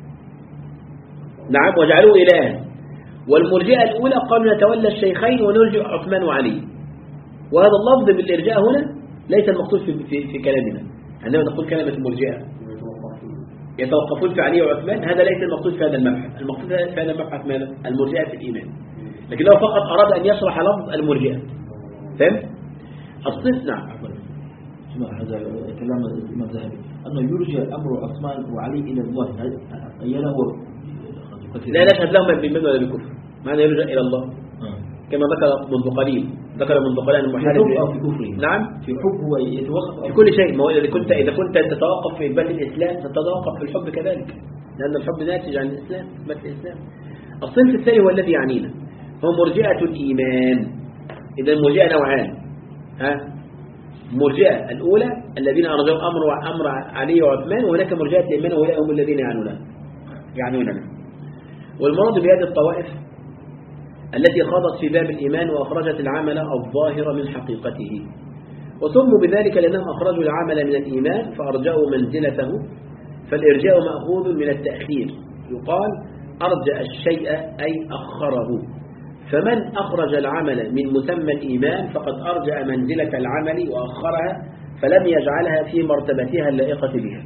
نعم، وجعلوه إلها. والمرجئة الأولى قالوا نتولى الشيخين ونرجع عثمان وعلي. وهذا اللفظ بالإرجاء هنا ليس المقصود في, في, في كلامنا. عندما نقول كلمة المرجئة يتوقفون في علي وعثمان، هذا ليس المقصود في هذا المبحث. المقصود في هذا المبحث ماذا؟ المرجئة في الإيمان. لكن لو فقط أراد أن يشرح لفظ المرجئة، فهم؟ الصف نعم. هذا كلام الإمام الذهبي أنه يرجع أمر عثمان وعلي إلى الله، أيانا هو لا نشهد لهم بالإيمان ولا بالكفر، معنى يرجع إلى الله آه. كما ذكر منذ قليل، ذكر منذ قليل المحارب في كفره، نعم، في حب هو يتوقف في كل شيء. ما هو إذا كنت إذا كنت تتوقف في إثبات الإسلام ستتوقف في الحب كذلك، لأن الحب ناتج عن الإسلام، إثبات الإسلام. الصنف الثاني هو الذي يعنينا، هو مرجئة الإيمان. إذا المرجئة نوعان، ها، مرجئة الأولى الذين أرجوا أمر أمر علي وعثمان، وهناك مرجئة الإيمان وهؤلاء هم الذين يعنوننا يعنوننا. والمراد بهذه الطوائف التي خاضت في باب الإيمان وأخرجت العمل الظاهر من حقيقته، وسموا بذلك لأنهم أخرجوا العمل من الإيمان فأرجعوا منزلته. فالإرجاء مأخوذ من التأخير، يقال أرجع الشيء أي أخره. فمن أخرج العمل من مسمى الإيمان فقد أرجع منزلة العمل وأخرها، فلم يجعلها في مرتبتها اللائقة بها.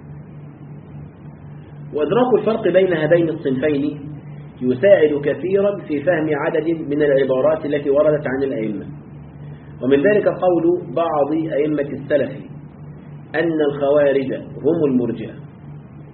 وإدراك الفرق بين هذين الصنفين يساعد كثيرا في فهم عدد من العبارات التي وردت عن الأئمة. ومن ذلك قول بعض أئمة السلف أن الخوارج هم المرجئة.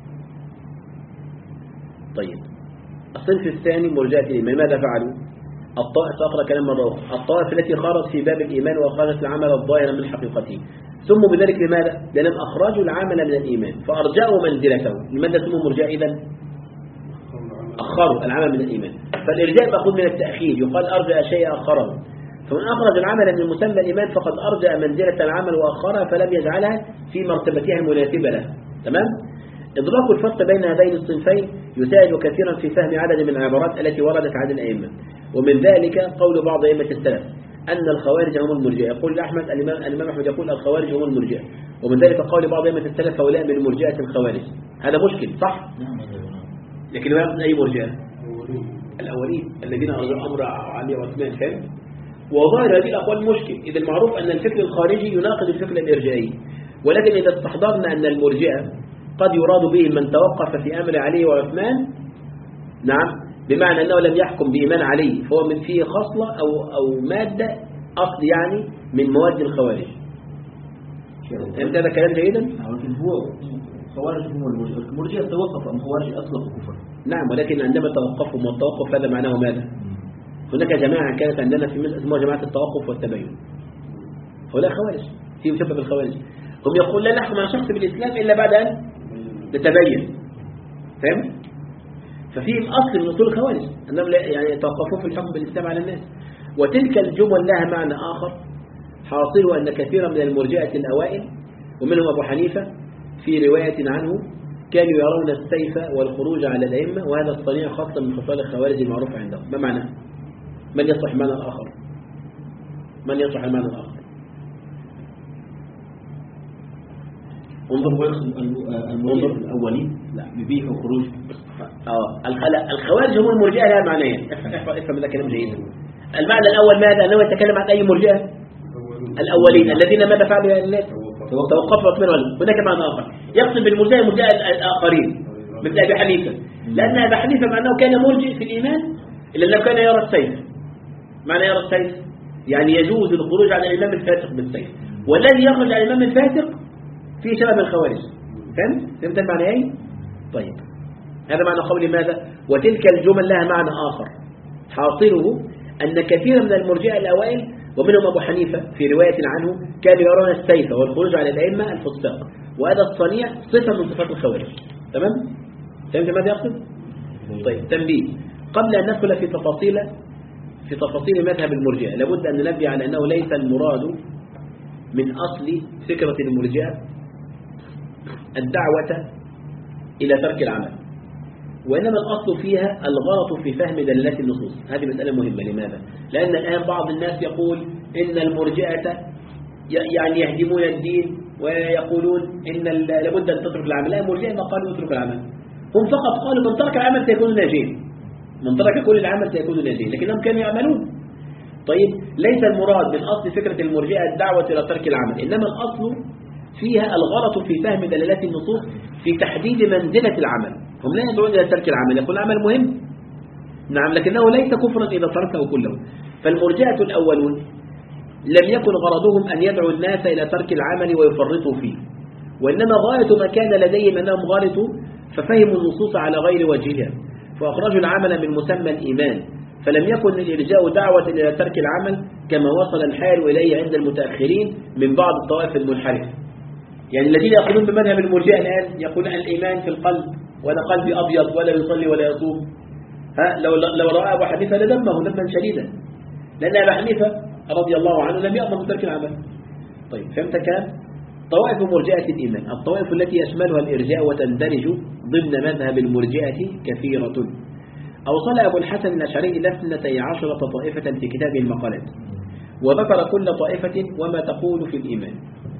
طيب، الصنف الثاني مرجئة الإيمان، ماذا فعلوا؟ الطائف أقرأ كلام مرة أخرى الطائف التي خرجت في باب الإيمان وأخرجت العمل الظاهر من حقيقته ثم بذلك لماذا؟ لأنهم أخرجوا العمل من الإيمان فأرجعوا منزلته. لماذا سموا مرجع إذن؟ أخروا العمل من الإيمان. فالإرجاء مأخوذ من التأخير يقال أرجع شيء أخره. فمن أخرج العمل من مسمى الإيمان فقد أرجع منزلة العمل وأخرها فلم يجعلها في مرتبتها المناسبة له. تمام؟ إدراك الفرق بين هذين الصنفين يساعد كثيرا في فهم عدد من العبارات التي وردت عن الأئمة. ومن ذلك قول بعض أئمة السلف أن الخوارج هم المرجئة. يقول أحمد الإمام, الإمام أحمد يقول الخوارج هم المرجئة. ومن ذلك قول بعض أئمة السلف هؤلاء من مرجئة الخوارج. هذا مشكل صح؟ لكن ما يقصد أي مرجئة؟ الأولين الذين أرجعوا أمر علي وعثمان كان. وظاهر هذه الأقوال مشكل. إذا المعروف أن الفكر الخارجي يناقض الفكر الإرجائي. ولكن إذا استحضرنا أن المرجئة قد يراد به من توقف في أمر علي وعثمان، نعم، بمعنى أنه لم يحكم بإيمان علي فهو من فيه خصلة أو, أو مادة أصل يعني من مواد الخوارج. أنت هذا كلام جيدا؟ لكن هو خوارج هم المرجئة. المرجئة توقف أم خوارج أطلقوا كفر؟ نعم، ولكن عندما توقفوا والتوقف هذا معناه ماذا؟ هناك جماعة كانت عندنا في مصر اسمها جماعة التوقف والتبين. هؤلاء خوارج فيهم سبب الخوارج. هم يقول لا نحكم على شخص بالإسلام إلا بعد أن نتبين. فهم؟ ففيهم أصل من أصول الخوارج أنهم يعني يتوقفون في الحكم بالإسلام على الناس. وتلك الجمل لها معنى آخر حاصله أن كثيرا من المرجئة الأوائل ومنهم أبو حنيفة في رواية عنه كانوا يرون السيف والخروج على الأئمة وهذا الصنيع خاصة من خصال الخوارج المعروفة عندهم. ما معنى؟ من يصح المعنى الآخر؟ من يصح المعنى الآخر؟ انظر المرجئة الأولين لا يبيح خروج اه الخوارج هم المرجئة لها معنيين. افهم هذا كلام جيد. المعنى الأول ماذا؟ أنه يتكلم عن أي مرجئة؟ الأولين الذين ماذا فعلوا يا الناس؟ توقفوا عثمان وعلي. هناك معنى آخر يقصد بالمرجئة مرجئة الآخرين مثل أبي حنيفة، لأن أبي حنيفة معناه كان مرجئ في الإيمان إلا لو كان يرى السيف. معنى يرى السيف يعني يجوز الخروج على الإمام الفاسق بالسيف، والذي يخرج على الإمام الفاسق في شباب الخوارج. فهمت؟ فهمت المعنى ايه؟ طيب هذا معنى قول ماذا؟ وتلك الجمل لها معنى آخر حاصله أن كثير من المرجئة الأوائل ومنهم أبو حنيفة في رواية عنه كانوا يرون السيف والخروج على الأئمة الفساق وهذا الصنيع صفة من صفات الخوارج. تمام؟ فهمت ماذا يقصد؟ طيب تنبيه قبل أن ندخل في تفاصيل في تفاصيل مذهب المرجئة لابد أن ننبه على أنه ليس المراد من أصل فكرة المرجئة الدعوة إلى ترك العمل، وإنما الأصل فيها الغلط في فهم دلالات النصوص. هذه مسألة مهمة. لماذا؟ لأن الآن بعض الناس يقول إن المرجئة يعني يهدمون الدين ويقولون إن لابد أن تترك العمل. لا، المرجئة ما قالوا اترك العمل، هم فقط قالوا من ترك العمل سيكون ناجين، من ترك كل العمل سيكون ناجين، لكنهم كانوا يعملون. طيب ليس المراد من أصل فكرة المرجئة الدعوة إلى ترك العمل، إنما الأصل فيها الغلط في فهم دلالات النصوص في تحديد منزلة العمل. هم لا يدعون إلى ترك العمل، يقول العمل مهم نعم، لكنه ليس كفرا إذا تركه كله. فالمرجئة الأولون لم يكن غرضهم أن يدعوا الناس إلى ترك العمل ويفرطوا فيه، وإنما غاية ما كان لديهم أنهم غلطوا ففهموا النصوص على غير وجهها فأخرجوا العمل من مسمى الإيمان، فلم يكن الإرجاء دعوة إلى ترك العمل كما وصل الحال إليه عند المتأخرين من بعض الطوائف المنحرفة. يعني الذين يقولون بمذهب المرجئة الآن يقول أن الإيمان في القلب وأنا قلبي أبيض ولا يصلي ولا يصوم. ها لو لو رأى أبو حنيفة لدمه دما شديدا، لأن أبو حنيفة رضي الله عنه لم يأمر بترك العمل. طيب فهمت كلام؟ طوائف مرجئة الإيمان الطوائف التي يشملها الإرجاء وتندرج ضمن مذهب المرجئة كثيرة. أوصل أبو الحسن الأشعري إلى اثنتي عشرة طائفة في كتابه المقالات، وذكر كل طائفة وما تقول في الإيمان.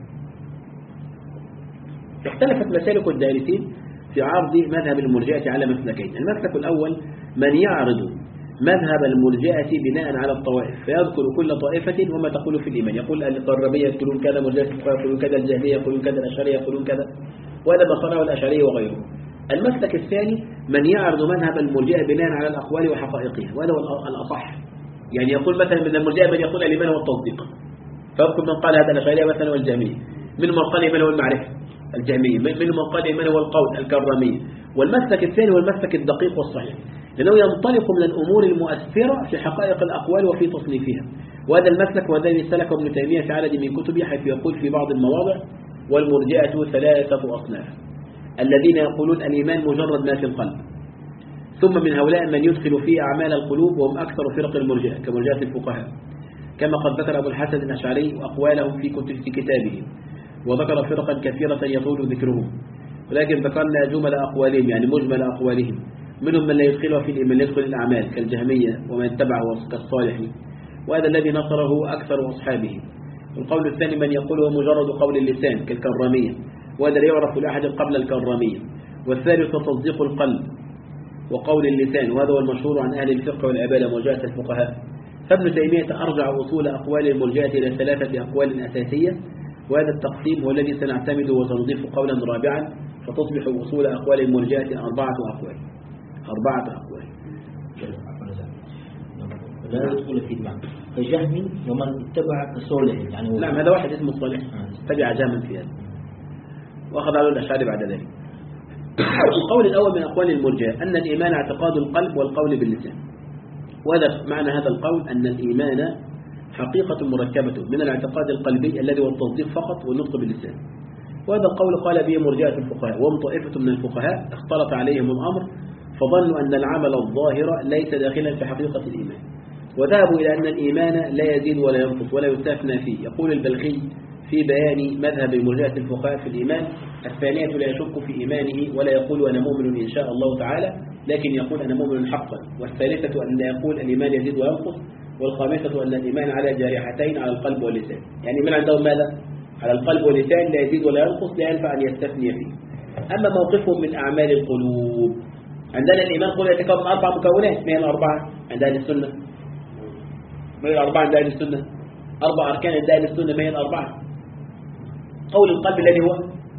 اختلفت مسالك الدارسين في عرض مذهب المرجئة على مسلكين. المسلك الأول من يعرض مذهب المرجئة بناء على الطوائف فيذكر كل طائفة وما تقول في الإيمان، يقول القربية يقولون كذا، مرجئة يقولون كذا، الجهمية يقولون كذا، الأشعرية يقولون كذا، وهذا ما صنعه الأشعرية وغيره. المسلك الثاني من يعرض مذهب المرجئة بناء على الأقوال وحقائقها، وهذا هو الأصح. يعني يقول مثلا من المرجئة من يقول الإيمان هو التصديق، فيذكر من قال هذا الأشعرية مثلا والجهمية، من من قال الإيمان هو المعرفة الجهمية، من من قال الإيمان هو القول الكرامية. والمسلك الثاني هو المسلك الدقيق والصحيح لأنه ينطلق من الأمور المؤثرة في حقائق الأقوال وفي تصنيفها. وهذا المسلك وذلك سلكه ابن تيمية في عدد من كتبه، حيث يقول في بعض المواضع: والمرجئة ثلاثة أصناف: الذين يقولون الإيمان مجرد ما في القلب، ثم من هؤلاء من يدخل فيه أعمال القلوب وهم أكثر فرق المرجئة كمرجئة الفقهاء، كما قد ذكر أبو الحسن الأشعري وأقوالهم في كتب في كتابه، وذكر فرقا كثيرة يطول ذكرهم، ولكن ذكرنا جمل أقوالهم يعني مجمل أقوالهم. منهم من لا يدخلها في الإيمان، يدخل الأعمال كالجهمية ومن اتبعه كالصالح، وهذا الذي نصره أكثر أصحابه. القول الثاني من يقول هو مجرد قول اللسان كالكرامية، وهذا لا يعرف لأحد قبل الكرامية. والثالث تصديق القلب وقول اللسان، وهذا هو المشهور عن أهل الفقه والعبادة مرجئة الفقهاء. فابن تيمية أرجع أصول أقوال المرجئة إلى ثلاثة أقوال أساسية، وهذا التقسيم هو الذي سنعتمد وسنضيف قولا رابعا، فتصبح أصول أقوال المرجئة أربعة أقوال أربعة أقوال لا يدخل في المعنى فجهم ومن اتبع صالح يعني. نعم هذا واحد اسمه صالح تبع جهما في هذا، وأخذ على الأشعري بعد ذلك. القول الأول من أقوال المرجئة أن الإيمان اعتقاد القلب والقول باللسان، وهذا معنى هذا القول أن الإيمان حقيقة مركبة من الاعتقاد القلبي الذي هو التصديق فقط والنطق باللسان. وهذا القول قال به مرجئة الفقهاء، وهم طائفة من الفقهاء اختلط عليهم الأمر فظنوا أن العمل الظاهر ليس داخلا في حقيقة الإيمان، وذهبوا إلى أن الإيمان لا يزيد ولا ينقص ولا يستثنى فيه. يقول البلخي في بيان مذهب مرجئة الفقهاء في الإيمان: الثانية لا يشك في إيمانه ولا يقول أنا مؤمن إن شاء الله تعالى، لكن يقول أنا مؤمن حقا. والثالثة أن لا يقول الإيمان يزيد وينقص. والخامسة أن الإيمان على جارحتين على القلب واللسان، يعني من عندهم ماذا؟ على القلب واللسان لا يزيد ولا ينقص، لا ينفع أن يستثني فيه. أما موقفهم من أعمال القلوب، عندنا الإيمان قل يتكون من أربع مكونات، ما هي الأربعة عند أهل السنة؟ ما هي الأربعة عند أهل السنة؟ أربع أركان عند أهل السنة، ما هي الأربعة؟ قول القلب الذي هو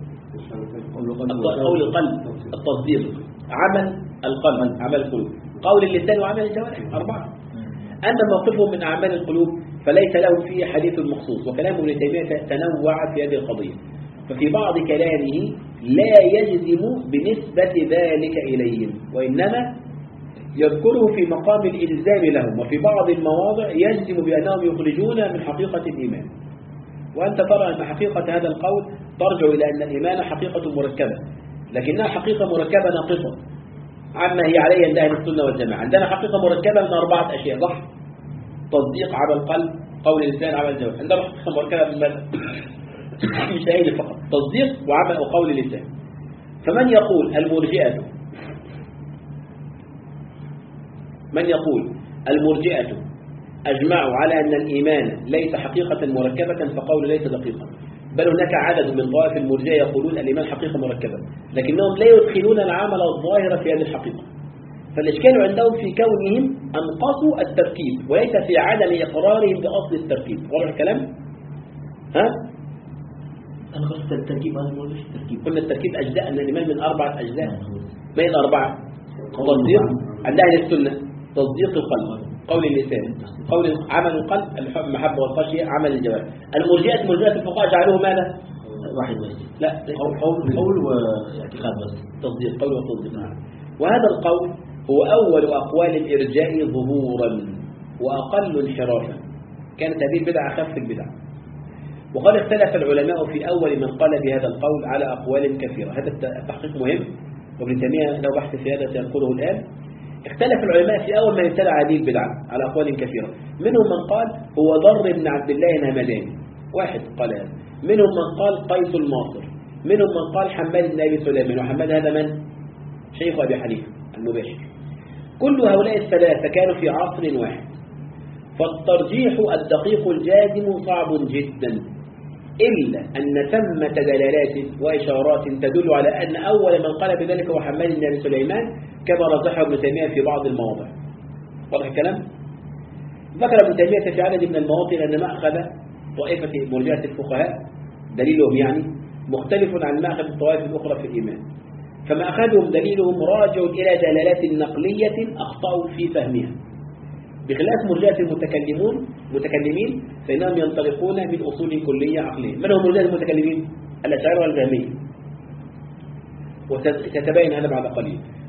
قول القلب التصديق، عمل القلب عمل القلوب، قول اللسان وعمل الجوارح، أربعة. أما موقفهم من أعمال القلوب فليس له فيه حديث مخصوص، وكلام ابن تيمية تنوع في هذه القضية، ففي بعض كلامه لا يجزم بنسبة ذلك إليهم، وإنما يذكره في مقام الإلزام لهم، وفي بعض المواضع يجزم بأنهم يخرجون من حقيقة الإيمان. وأنت ترى أن حقيقة هذا القول ترجع إلى أن الإيمان حقيقة مركبة، لكنها حقيقة مركبة ناقصة عما هي عليه عند أهل السنة والجماعة. عندنا حقيقة مركبة من أربعة أشياء، صح؟ تصديق، عمل القلب، قول اللسان، عمل الجوارح. عندنا حقيقة مركبة من ماذا؟ مش هي فقط تصديق وعمل وقول اللسان. فمن يقول المرجئة من يقول المرجئة أجمعوا على أن الإيمان ليس حقيقة مركبة فقول ليس دقيقا، بل هناك عدد من طوائف المرجئة يقولون الإيمان حقيقة مركبة، لكنهم لا يدخلون العمل الظاهر في هذه الحقيقة. فالإشكال عندهم في كونهم أنقصوا التركيب وليس في عدم إقرارهم بأصل التركيب. واضح الكلام؟ ها؟ أنقصت التركيب، أنا ما التركيب. قلنا التركيب أجزاء، أن الإيمان من أربعة أجزاء. ما هي الأربعة؟ تصديق عند أهل السنة، تصديق القلب، قول اللسان، قول عمل القلب، المحبة والخشية، عمل الجوارح. المرجئة مرجئة الفقهاء جعلوه ماذا؟ واحد بس. لا، قول قول واعتقاد بس. تصديق، قول وتصديق. نعم. وهذا القول هو أول أقوال الإرجاء ظهورا وأقل انحرافا. كانت هذه البدعة أخف البدع. وقد اختلف العلماء في أول من قال بهذا القول على أقوال كثيرة. هذا التحقيق مهم، وابن تيمية له بحث في هذا سيذكره الآن. اختلف العلماء في أول من ابتدع هذه البدعة على أقوال كثيرة. منهم من قال هو ضر بن عبد الله الهمداني، واحد قال هذا. منهم من قال قيس الماصر، منهم من قال حماد بن أبي سليمان، وحماد هذا من؟ شيخ أبي حنيفة المباشر. كل هؤلاء الثلاثة كانوا في عصر واحد، فالترجيح الدقيق الجازم صعب جدا، إلا أن ثمة دلالات وإشارات تدل على أن أول من قال بذلك هو حماد بن أبي سليمان، كما رجحه ابن تيمية في بعض المواضع. واضح الكلام؟ ذكر ابن تيمية في عدد من المواطن أن مأخذ طائفة مرجئة الفقهاء دليلهم يعني مختلف عن مأخذ الطوائف الأخرى في الإيمان، فما أخذهم دليلهم راجع إلى دلالات نقلية أخطأوا في فهمها، بخلاف مرجئة المتكلمون متكلمين فإنهم ينطلقون من أصول كلية عقلية. من هم مرجئة المتكلمين؟ الأشاعرة والجهمية، وستتبين هذا بعد قليل.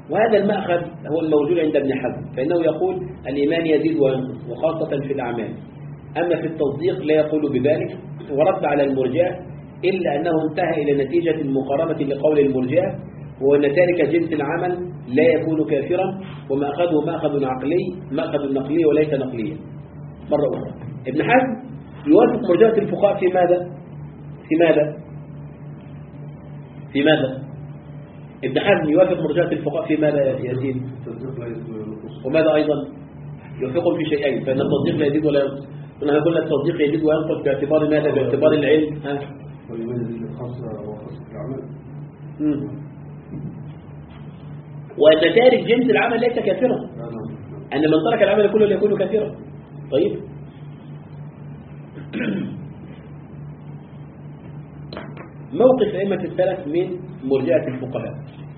وهذا المأخذ هو الموجود عند ابن حزم، فإنه يقول الإيمان يزيد وينقص وخاصة في الأعمال، أما في التصديق لا يقول بذلك. ورد على المرجئة إلا أنه انتهى إلى نتيجة مقاربة لقول المرجئة، وأن تارك جنس العمل لا يكون كافرا، وما أخذه مأخذ عقلي مأخذ نقلي وليس نقليا. مرة أخرى ابن حزم يوافق مرجئة الفقهاء في ماذا؟ في ماذا؟ في ماذا؟ ابن حزم يوافق مرجئة الفقهاء في ماذا يا يزيد؟ وماذا أيضا؟ يوافقهم في شيئين، فإن التصديق لا يزيد ولا ينقص. قلنا قلنا التصديق يزيد وينقص باعتبار ماذا؟ باعتبار العلم. ها؟ والإيمان يزيد الخاصة وخاصة العمل. وأن تارك جنس العمل ليس كافرا، أن من ترك العمل كله يكون كافرا. طيب موقف أئمة السلف من مرجئة الفقهاء.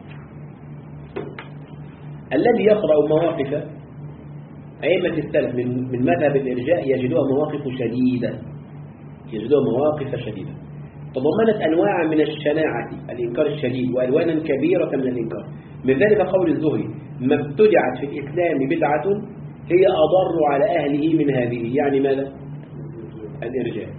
الذي يقرأ مواقف أئمة السلف من من مذهب الإرجاء يجدوها مواقف شديدة، يجدوها مواقف شديدة تضمنت أنواع من الشناعة الإنكار الشديد وألوانا كبيرة من الإنكار. من ذلك قول الزهري: ما ابتدعت في الإسلام بدعة هي أضر على أهله من هذه، يعني ماذا؟ الإرجاء.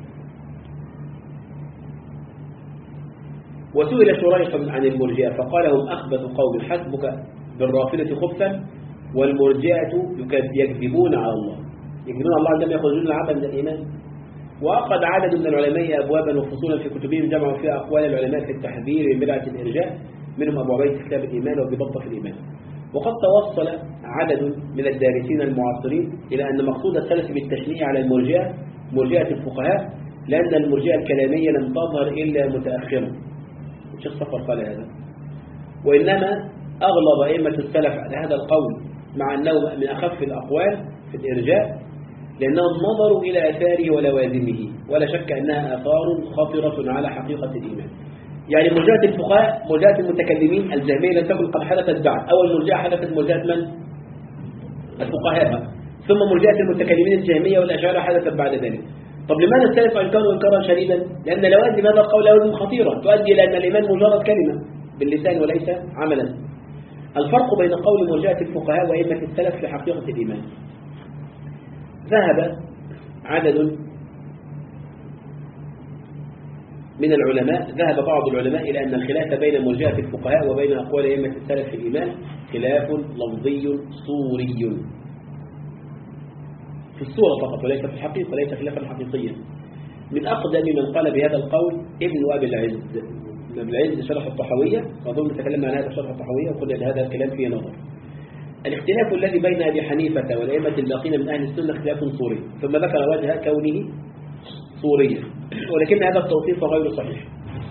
وسئل شريح عن المرجئة فقال: هم أخبث قوم، حسبك بالرافضة خبثا، والمرجئة يكذبون على الله، يكذبون على الله عندما يخرجون العبد من الإيمان. وأخذ عدد من العلماء أبوابا وفصولا في كتبهم جمعوا فيها أقوال العلماء في التحذير من بدعة الإرجاء، منهم أبو عبيد كتاب الإيمان وأبي بطة في الإيمان. وقد توصل عدد من الدارسين المعاصرين إلى أن مقصود السلف بالتشنيع على المرجئة مرجئة الفقهاء، لأن المرجئة الكلامية لم تظهر إلا متأخرا. الشيخ صفر قال هذا. وإنما أغلب أئمة السلف على هذا القول، مع أنه من أخف الأقوال في الإرجاء، لأنهم نظروا إلى آثاره ولوازمه، ولا شك أنها آثار خطرة على حقيقة الإيمان. يعني مرجئة الفقهاء، مرجئة المتكلمين الجهمية لم تكن قد حدثت بعد. أول مرجئة حدثت مرجئة من؟ الفقهاء. ثم مرجئة المتكلمين الجهمية والأشاعرة حدثت بعد ذلك. طب لماذا السلف أنكروا إنكارا شديدا؟ لأن لوازم هذا القول لوازم خطيرة تؤدي إلى أن الإيمان مجرد كلمة باللسان وليس عملا. الفرق بين قول مرجئة الفقهاء وأئمة السلف في حقيقة الإيمان: ذهب عدد من العلماء ذهب بعض العلماء إلى أن الخلاف بين مرجئة الفقهاء وبين أقوال أئمة السلف في الإيمان خلاف لفظي صوري، في الصورة فقط وليس في الحقيقة، وليس خلافا حقيقيا. من أقدم من قال بهذا القول ابن أبي العز. ابن أبي العز شرح الطحاوية، وأظن تكلمنا عن هذا شرح الطحاوية وقلنا أن هذا الكلام فيه نظر. الاختلاف الذي بين أبي حنيفة والأئمة الباقين من أهل السنة خلاف صوري، ثم ذكر وجه كونه صوريا، ولكن هذا التوصيف غير صحيح.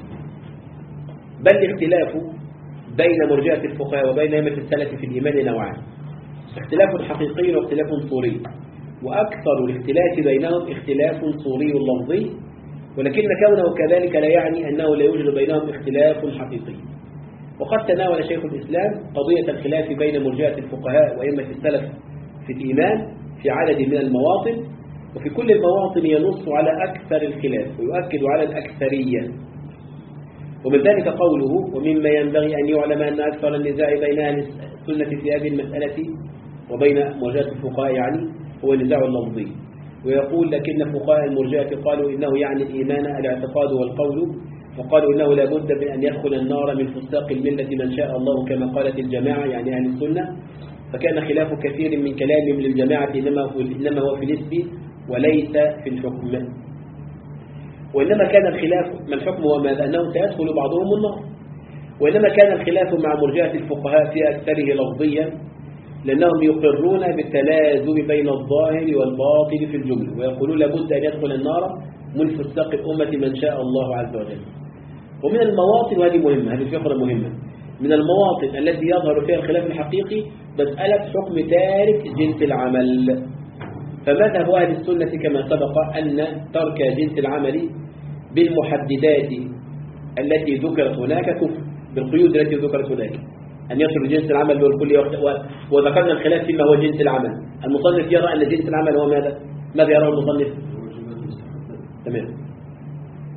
بل الاختلاف بين مرجئة الفقهاء وبين أئمة السلف في الإيمان نوعان: اختلاف حقيقي واختلاف صوري، وأكثر الاختلاف بينهم اختلاف صوري لفظي، ولكن كونه كذلك لا يعني أنه لا يوجد بينهم اختلاف حقيقي. وقد تناول شيخ الإسلام قضية الخلاف بين مرجئة الفقهاء وأئمة السلف في الإيمان في عدد من المواطن، وفي كل المواطن ينص على أكثر الخلاف ويؤكد على الأكثرية. ومن ذلك قوله: ومما ينبغي أن يعلم أن أكثر النزاع بين أهل السنة في هذه المسألة وبين مرجئة الفقهاء يعني هو النزاع اللفظي. ويقول: لكن فقهاء المرجئة قالوا إنه يعني الإيمان الاعتقاد والقول، وقالوا إنه لا بد من أن يدخل النار من فساق الملة من شاء الله، كما قالت الجماعة يعني أهل السنة. فكان خلاف كثير من كلامهم للجماعة إنما هو في النسب وليس في الحكم. وإنما كان الخلاف ما الحكم وماذا؟ أنه سيدخل بعضهم النار. وإنما كان الخلاف مع مرجئة الفقهاء في أكثره لفظيا، لأنهم يقرون بالتلازم بين الظاهر والباطن في الجملة، ويقولون لابد أن يدخل النار من فساق الأمة من شاء الله عز وجل. ومن المواطن، وهذه مهمة، هذه فقرة مهمة، من المواطن التي يظهر فيها الخلاف الحقيقي مسألة حكم تارك جنس العمل. فمذهب أهل السنة كما سبق أن ترك جنس العمل بالمحددات التي ذكرت هناك كفر، بالقيود التي ذكرت هناك، أن يترك جنس العمل بالكل. وذكرنا الخلاف فيما هو جنس العمل. المصنف يرى أن جنس العمل هو ماذا؟ ماذا يرى المصنف؟ تمام.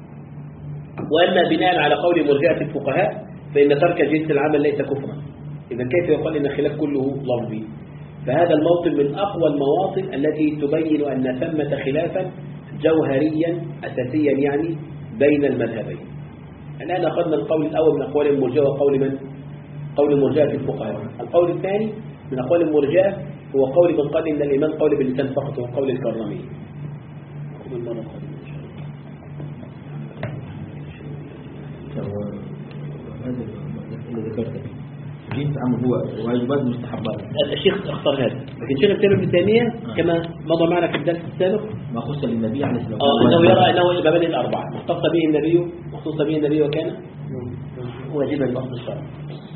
وأما بناء على قول مرجئة الفقهاء فإن ترك جنس العمل ليس كفرا، إذا كيف يقال إن الخلاف كله لفظي؟ فهذا الموطن من أقوى المواطن التي تبين أن ثمة خلافا جوهريا أساسيا يعني بين المذهبين. الآن أخذنا القول الأول من أقوال المرجئة وقول من؟ قول المرجئة في الفقهاء. القول الثاني من أقوال المرجئة هو قول من قال إن الإيمان قول باللسان فقط، هو قول الكرامي. هذا اللي ذكرته جنس عام هو واجبات مستحبات. الشيخ اختار هذا، لكن شيخ الإسلام ابن تيمية كما مضى معنا في الدرس السابق ما خص للنبي عليه الصلاة والسلام أنه يرى أنه المبادئ الأربعة مختص به النبي مخصوص به النبي وكان واجبا بأصل الشرع.